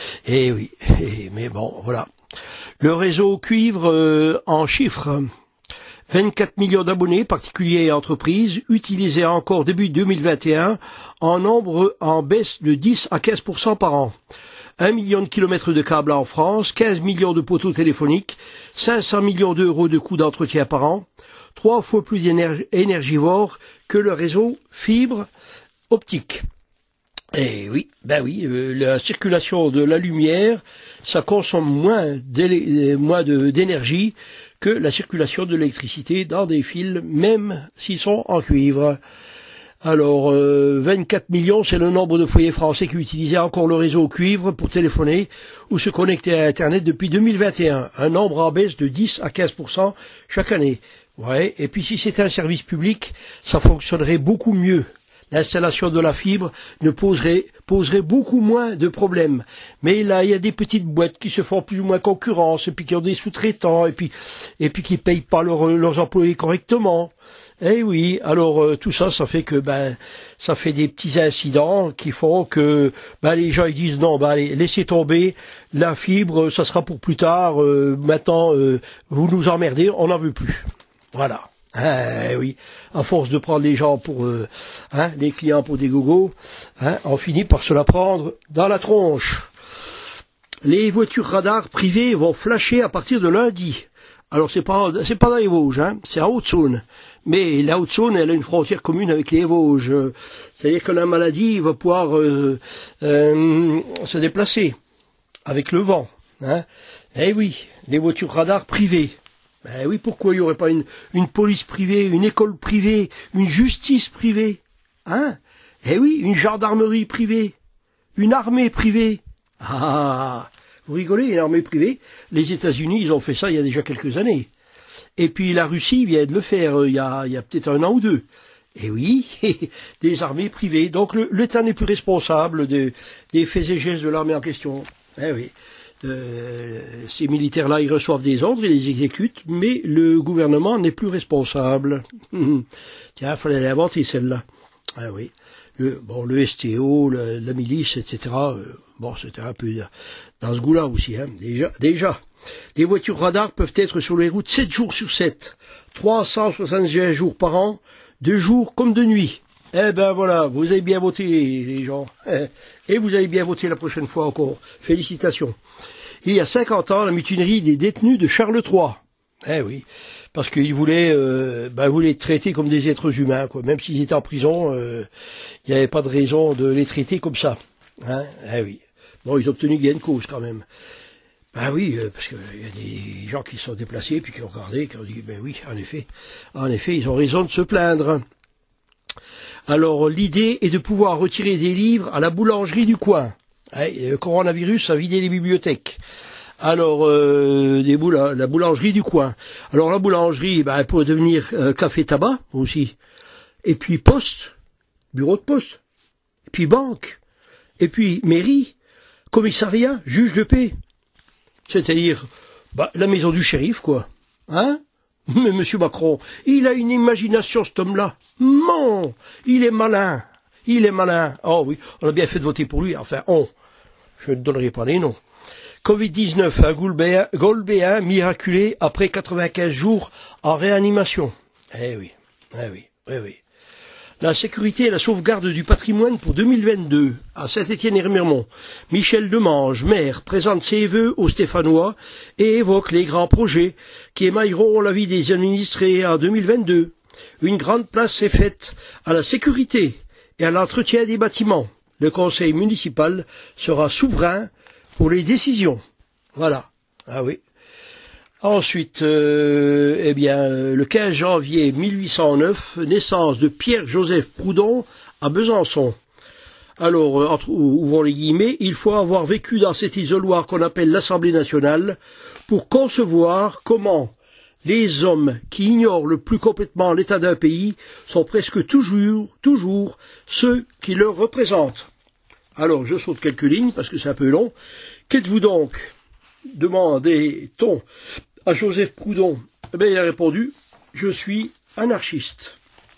Et oui, et, mais bon, voilà. Le réseau cuivre euh, en chiffres, vingt-quatre millions d'abonnés, particuliers et entreprises, utilisés encore début deux mille vingt et un, en nombre en baisse de dix à quinze pour cent par an. un million de kilomètres de câbles en France, quinze millions de poteaux téléphoniques, cinq cents millions d'euros de coûts d'entretien par an, trois fois plus énerg- énergivore que le réseau fibre optique. Et oui, ben oui, euh, la circulation de la lumière, ça consomme moins, moins de, d'énergie que la circulation de l'électricité dans des fils, même s'ils sont en cuivre. Alors, euh, vingt-quatre millions, c'est le nombre de foyers français qui utilisaient encore le réseau cuivre pour téléphoner ou se connecter à Internet depuis deux mille vingt et un. Un nombre en baisse de dix à quinze pour cent chaque année. Ouais. Et puis si c'était un service public, ça fonctionnerait beaucoup mieux. l'installation de la fibre ne poserait, poserait beaucoup moins de problèmes. Mais là, il y a des petites boîtes qui se font plus ou moins concurrence, et puis qui ont des sous-traitants, et puis, et puis qui payent pas leur, leurs employés correctement. Eh oui, alors euh, tout ça, ça fait que ben, ça fait des petits incidents qui font que ben, les gens ils disent non, ben allez, laissez tomber la fibre, ça sera pour plus tard. Euh, maintenant, euh, vous nous emmerdez, on n'en veut plus. Voilà. Eh oui, à force de prendre les gens pour euh, hein, les clients pour des gogos, hein, on finit par se la prendre dans la tronche. Les voitures radars privées vont flasher à partir de lundi. Alors c'est pas c'est pas dans les Vosges, hein, c'est en Haute-Saône. Mais la Haute-Saône, elle a une frontière commune avec les Vosges. C'est-à-dire que la maladie va pouvoir euh, euh, se déplacer avec le vent. Hein. Eh oui, les voitures radars privées. Ben oui, pourquoi il n'y aurait pas une, une police privée, une école privée, une justice privée, hein? Eh oui, une gendarmerie privée, une armée privée. Ah, vous rigolez, une armée privée? Les États-Unis, ils ont fait ça il y a déjà quelques années. Et puis la Russie vient de le faire euh, il y a, il y a peut-être un an ou deux. Eh oui, des armées privées. Donc le, l'État n'est plus responsable de, des faits et gestes de l'armée en question. Eh oui. Euh, ces militaires-là, ils reçoivent des ordres, ils les exécutent, mais le gouvernement n'est plus responsable. Tiens, il fallait l'inventer celle-là. Ah oui. Le, bon, le S T O, le, la milice, et cetera. Euh, bon, c'était un peu dans ce goût-là aussi, hein. Déjà, déjà. Les voitures radars peuvent être sur les routes sept jours sur sept, trois cent soixante-un jours par an, de jour comme de nuit. Eh ben voilà, vous avez bien voté, les gens. Et vous avez bien voté la prochaine fois encore. Félicitations. Il y a cinquante ans, la mutinerie des détenus de Charles trois. Eh oui, parce qu'ils voulaient, euh, ben, voulaient être traités comme des êtres humains, quoi. Même s'ils étaient en prison, euh, il n'y avait pas de raison de les traiter comme ça. Hein, eh oui. Bon, ils ont obtenu gain de cause quand même. Ben oui, euh, parce qu'il y a des gens qui se sont déplacés, puis qui ont regardé, qui ont dit, ben oui, en effet, en effet, ils ont raison de se plaindre. Alors, l'idée est de pouvoir retirer des livres à la boulangerie du coin. Le coronavirus a vidé les bibliothèques. Alors, euh, des boula- la boulangerie du coin. Alors, la boulangerie, ben, elle pourrait devenir euh, café-tabac aussi. Et puis poste, bureau de poste. Et puis banque. Et puis mairie, commissariat, juge de paix. C'est-à-dire, bah, la maison du shérif, quoi. Hein? Mais Monsieur Macron, il a une imagination, cet homme-là. Non, il est malin. Il est malin. Oh oui, on a bien fait de voter pour lui. Enfin, on. Je ne donnerai pas les noms. covid dix-neuf, un Golbéen, Golbéen miraculé après quatre-vingt-quinze jours en réanimation. Eh oui, eh oui, eh oui. La sécurité et la sauvegarde du patrimoine pour deux mille vingt-deux à Saint-Étienne-et-Remiremont. Michel Demange, maire, présente ses vœux aux Stéphanois et évoque les grands projets qui émailleront la vie des administrés en deux mille vingt-deux. Une grande place est faite à la sécurité et à l'entretien des bâtiments. Le conseil municipal sera souverain pour les décisions. Voilà. Ah oui. Ensuite, euh, eh bien, le quinze janvier mille huit cent neuf, naissance de Pierre-Joseph Proudhon à Besançon. Alors, entre, ouvrons les guillemets, il faut avoir vécu dans cet isoloir qu'on appelle l'Assemblée nationale pour concevoir comment les hommes qui ignorent le plus complètement l'état d'un pays sont presque toujours, toujours ceux qui le représentent. Alors, je saute quelques lignes parce que c'est un peu long. Qu'êtes-vous donc? Demandait-on à Joseph Proudhon. Eh bien, il a répondu, je suis anarchiste.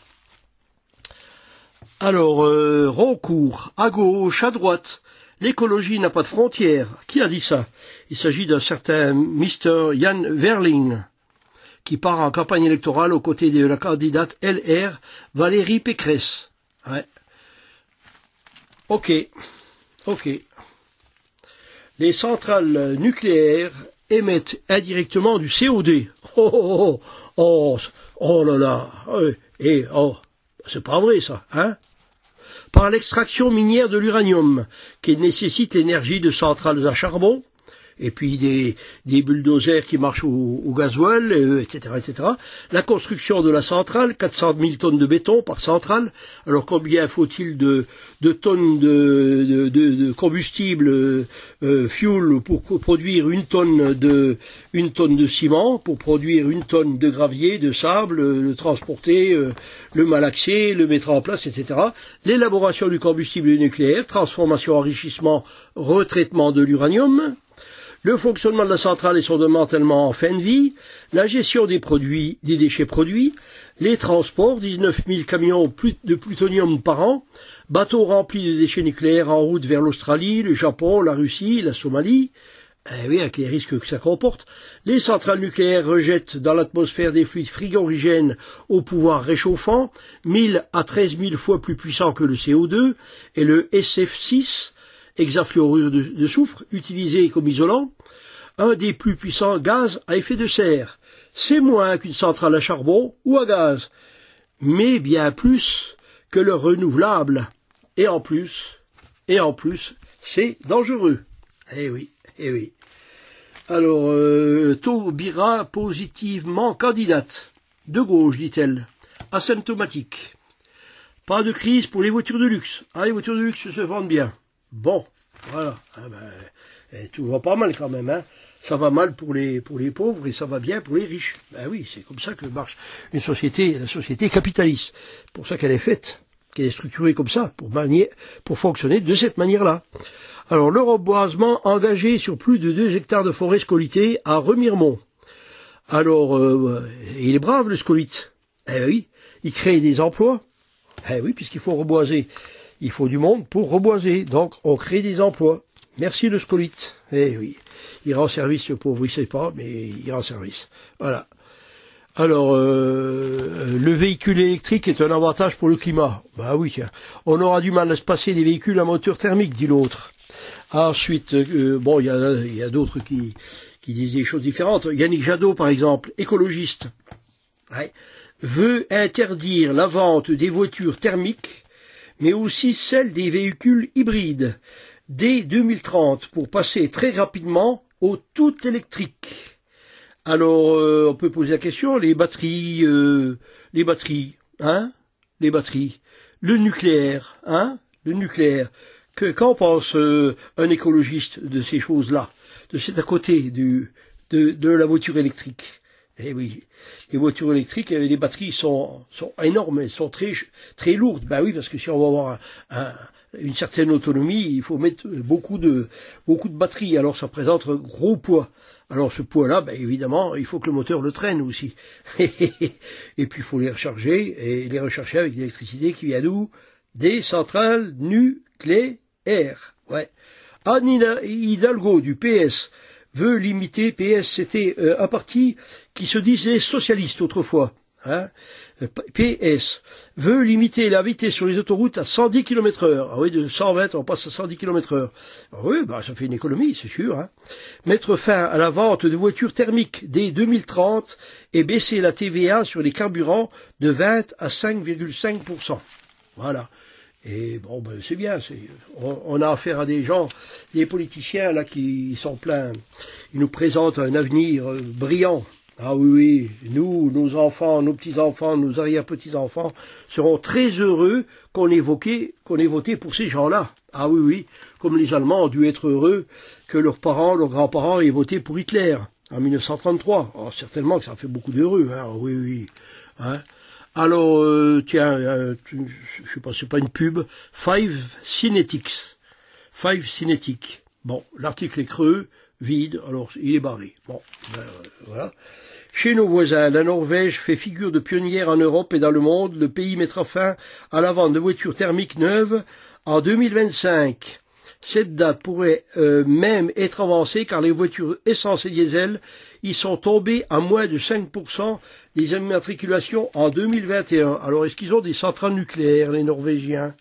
Alors, euh, Roncourt, à gauche, à droite, l'écologie n'a pas de frontières. Qui a dit ça? Il s'agit d'un certain mister Jan Verling, qui part en campagne électorale aux côtés de la candidate L R, Valérie Pécresse. Ouais. Ok. Ok. Les centrales nucléaires émettent indirectement du C O deux. Oh, oh, oh, oh, oh là là, et oh, c'est pas vrai ça, hein? Par l'extraction minière de l'uranium, qui nécessite l'énergie de centrales à charbon, et puis des, des bulldozers qui marchent au, au gasoil, euh, et cetera, et cetera. La construction de la centrale, quatre cent mille tonnes de béton par centrale. Alors combien faut-il de, de tonnes de, de, de, de combustible euh, fuel pour produire une tonne de une tonne de ciment, pour produire une tonne de gravier, de sable, euh, le transporter, euh, le malaxer, le mettre en place, et cetera. L'élaboration du combustible nucléaire, transformation, enrichissement, retraitement de l'uranium, le fonctionnement de la centrale et son démantèlement en fin de vie, la gestion des produits, des déchets produits, les transports, dix-neuf mille camions de plutonium par an, bateaux remplis de déchets nucléaires en route vers l'Australie, le Japon, la Russie, la Somalie, eh oui, avec les risques que ça comporte. Les centrales nucléaires rejettent dans l'atmosphère des fluides frigorigènes au pouvoir réchauffant, mille à treize mille fois plus puissants que le C O deux, et le S F six, hexafluorure de, de soufre, utilisé comme isolant, un des plus puissants gaz à effet de serre. C'est moins qu'une centrale à charbon ou à gaz, mais bien plus que le renouvelable. Et en plus, et en plus, c'est dangereux. Eh oui, eh oui. Alors, euh, Taubira positivement candidate. De gauche, dit-elle. Asymptomatique. Pas de crise pour les voitures de luxe. Ah, les voitures de luxe se vendent bien. Bon, voilà. Ah ben, tout va pas mal quand même, hein. Ça va mal pour les pour les pauvres et ça va bien pour les riches. Ben oui, c'est comme ça que marche une société, la société capitaliste. Pour ça qu'elle est faite, qu'elle est structurée comme ça, pour manier, pour fonctionner de cette manière-là. Alors, le reboisement engagé sur plus de deux hectares de forêt scolitée à Remiremont. Alors, euh, il est brave le scolite. Eh oui, il crée des emplois. Eh oui, puisqu'il faut reboiser. Il faut du monde pour reboiser. Donc, on crée des emplois. Merci le scolite. Eh oui. Il rend service, le pauvre, il sait pas, mais il rend service. Voilà. Alors, euh, le véhicule électrique est un avantage pour le climat. Bah oui, tiens. On aura du mal à se passer des véhicules à moteur thermique, dit l'autre. Ensuite, euh, bon, il y a, il y a d'autres qui, qui disent des choses différentes. Yannick Jadot, par exemple, écologiste, ouais, veut interdire la vente des voitures thermiques, mais aussi celle des véhicules hybrides, dès deux mille trente, pour passer très rapidement au tout électrique. Alors, euh, on peut poser la question, les batteries, euh, les batteries, hein, les batteries, le nucléaire, hein, le nucléaire. Que, qu'en pense euh, un écologiste de ces choses-là, de cet à côté du, de, de la voiture électrique? Eh oui, les voitures électriques, les batteries sont, sont énormes, elles sont très, très lourdes. Ben oui, parce que si on va avoir un, un, une certaine autonomie, il faut mettre beaucoup de, beaucoup de batteries. Alors ça présente un gros poids. Alors ce poids-là, ben évidemment, il faut que le moteur le traîne aussi. Et puis il faut les recharger, et les recharger avec l'électricité qui vient d'où? Des centrales nucléaires. Ouais. Anne Hidalgo du P S veut limiter, P S c'était euh, un parti qui se disait socialiste autrefois, hein. P S veut limiter la vitesse sur les autoroutes à cent dix kilomètres heure. Ah oui, de cent vingt on passe à cent dix kilomètres heure. Ah oui, bah ça fait une économie, c'est sûr, hein. Mettre fin à la vente de voitures thermiques dès deux mille trente et baisser la T V A sur les carburants de vingt à cinq virgule cinq pour cent. Voilà. Et bon, ben c'est bien. C'est, on, on a affaire à des gens, des politiciens là qui sont pleins. Ils nous présentent un avenir euh, brillant. Ah oui, oui, nous, nos enfants, nos petits-enfants, nos arrière-petits-enfants seront très heureux qu'on ait voté, qu'on ait voté pour ces gens-là. Ah oui, oui, comme les Allemands ont dû être heureux que leurs parents, leurs grands-parents aient voté pour Hitler en mille neuf cent trente-trois. Oh, certainement que ça fait beaucoup d'heureux, hein. Oui, oui, hein. Alors, euh, tiens, euh, je sais pas, c'est pas une pub. Five Synetics. Five Synetics. Bon, l'article est creux, vide, alors il est barré. Bon, ben, euh, voilà. Chez nos voisins, la Norvège fait figure de pionnière en Europe et dans le monde. Le pays mettra fin à la vente de voitures thermiques neuves en deux mille vingt-cinq. Cette date pourrait euh, même être avancée car les voitures essence et diesel y sont tombées à moins de cinq pour cent des immatriculations en deux mille vingt et un. Alors est-ce qu'ils ont des centrales nucléaires, les Norvégiens?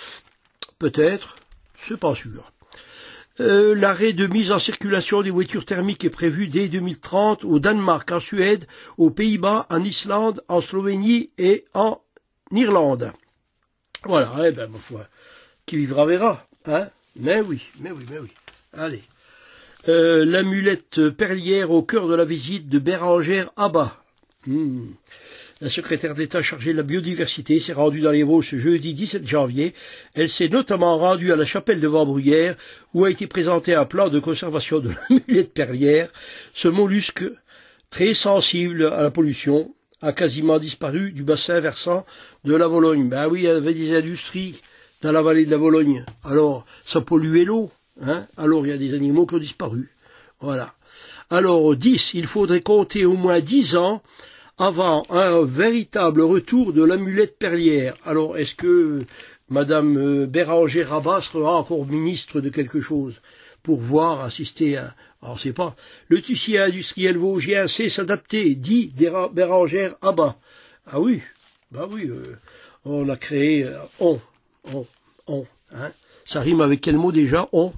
Peut-être, c'est pas sûr. Euh, l'arrêt de mise en circulation des voitures thermiques est prévu dès deux mille trente au Danemark, en Suède, aux Pays-Bas, en Islande, en Slovénie et en Irlande. Voilà, eh ben, ma foi, qui vivra verra, hein. Mais oui, mais oui, mais oui. Allez. Euh, l'amulette perlière au cœur de la visite de Bérangère Abba. Hmm. La secrétaire d'État chargée de la biodiversité s'est rendue dans les Vosges ce jeudi dix-sept janvier. Elle s'est notamment rendue à la chapelle de Vambruyères, où a été présenté un plan de conservation de l'amulette perlière. Ce mollusque, très sensible à la pollution, a quasiment disparu du bassin versant de la Vologne. Ben oui, il y avait des industries dans la vallée de la Vologne. Alors, ça polluait l'eau. Hein, alors il y a des animaux qui ont disparu. Voilà. Alors dix, il faudrait compter au moins dix ans avant un véritable retour de l'amulette perlière. Alors est-ce que Madame Bérangère Abba sera encore ministre de quelque chose pour voir, assister à... Alors c'est pas... Le tissu industriel vosgien sait s'adapter, dit Bérangère Abba. Ah oui, bah oui, euh, on a créé... Euh, on, on, on, hein. Ça rime avec quel mot déjà? On.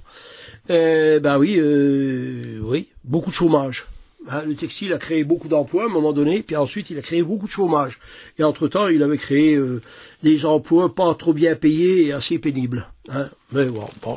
Euh, ben oui, euh, oui, beaucoup de chômage. Hein, le textile a créé beaucoup d'emplois à un moment donné, puis ensuite il a créé beaucoup de chômage. Et entre-temps, il avait créé euh, des emplois pas trop bien payés et assez pénibles. Hein. Mais bon, bon,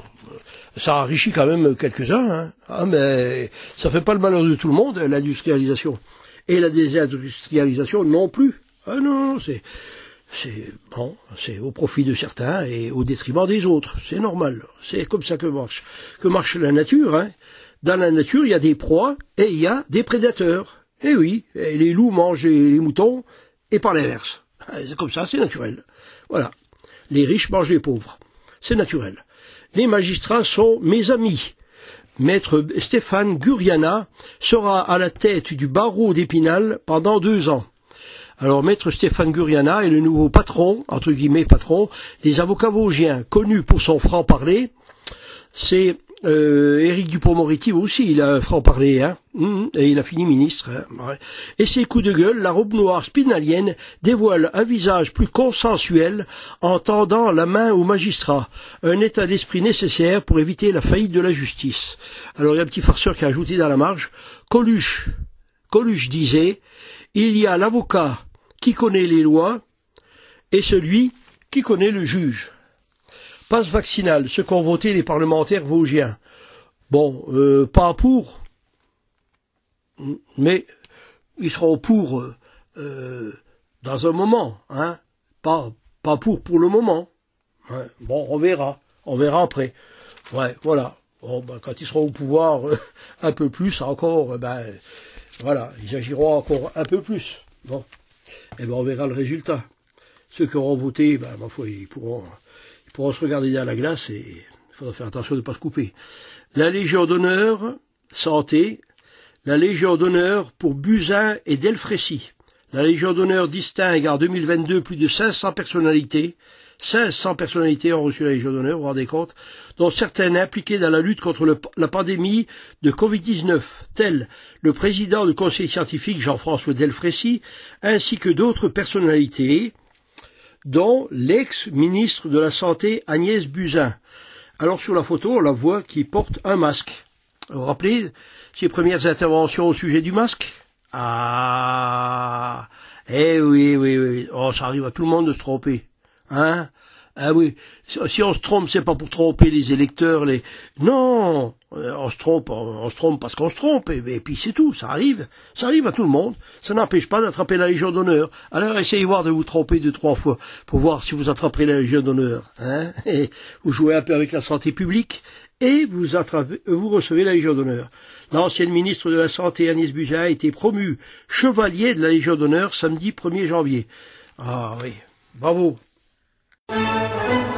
ça enrichit quand même quelques-uns. Hein. Ah, mais ça fait pas le malheur de tout le monde, l'industrialisation. Et la désindustrialisation non plus. Ah non, c'est... C'est bon, c'est au profit de certains et au détriment des autres. C'est normal. C'est comme ça que marche, que marche la nature. Hein. Dans la nature, il y a des proies et il y a des prédateurs. Et oui, et les loups mangent les moutons et par l'inverse. C'est comme ça, c'est naturel. Voilà. Les riches mangent les pauvres. C'est naturel. Les magistrats sont mes amis. Maître Stéphane Guriana sera à la tête du barreau d'Épinal pendant deux ans. Alors, Maître Stéphane Guriana est le nouveau patron, entre guillemets patron, des avocats vosgiens, connu pour son franc-parler. C'est euh, Éric Dupond-Moretti aussi, il a un franc-parler, hein, et il a fini ministre. Hein, ouais. Et ses coups de gueule, la robe noire spinalienne dévoile un visage plus consensuel en tendant la main aux magistrats, un état d'esprit nécessaire pour éviter la faillite de la justice. Alors, il y a un petit farceur qui a ajouté dans la marge, Coluche, Coluche disait, il y a l'avocat qui connaît les lois et celui qui connaît le juge. Passe vaccinal, ce qu'ont voté les parlementaires vosgiens. Bon, euh, pas pour, mais ils seront pour euh, dans un moment, hein. Pas, pas pour pour le moment. Ouais. Bon, on verra, on verra après. Ouais, voilà. Bon, ben, quand ils seront au pouvoir euh, un peu plus encore, ben voilà, ils agiront encore un peu plus. Bon. Eh ben, on verra le résultat. Ceux qui auront voté, ben, ma foi, ils pourront, ils pourront se regarder dans la glace et il faudra faire attention de ne pas se couper. La Légion d'honneur, santé. La Légion d'honneur pour Buzyn et Delfrécy. La Légion d'honneur distingue en deux mille vingt-deux plus de cinq cents personnalités. cinq cents personnalités ont reçu la Légion d'honneur, vous vous rendez compte, dont certaines impliquées dans la lutte contre le, la pandémie de covid dix-neuf, tels le président du conseil scientifique Jean-François Delfrécy, ainsi que d'autres personnalités, dont l'ex-ministre de la Santé Agnès Buzyn. Alors sur la photo, on la voit qui porte un masque. Vous vous rappelez ses premières interventions au sujet du masque? Ah, eh oui, oui, oui, oh, ça arrive à tout le monde de se tromper. Hein? Ah oui, si on se trompe, c'est pas pour tromper les électeurs, les... Non, on se trompe, on se trompe parce qu'on se trompe, et, et puis c'est tout, ça arrive, ça arrive à tout le monde, ça n'empêche pas d'attraper la Légion d'honneur. Alors essayez voir de vous tromper deux, trois fois, pour voir si vous attraperez la Légion d'honneur, hein? Et vous jouez un peu avec la santé publique, et vous attrapez, vous recevez la Légion d'honneur. L'ancienne ministre de la Santé, Agnès Buzyn, a été promue chevalier de la Légion d'honneur samedi premier janvier. Ah oui, bravo. Thank you.